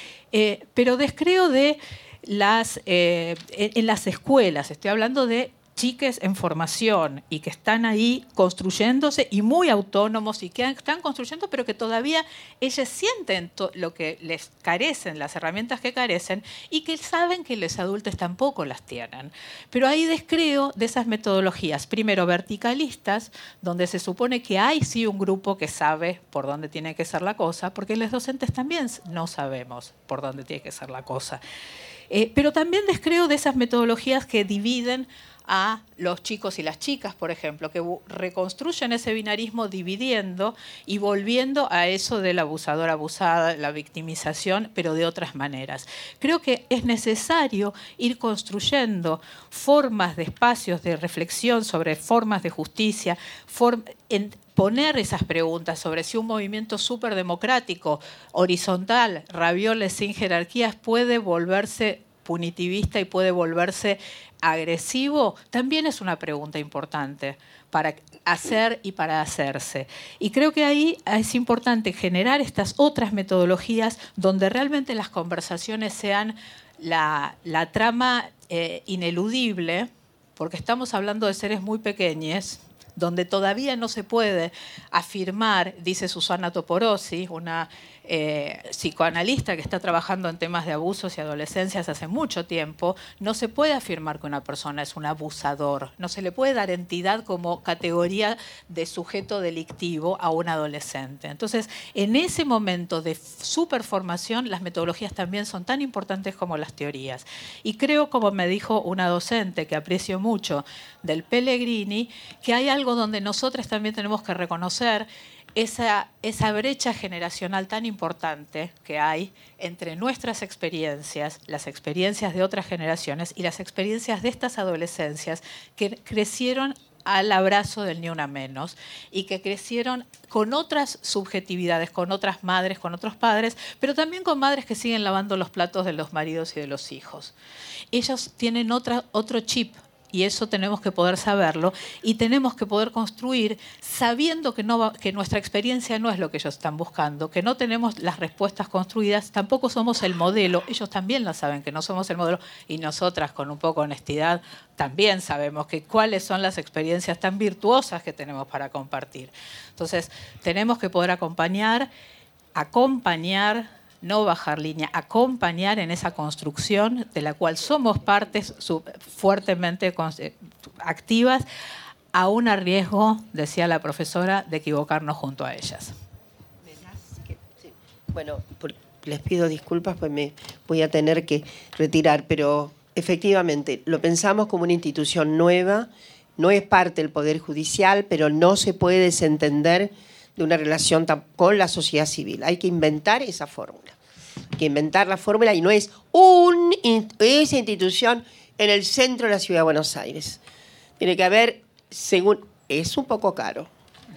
eh, pero descreo de Las, eh, en las escuelas, estoy hablando de chiques en formación y que están ahí construyéndose y muy autónomos y que están construyendo, pero que todavía ellos sienten lo que les carecen, las herramientas que carecen y que saben que los adultos tampoco las tienen. Pero ahí descreo de esas metodologías, primero verticalistas, donde se supone que hay sí un grupo que sabe por dónde tiene que ser la cosa, porque los docentes también no sabemos por dónde tiene que ser la cosa. Eh, pero también descreo de esas metodologías que dividen a los chicos y las chicas, por ejemplo, que reconstruyen ese binarismo dividiendo y volviendo a eso del abusador abusada, la victimización, pero de otras maneras. Creo que es necesario ir construyendo formas de espacios de reflexión sobre formas de justicia, form- en, poner esas preguntas sobre si un movimiento superdemocrático, horizontal, ravioles sin jerarquías, puede volverse punitivista y puede volverse agresivo, también es una pregunta importante para hacer y para hacerse. Y creo que ahí es importante generar estas otras metodologías donde realmente las conversaciones sean la, la trama eh, ineludible, porque estamos hablando de seres muy pequeños, donde todavía no se puede afirmar, dice Susana Toporossi, una eh, psicoanalista que está trabajando en temas de abusos y adolescencias hace mucho tiempo, no se puede afirmar que una persona es un abusador, no se le puede dar entidad como categoría de sujeto delictivo a un adolescente. Entonces, en ese momento de superformación, las metodologías también son tan importantes como las teorías. Y creo, como me dijo una docente que aprecio mucho del Pellegrini, que hay algo donde nosotros también tenemos que reconocer esa, esa brecha generacional tan importante que hay entre nuestras experiencias, las experiencias de otras generaciones y las experiencias de estas adolescencias que crecieron al abrazo del Ni Una Menos y que crecieron con otras subjetividades, con otras madres, con otros padres, pero también con madres que siguen lavando los platos de los maridos y de los hijos. Ellos tienen otra, otro chip. Y eso tenemos que poder saberlo y tenemos que poder construir sabiendo que, no va, que nuestra experiencia no es lo que ellos están buscando, que no tenemos las respuestas construidas, tampoco somos el modelo. Ellos también lo saben, que no somos el modelo, y nosotras, con un poco de honestidad, también sabemos que cuáles son las experiencias tan virtuosas que tenemos para compartir. Entonces, tenemos que poder acompañar, acompañar, no bajar línea, acompañar en esa construcción de la cual somos partes fuertemente activas, aún a riesgo, decía la profesora, de equivocarnos junto a ellas. Bueno, por, les pido disculpas, pues me voy a tener que retirar, pero efectivamente lo pensamos como una institución nueva, no es parte del Poder Judicial, pero no se puede desentender de una relación con la sociedad civil. Hay que inventar esa fórmula. Hay que inventar la fórmula y no es un, esa institución en el centro de la ciudad de Buenos Aires. Tiene que haber, según, es un poco caro.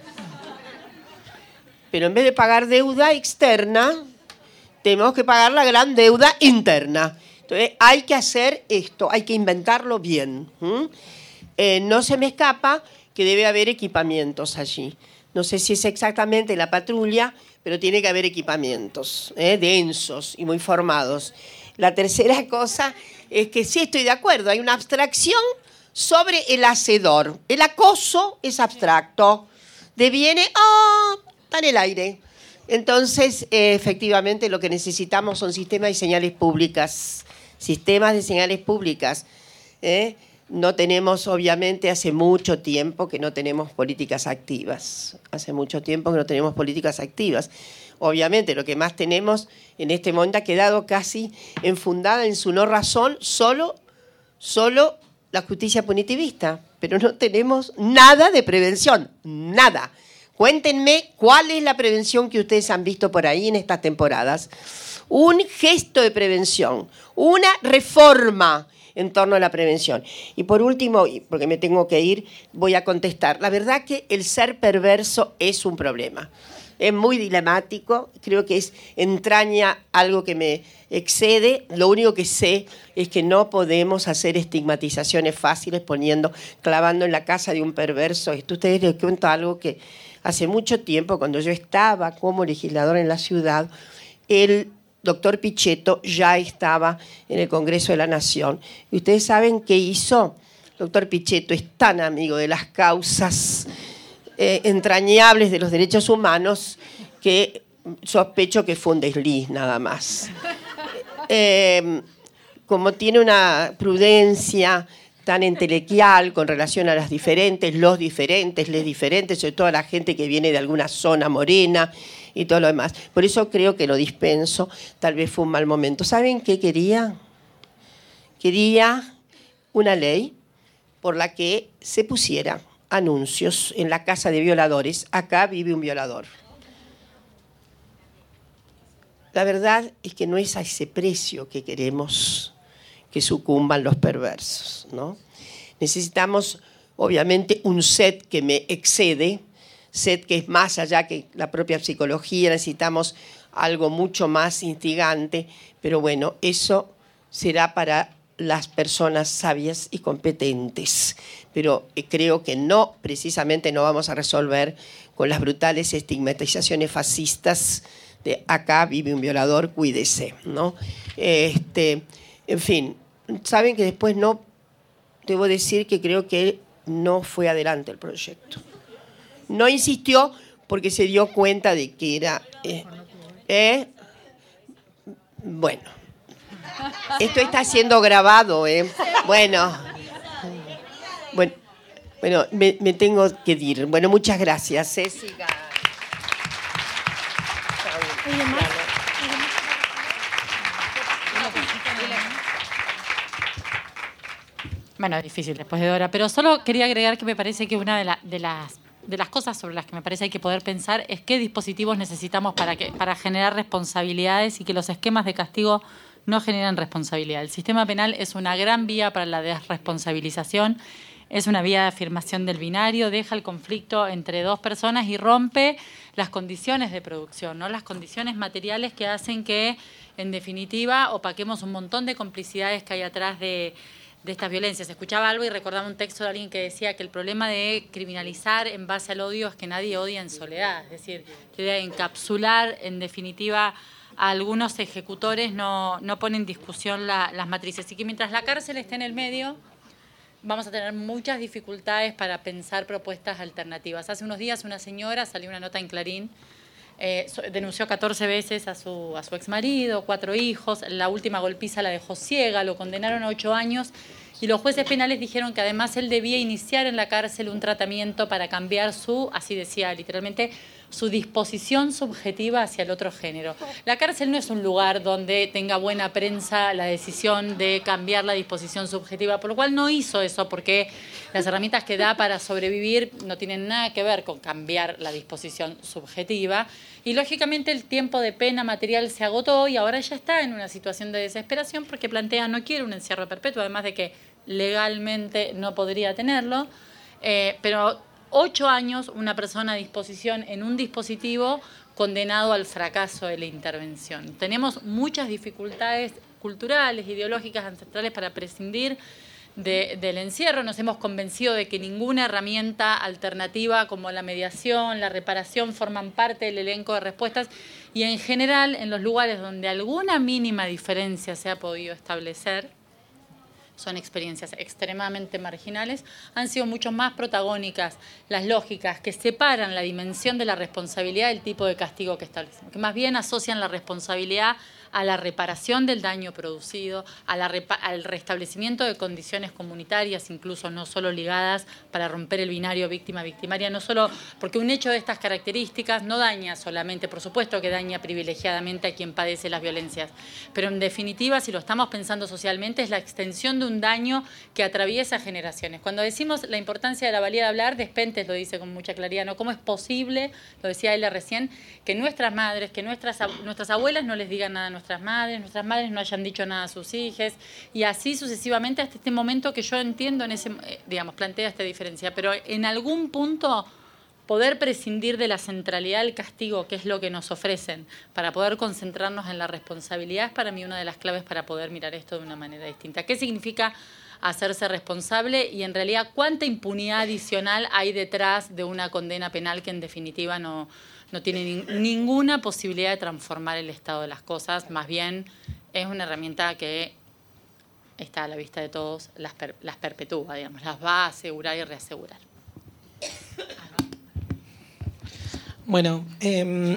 Pero en vez de pagar deuda externa, tenemos que pagar la gran deuda interna. Entonces hay que hacer esto, hay que inventarlo bien. ¿Mm? Eh, no se me escapa que debe haber equipamientos allí. No sé si es exactamente la patrulla, pero tiene que haber equipamientos ¿eh? densos y muy formados. La tercera cosa es que sí estoy de acuerdo, hay una abstracción sobre el hacedor. El acoso es abstracto, deviene, ah, oh, está en el aire. Entonces, eh, efectivamente, lo que necesitamos son sistemas de señales públicas, sistemas de señales públicas, ¿eh? No tenemos, obviamente, hace mucho tiempo que no tenemos políticas activas. Hace mucho tiempo que no tenemos políticas activas. Obviamente, lo que más tenemos en este momento ha quedado casi enfundada en su no razón solo, solo la justicia punitivista. Pero no tenemos nada de prevención, nada. Cuéntenme cuál es la prevención que ustedes han visto por ahí en estas temporadas. Un gesto de prevención, una reforma en torno a la prevención. Y por último, porque me tengo que ir, voy a contestar. La verdad que el ser perverso es un problema. Es muy dilemático, creo que es, entraña algo que me excede. Lo único que sé es que no podemos hacer estigmatizaciones fáciles poniendo, clavando en la casa de un perverso. Esto ustedes les cuento algo que hace mucho tiempo, cuando yo estaba como legislador en la ciudad, el doctor Pichetto ya estaba en el Congreso de la Nación. ¿Y ustedes saben qué hizo? El doctor Pichetto es tan amigo de las causas eh, entrañables de los derechos humanos que sospecho que fue un desliz nada más. Eh, como tiene una prudencia tan intelectual con relación a las diferentes, los diferentes, les diferentes, sobre todo a la gente que viene de alguna zona morena y todo lo demás. Por eso creo que lo dispenso, tal vez fue un mal momento. ¿Saben qué quería? Quería una ley por la que se pusiera anuncios en la casa de violadores. Acá vive un violador. La verdad es que no es a ese precio que queremos que sucumban los perversos, ¿no? Necesitamos, obviamente, un set que me excede, set que es más allá que la propia psicología, necesitamos algo mucho más instigante, pero bueno, eso será para las personas sabias y competentes. Pero creo que no, precisamente no vamos a resolver con las brutales estigmatizaciones fascistas de acá vive un violador, cuídese, ¿no? Este, en fin, saben que después no, debo decir que creo que no fue adelante el proyecto. No insistió porque se dio cuenta de que era... Eh, eh, bueno, esto está siendo grabado, ¿eh? Bueno, bueno, bueno me, me tengo que ir. Bueno, muchas gracias. Ceci. Bueno, es difícil después de Dora, pero solo quería agregar que me parece que una de, la, de, las, de las cosas sobre las que me parece hay que poder pensar es qué dispositivos necesitamos para, que, para generar responsabilidades y que los esquemas de castigo no generen responsabilidad. El sistema penal es una gran vía para la desresponsabilización. es una vía de afirmación del binario, deja el conflicto entre dos personas y rompe las condiciones de producción, ¿no? Las condiciones materiales que hacen que, en definitiva, opaquemos un montón de complicidades que hay atrás de, de estas violencias. Escuchaba algo y recordaba un texto de alguien que decía que el problema de criminalizar en base al odio es que nadie odia en soledad, es decir, la idea de encapsular, en definitiva, a algunos ejecutores no, no pone en discusión la, las matrices. Y que mientras la cárcel esté en el medio, vamos a tener muchas dificultades para pensar propuestas alternativas. Hace unos días una señora, salió una nota en Clarín, eh, denunció catorce veces a su, a su exmarido, cuatro hijos, la última golpiza la dejó ciega, lo condenaron a ocho años y los jueces penales dijeron que además él debía iniciar en la cárcel un tratamiento para cambiar su, así decía literalmente, su disposición subjetiva hacia el otro género. La cárcel no es un lugar donde tenga buena prensa la decisión de cambiar la disposición subjetiva, por lo cual no hizo eso, porque las herramientas que da para sobrevivir no tienen nada que ver con cambiar la disposición subjetiva, y lógicamente el tiempo de pena material se agotó y ahora ya está en una situación de desesperación porque plantea no quiere un encierro perpetuo, además de que legalmente no podría tenerlo, eh, pero ocho años una persona a disposición en un dispositivo condenado al fracaso de la intervención. Tenemos muchas dificultades culturales, ideológicas, ancestrales para prescindir de, del encierro. Nos hemos convencido de que ninguna herramienta alternativa como la mediación, la reparación forman parte del elenco de respuestas y en general en los lugares donde alguna mínima diferencia se ha podido establecer, son experiencias extremadamente marginales, han sido mucho más protagónicas las lógicas que separan la dimensión de la responsabilidad del tipo de castigo que establecen, que más bien asocian la responsabilidad a la reparación del daño producido, a la repa- al restablecimiento de condiciones comunitarias, incluso no solo ligadas para romper el binario víctima-victimaria, no solo porque un hecho de estas características no daña solamente, por supuesto que daña privilegiadamente a quien padece las violencias, pero en definitiva, si lo estamos pensando socialmente, es la extensión de un daño que atraviesa generaciones. Cuando decimos la importancia de la valía de hablar, Despentes lo dice con mucha claridad, ¿no? ¿Cómo es posible, lo decía él recién, que nuestras madres, que nuestras, nuestras abuelas no les digan nada a nuestras madres, nuestras madres no hayan dicho nada a sus hijas, y así sucesivamente hasta este momento que yo entiendo, en ese, digamos, plantea esta diferencia, pero en algún punto poder prescindir de la centralidad del castigo, que es lo que nos ofrecen, para poder concentrarnos en la responsabilidad, es para mí una de las claves para poder mirar esto de una manera distinta. ¿Qué significa hacerse responsable y en realidad cuánta impunidad adicional hay detrás de una condena penal que en definitiva no, no tiene ni, ninguna posibilidad de transformar el estado de las cosas? Más bien es una herramienta que está a la vista de todos, las, per, las perpetúa, digamos, las va a asegurar y reasegurar. Bueno, eh,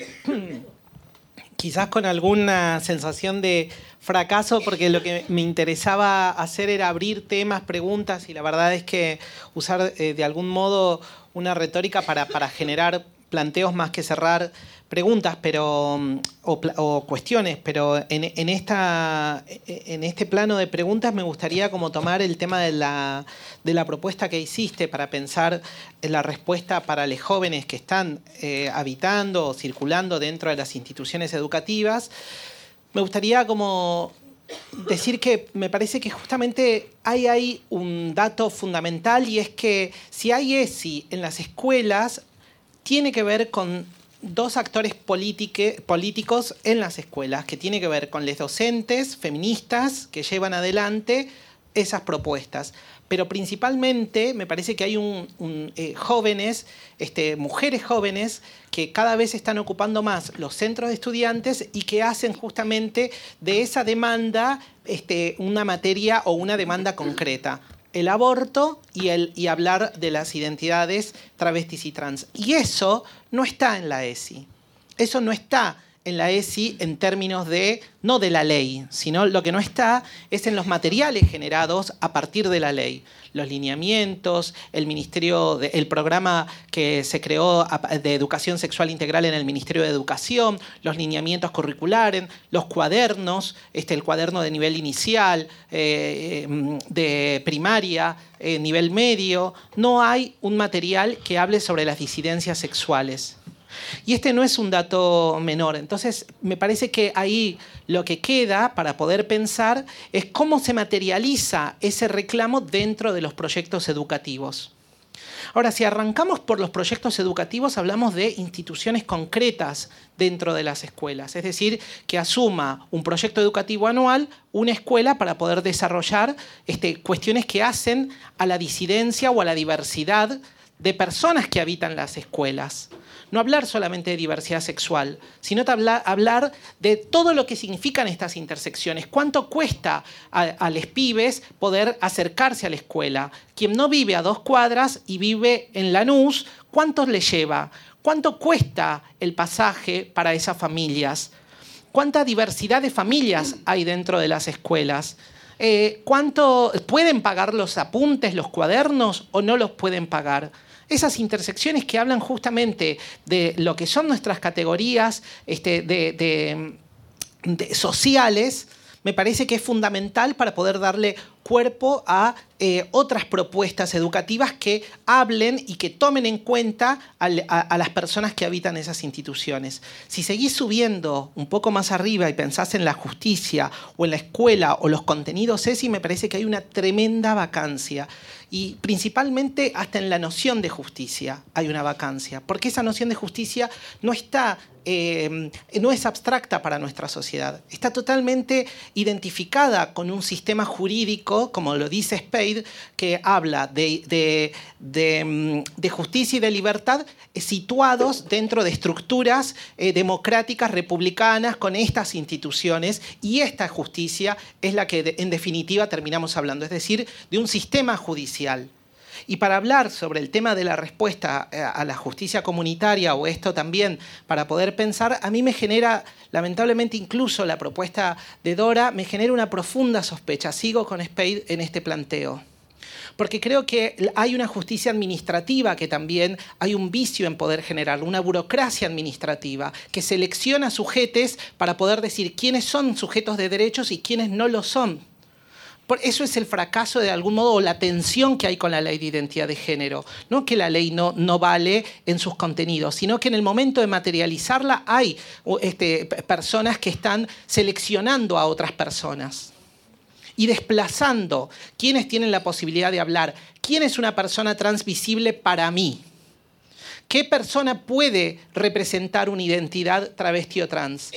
quizás con alguna sensación de fracaso, porque lo que me interesaba hacer era abrir temas, preguntas, y la verdad es que usar eh, de algún modo una retórica para, para generar planteos más que cerrar preguntas pero o, o cuestiones, pero en, en, esta, en este plano de preguntas me gustaría como tomar el tema de la, de la propuesta que hiciste para pensar en la respuesta para los jóvenes que están eh, habitando o circulando dentro de las instituciones educativas. Me gustaría como decir que me parece que justamente hay ahí un dato fundamental, y es que si hay E S I en las escuelas, tiene que ver con dos actores politique, políticos en las escuelas, que tiene que ver con los docentes feministas que llevan adelante esas propuestas. Pero principalmente me parece que hay un, un, eh, jóvenes, este, mujeres jóvenes, que cada vez están ocupando más los centros de estudiantes y que hacen justamente de esa demanda este, una materia o una demanda concreta. El aborto y, el, y hablar de las identidades travestis y trans. Y eso no está en la E S I. Eso no está en la E S I en términos de, no de la ley, sino lo que no está es en los materiales generados a partir de la ley. Los lineamientos, el ministerio, de, el programa que se creó de educación sexual integral en el Ministerio de Educación, los lineamientos curriculares, los cuadernos, este, el cuaderno de nivel inicial, eh, de primaria, eh, nivel medio. No hay un material que hable sobre las disidencias sexuales. Y este no es un dato menor. Entonces, me parece que ahí lo que queda para poder pensar es cómo se materializa ese reclamo dentro de los proyectos educativos. Ahora, si arrancamos por los proyectos educativos, hablamos de instituciones concretas dentro de las escuelas. Es decir, que asuma un proyecto educativo anual una escuela para poder desarrollar este, cuestiones que hacen a la disidencia o a la diversidad de personas que habitan las escuelas. No hablar solamente de diversidad sexual, sino hablar de todo lo que significan estas intersecciones. ¿Cuánto cuesta a, a los pibes poder acercarse a la escuela? Quien no vive a dos cuadras y vive en Lanús, ¿cuánto le lleva? ¿Cuánto cuesta el pasaje para esas familias? ¿Cuánta diversidad de familias hay dentro de las escuelas? Eh, ¿Cuánto pueden pagar los apuntes, los cuadernos o no los pueden pagar? Esas intersecciones que hablan justamente de lo que son nuestras categorías este, de, de, de sociales, me parece que es fundamental para poder darle cuerpo a eh, otras propuestas educativas que hablen y que tomen en cuenta a, a, a las personas que habitan esas instituciones. Si seguís subiendo un poco más arriba y pensás en la justicia o en la escuela o los contenidos ESI, me parece que hay una tremenda vacancia. Y principalmente hasta en la noción de justicia hay una vacancia, porque esa noción de justicia no está, eh, no es abstracta para nuestra sociedad, está totalmente identificada con un sistema jurídico, como lo dice Spade, que habla de, de, de, de justicia y de libertad eh, situados dentro de estructuras eh, democráticas, republicanas, con estas instituciones, y esta justicia es la que de, en definitiva terminamos hablando, es decir, de un sistema judicial. Y para hablar sobre el tema de la respuesta a la justicia comunitaria, o esto también para poder pensar, a mí me genera, lamentablemente incluso la propuesta de Dora, me genera una profunda sospecha. Sigo con Spade en este planteo. Porque creo que hay una justicia administrativa que también hay un vicio en poder generar, una burocracia administrativa que selecciona sujetes para poder decir quiénes son sujetos de derechos y quiénes no lo son. Eso es el fracaso de algún modo, o la tensión que hay con la ley de identidad de género. No que la ley no, no vale en sus contenidos, sino que en el momento de materializarla hay este, personas que están seleccionando a otras personas y desplazando quienes tienen la posibilidad de hablar. ¿Quién es una persona transvisible para mí? ¿Qué persona puede representar una identidad travesti o trans?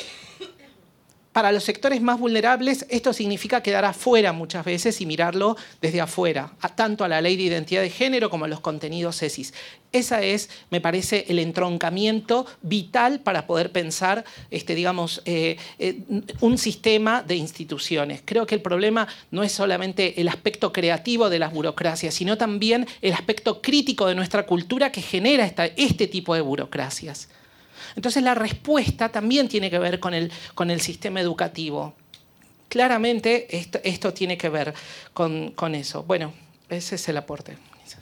Para los sectores más vulnerables, esto significa quedar afuera muchas veces y mirarlo desde afuera, a, tanto a la ley de identidad de género como a los contenidos ESIS. Ese es, me parece, el entroncamiento vital para poder pensar, este, digamos, eh, eh, un sistema de instituciones. Creo que el problema no es solamente el aspecto creativo de las burocracias, sino también el aspecto crítico de nuestra cultura que genera esta, este tipo de burocracias. Entonces la respuesta también tiene que ver con el, con el sistema educativo. Claramente esto, esto tiene que ver con, con eso. Bueno, ese es el aporte.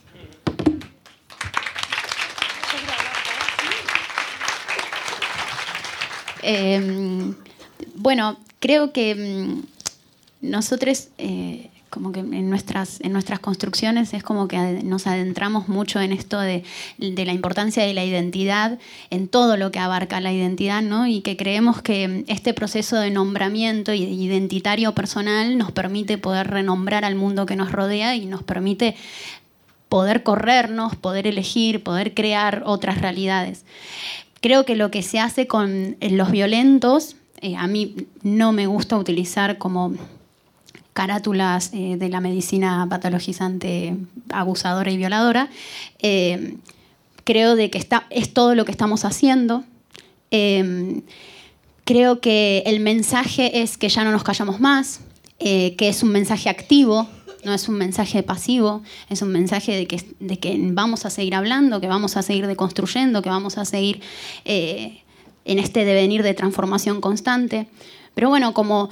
Eh, bueno, creo que mm, nosotros... Eh, como que en nuestras, en nuestras construcciones es como que nos adentramos mucho en esto de, de la importancia de la identidad, en todo lo que abarca la identidad, ¿no? Y que creemos que este proceso de nombramiento identitario personal nos permite poder renombrar al mundo que nos rodea y nos permite poder corrernos, poder elegir, poder crear otras realidades. Creo que lo que se hace con los violentos, eh, a mí no me gusta utilizar como carátulas eh, de la medicina patologizante, abusadora y violadora. Eh, creo de que está, es todo lo que estamos haciendo. Eh, creo que el mensaje es que ya no nos callamos más, eh, que es un mensaje activo, no es un mensaje pasivo, es un mensaje de que, de que vamos a seguir hablando, que vamos a seguir deconstruyendo, que vamos a seguir eh, en este devenir de transformación constante. Pero bueno, como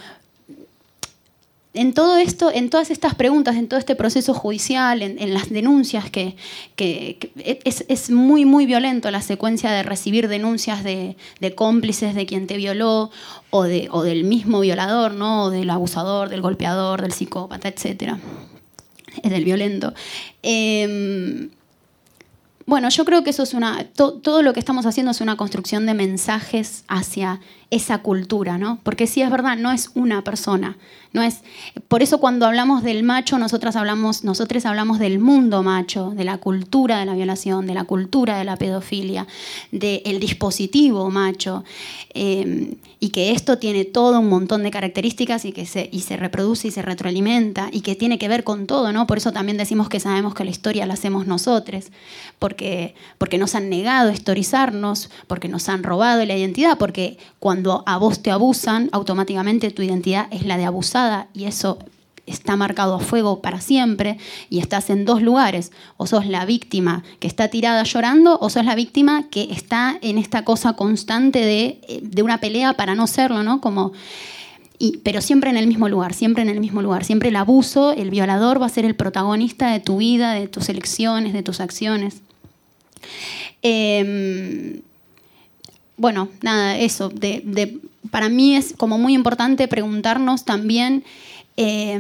en todo esto, en todas estas preguntas, en todo este proceso judicial, en, en las denuncias, que, que, que es, es muy, muy violento la secuencia de recibir denuncias de, de cómplices de quien te violó o, de, o del mismo violador, ¿no? O del abusador, del golpeador, del psicópata, etcétera, del violento. Eh, Bueno, yo creo que eso es una... To, todo lo que estamos haciendo es una construcción de mensajes hacia esa cultura, ¿no? Porque sí es verdad, no es una persona. No es, por eso cuando hablamos del macho, nosotras hablamos, nosotros hablamos del mundo macho, de la cultura de la violación, de la cultura de la pedofilia, del dispositivo macho, eh, y que esto tiene todo un montón de características y que se, y se reproduce y se retroalimenta y que tiene que ver con todo, ¿no? Por eso también decimos que sabemos que la historia la hacemos nosotros, porque, porque nos han negado historizarnos, porque nos han robado la identidad, porque cuando a vos te abusan, automáticamente tu identidad es la de abusada y eso está marcado a fuego para siempre y estás en dos lugares. O sos la víctima que está tirada llorando o sos la víctima que está en esta cosa constante de, de una pelea para no serlo, ¿no? Como... Y, pero siempre en el mismo lugar, siempre en el mismo lugar. Siempre el abuso, el violador va a ser el protagonista de tu vida, de tus elecciones, de tus acciones. Eh, bueno, nada, eso. De, de, para mí es como muy importante preguntarnos también eh,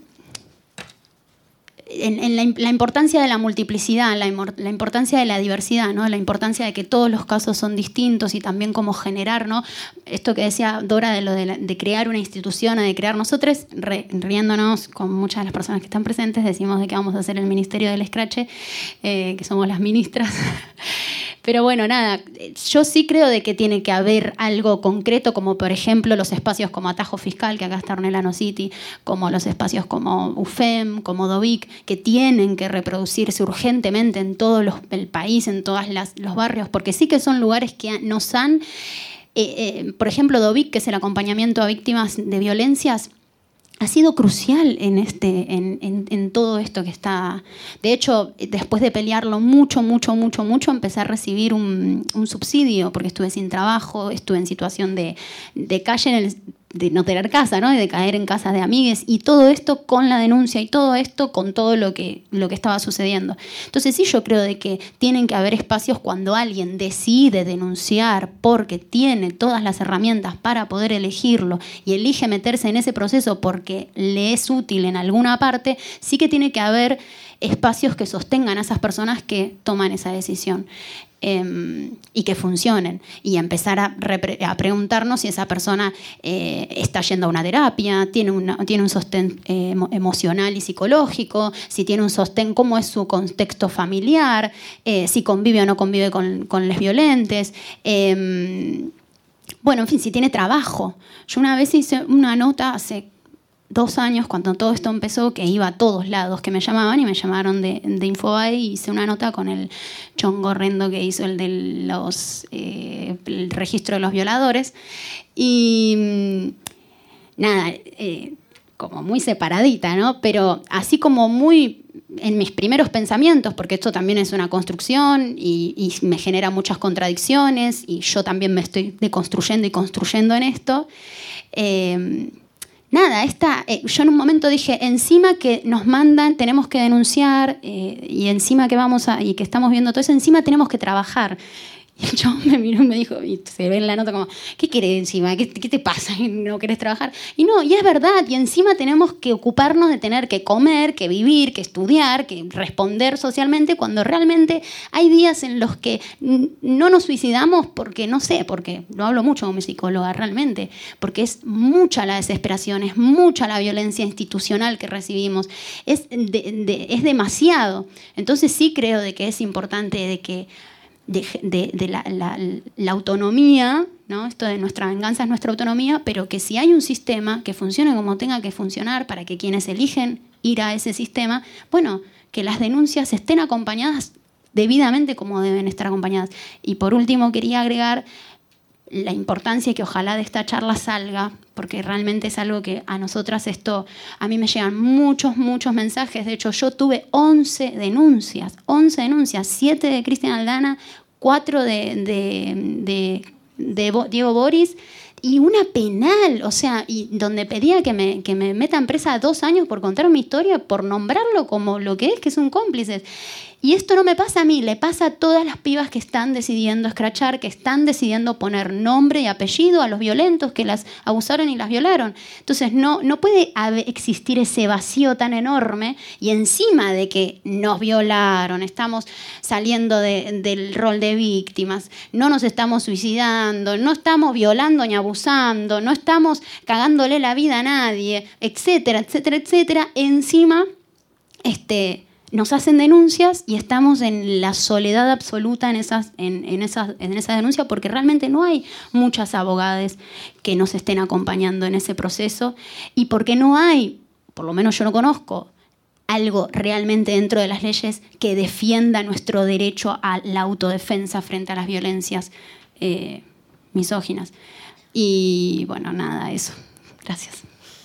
en, en la, la importancia de la multiplicidad, la, la importancia de la diversidad, ¿no? La importancia de que todos los casos son distintos y también cómo generar, ¿no? Esto que decía Dora de lo de, la, de crear una institución, de crear nosotros, re, riéndonos con muchas de las personas que están presentes, decimos de que vamos a hacer el Ministerio del Escrache, eh, que somos las ministras. Pero bueno, nada, yo sí creo de que tiene que haber algo concreto, como por ejemplo los espacios como Atajo Fiscal, que acá está Ornella City, como los espacios como U F E M, como Dovic, que tienen que reproducirse urgentemente en todo los, el país, en todos los barrios, porque sí que son lugares que nos han, eh, eh, por ejemplo, Dovic, que es el acompañamiento a víctimas de violencias, ha sido crucial en, este, en, en, en todo esto que está... De hecho, después de pelearlo mucho, mucho, mucho, mucho, empecé a recibir un, un subsidio porque estuve sin trabajo, estuve en situación de, de calle, en el, de no tener casa, ¿no? Y de caer en casas de amigues, y todo esto con la denuncia y todo esto con todo lo que, lo que estaba sucediendo. Entonces sí, yo creo de que tienen que haber espacios cuando alguien decide denunciar porque tiene todas las herramientas para poder elegirlo y elige meterse en ese proceso porque le es útil en alguna parte, sí que tiene que haber espacios que sostengan a esas personas que toman esa decisión. Eh, y que funcionen, y empezar a, a preguntarnos si esa persona eh, está yendo a una terapia, tiene, una, tiene un sostén eh, emocional y psicológico, si tiene un sostén, cómo es su contexto familiar, eh, si convive o no convive con, con les violentes, eh, bueno, en fin, si tiene trabajo. Yo una vez hice una nota hace dos años, cuando todo esto empezó, que iba a todos lados, que me llamaban y me llamaron de, de Infobae, y hice una nota con el chongo horrendo que hizo el del los, eh, el registro de los violadores. Y nada, eh, como muy separadita, ¿no? Pero así como muy en mis primeros pensamientos, porque esto también es una construcción y, y me genera muchas contradicciones, y yo también me estoy deconstruyendo y construyendo en esto. Eh, Nada, esta, eh, yo en un momento dije, encima que nos mandan, tenemos que denunciar, eh, y encima que vamos a, y que estamos viendo todo eso, encima tenemos que trabajar. Y yo me miró y me dijo, y se ve en la nota como, ¿qué querés encima? ¿Qué, qué te pasa? ¿No querés trabajar? Y no, y es verdad, y encima tenemos que ocuparnos de tener que comer, que vivir, que estudiar, que responder socialmente, cuando realmente hay días en los que no nos suicidamos porque, no sé, porque lo hablo mucho como psicóloga realmente, porque es mucha la desesperación, es mucha la violencia institucional que recibimos, es, de, de, es demasiado. Entonces sí creo de que es importante de que de, de, de la, la, la autonomía, ¿no? Esto de nuestra venganza es nuestra autonomía, pero que si hay un sistema que funcione como tenga que funcionar para que quienes eligen ir a ese sistema, bueno, que las denuncias estén acompañadas debidamente como deben estar acompañadas. Y por último quería agregar la importancia que ojalá de esta charla salga, porque realmente es algo que a nosotras esto, a mí me llegan muchos, muchos mensajes. De hecho, yo tuve once denuncias, once denuncias, siete de Cristian Aldana, cuatro de, de, de, de Diego Boris y una penal, o sea, y donde pedía que me, que me metan presa dos años por contar mi historia, por nombrarlo como lo que es, que es un cómplice. Y esto no me pasa a mí, le pasa a todas las pibas que están decidiendo escrachar, que están decidiendo poner nombre y apellido a los violentos que las abusaron y las violaron. Entonces no, no puede haber, existir ese vacío tan enorme y encima de que nos violaron, estamos saliendo de, del rol de víctimas, no nos estamos suicidando, no estamos violando ni abusando, no estamos cagándole la vida a nadie, etcétera, etcétera, etcétera. Encima, este... nos hacen denuncias y estamos en la soledad absoluta en, esas, en, en, esas, en esa denuncia porque realmente no hay muchas abogadas que nos estén acompañando en ese proceso y porque no hay, por lo menos yo no conozco, algo realmente dentro de las leyes que defienda nuestro derecho a la autodefensa frente a las violencias eh, misóginas. Y bueno, nada, eso. Gracias.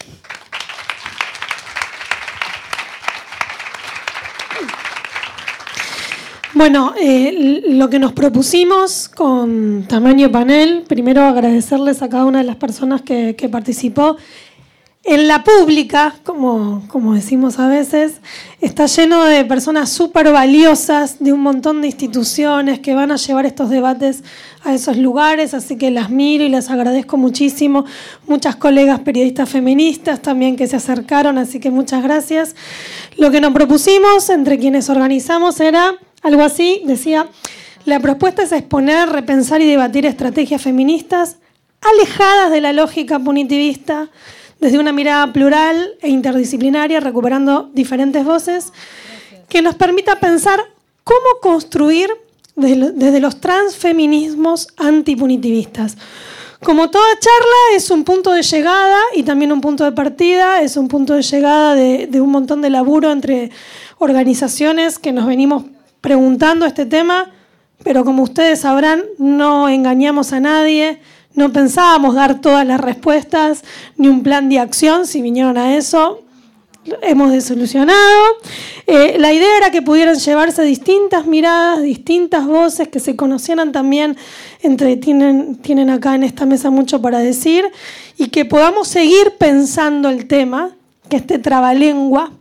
Bueno, eh, lo que nos propusimos con Tamaño Panel, primero agradecerles a cada una de las personas que, que participó. En la pública, como, como decimos a veces, está lleno de personas súper valiosas, de un montón de instituciones que van a llevar estos debates a esos lugares, así que las miro y les agradezco muchísimo. Muchas colegas periodistas feministas también que se acercaron, así que muchas gracias. Lo que nos propusimos entre quienes organizamos era algo así, decía, la propuesta es exponer, repensar y debatir estrategias feministas alejadas de la lógica punitivista, desde una mirada plural e interdisciplinaria, recuperando diferentes voces, que nos permita pensar cómo construir desde los transfeminismos antipunitivistas. Como toda charla, es un punto de llegada y también un punto de partida, es un punto de llegada de, de un montón de laburo entre organizaciones que nos venimos preguntando este tema, pero como ustedes sabrán, no engañamos a nadie, no pensábamos dar todas las respuestas, ni un plan de acción, si vinieron a eso, hemos desilusionado. Eh, la idea era que pudieran llevarse distintas miradas, distintas voces, que se conocieran también, entre, tienen, tienen acá en esta mesa mucho para decir, y que podamos seguir pensando el tema, que este trabalengua,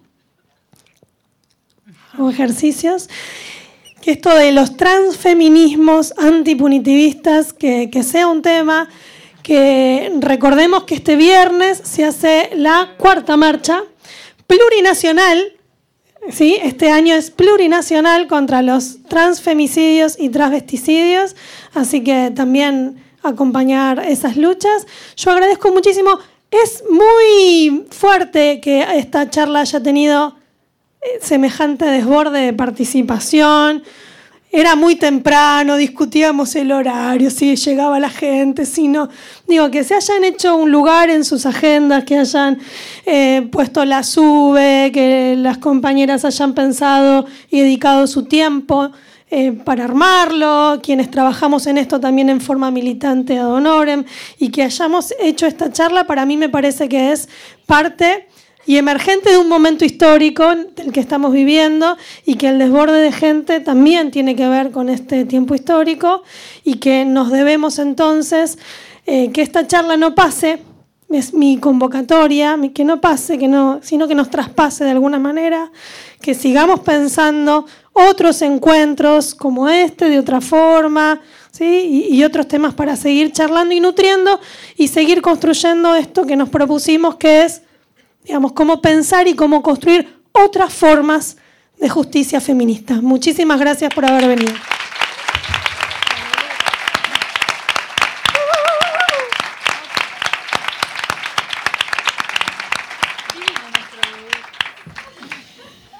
o ejercicios, que esto de los transfeminismos antipunitivistas, que, que sea un tema, que recordemos que este viernes se hace la cuarta marcha plurinacional, ¿sí? Este año es plurinacional contra los transfemicidios y transvesticidios, así que también acompañar esas luchas. Yo agradezco muchísimo, es muy fuerte que esta charla haya tenido semejante desborde de participación. Era muy temprano, discutíamos el horario, si llegaba la gente, si no. Digo, que se hayan hecho un lugar en sus agendas, que hayan eh, puesto la sube, que las compañeras hayan pensado y dedicado su tiempo eh, para armarlo, quienes trabajamos en esto también en forma militante ad honorem, y que hayamos hecho esta charla, para mí me parece que es parte y emergente de un momento histórico del que estamos viviendo y que el desborde de gente también tiene que ver con este tiempo histórico y que nos debemos entonces eh, que esta charla no pase, es mi convocatoria, que no pase, que no, sino que nos traspase de alguna manera, que sigamos pensando otros encuentros como este, de otra forma, ¿sí? y, y otros temas para seguir charlando y nutriendo y seguir construyendo esto que nos propusimos, que es, digamos, cómo pensar y cómo construir otras formas de justicia feminista. Muchísimas gracias por haber venido.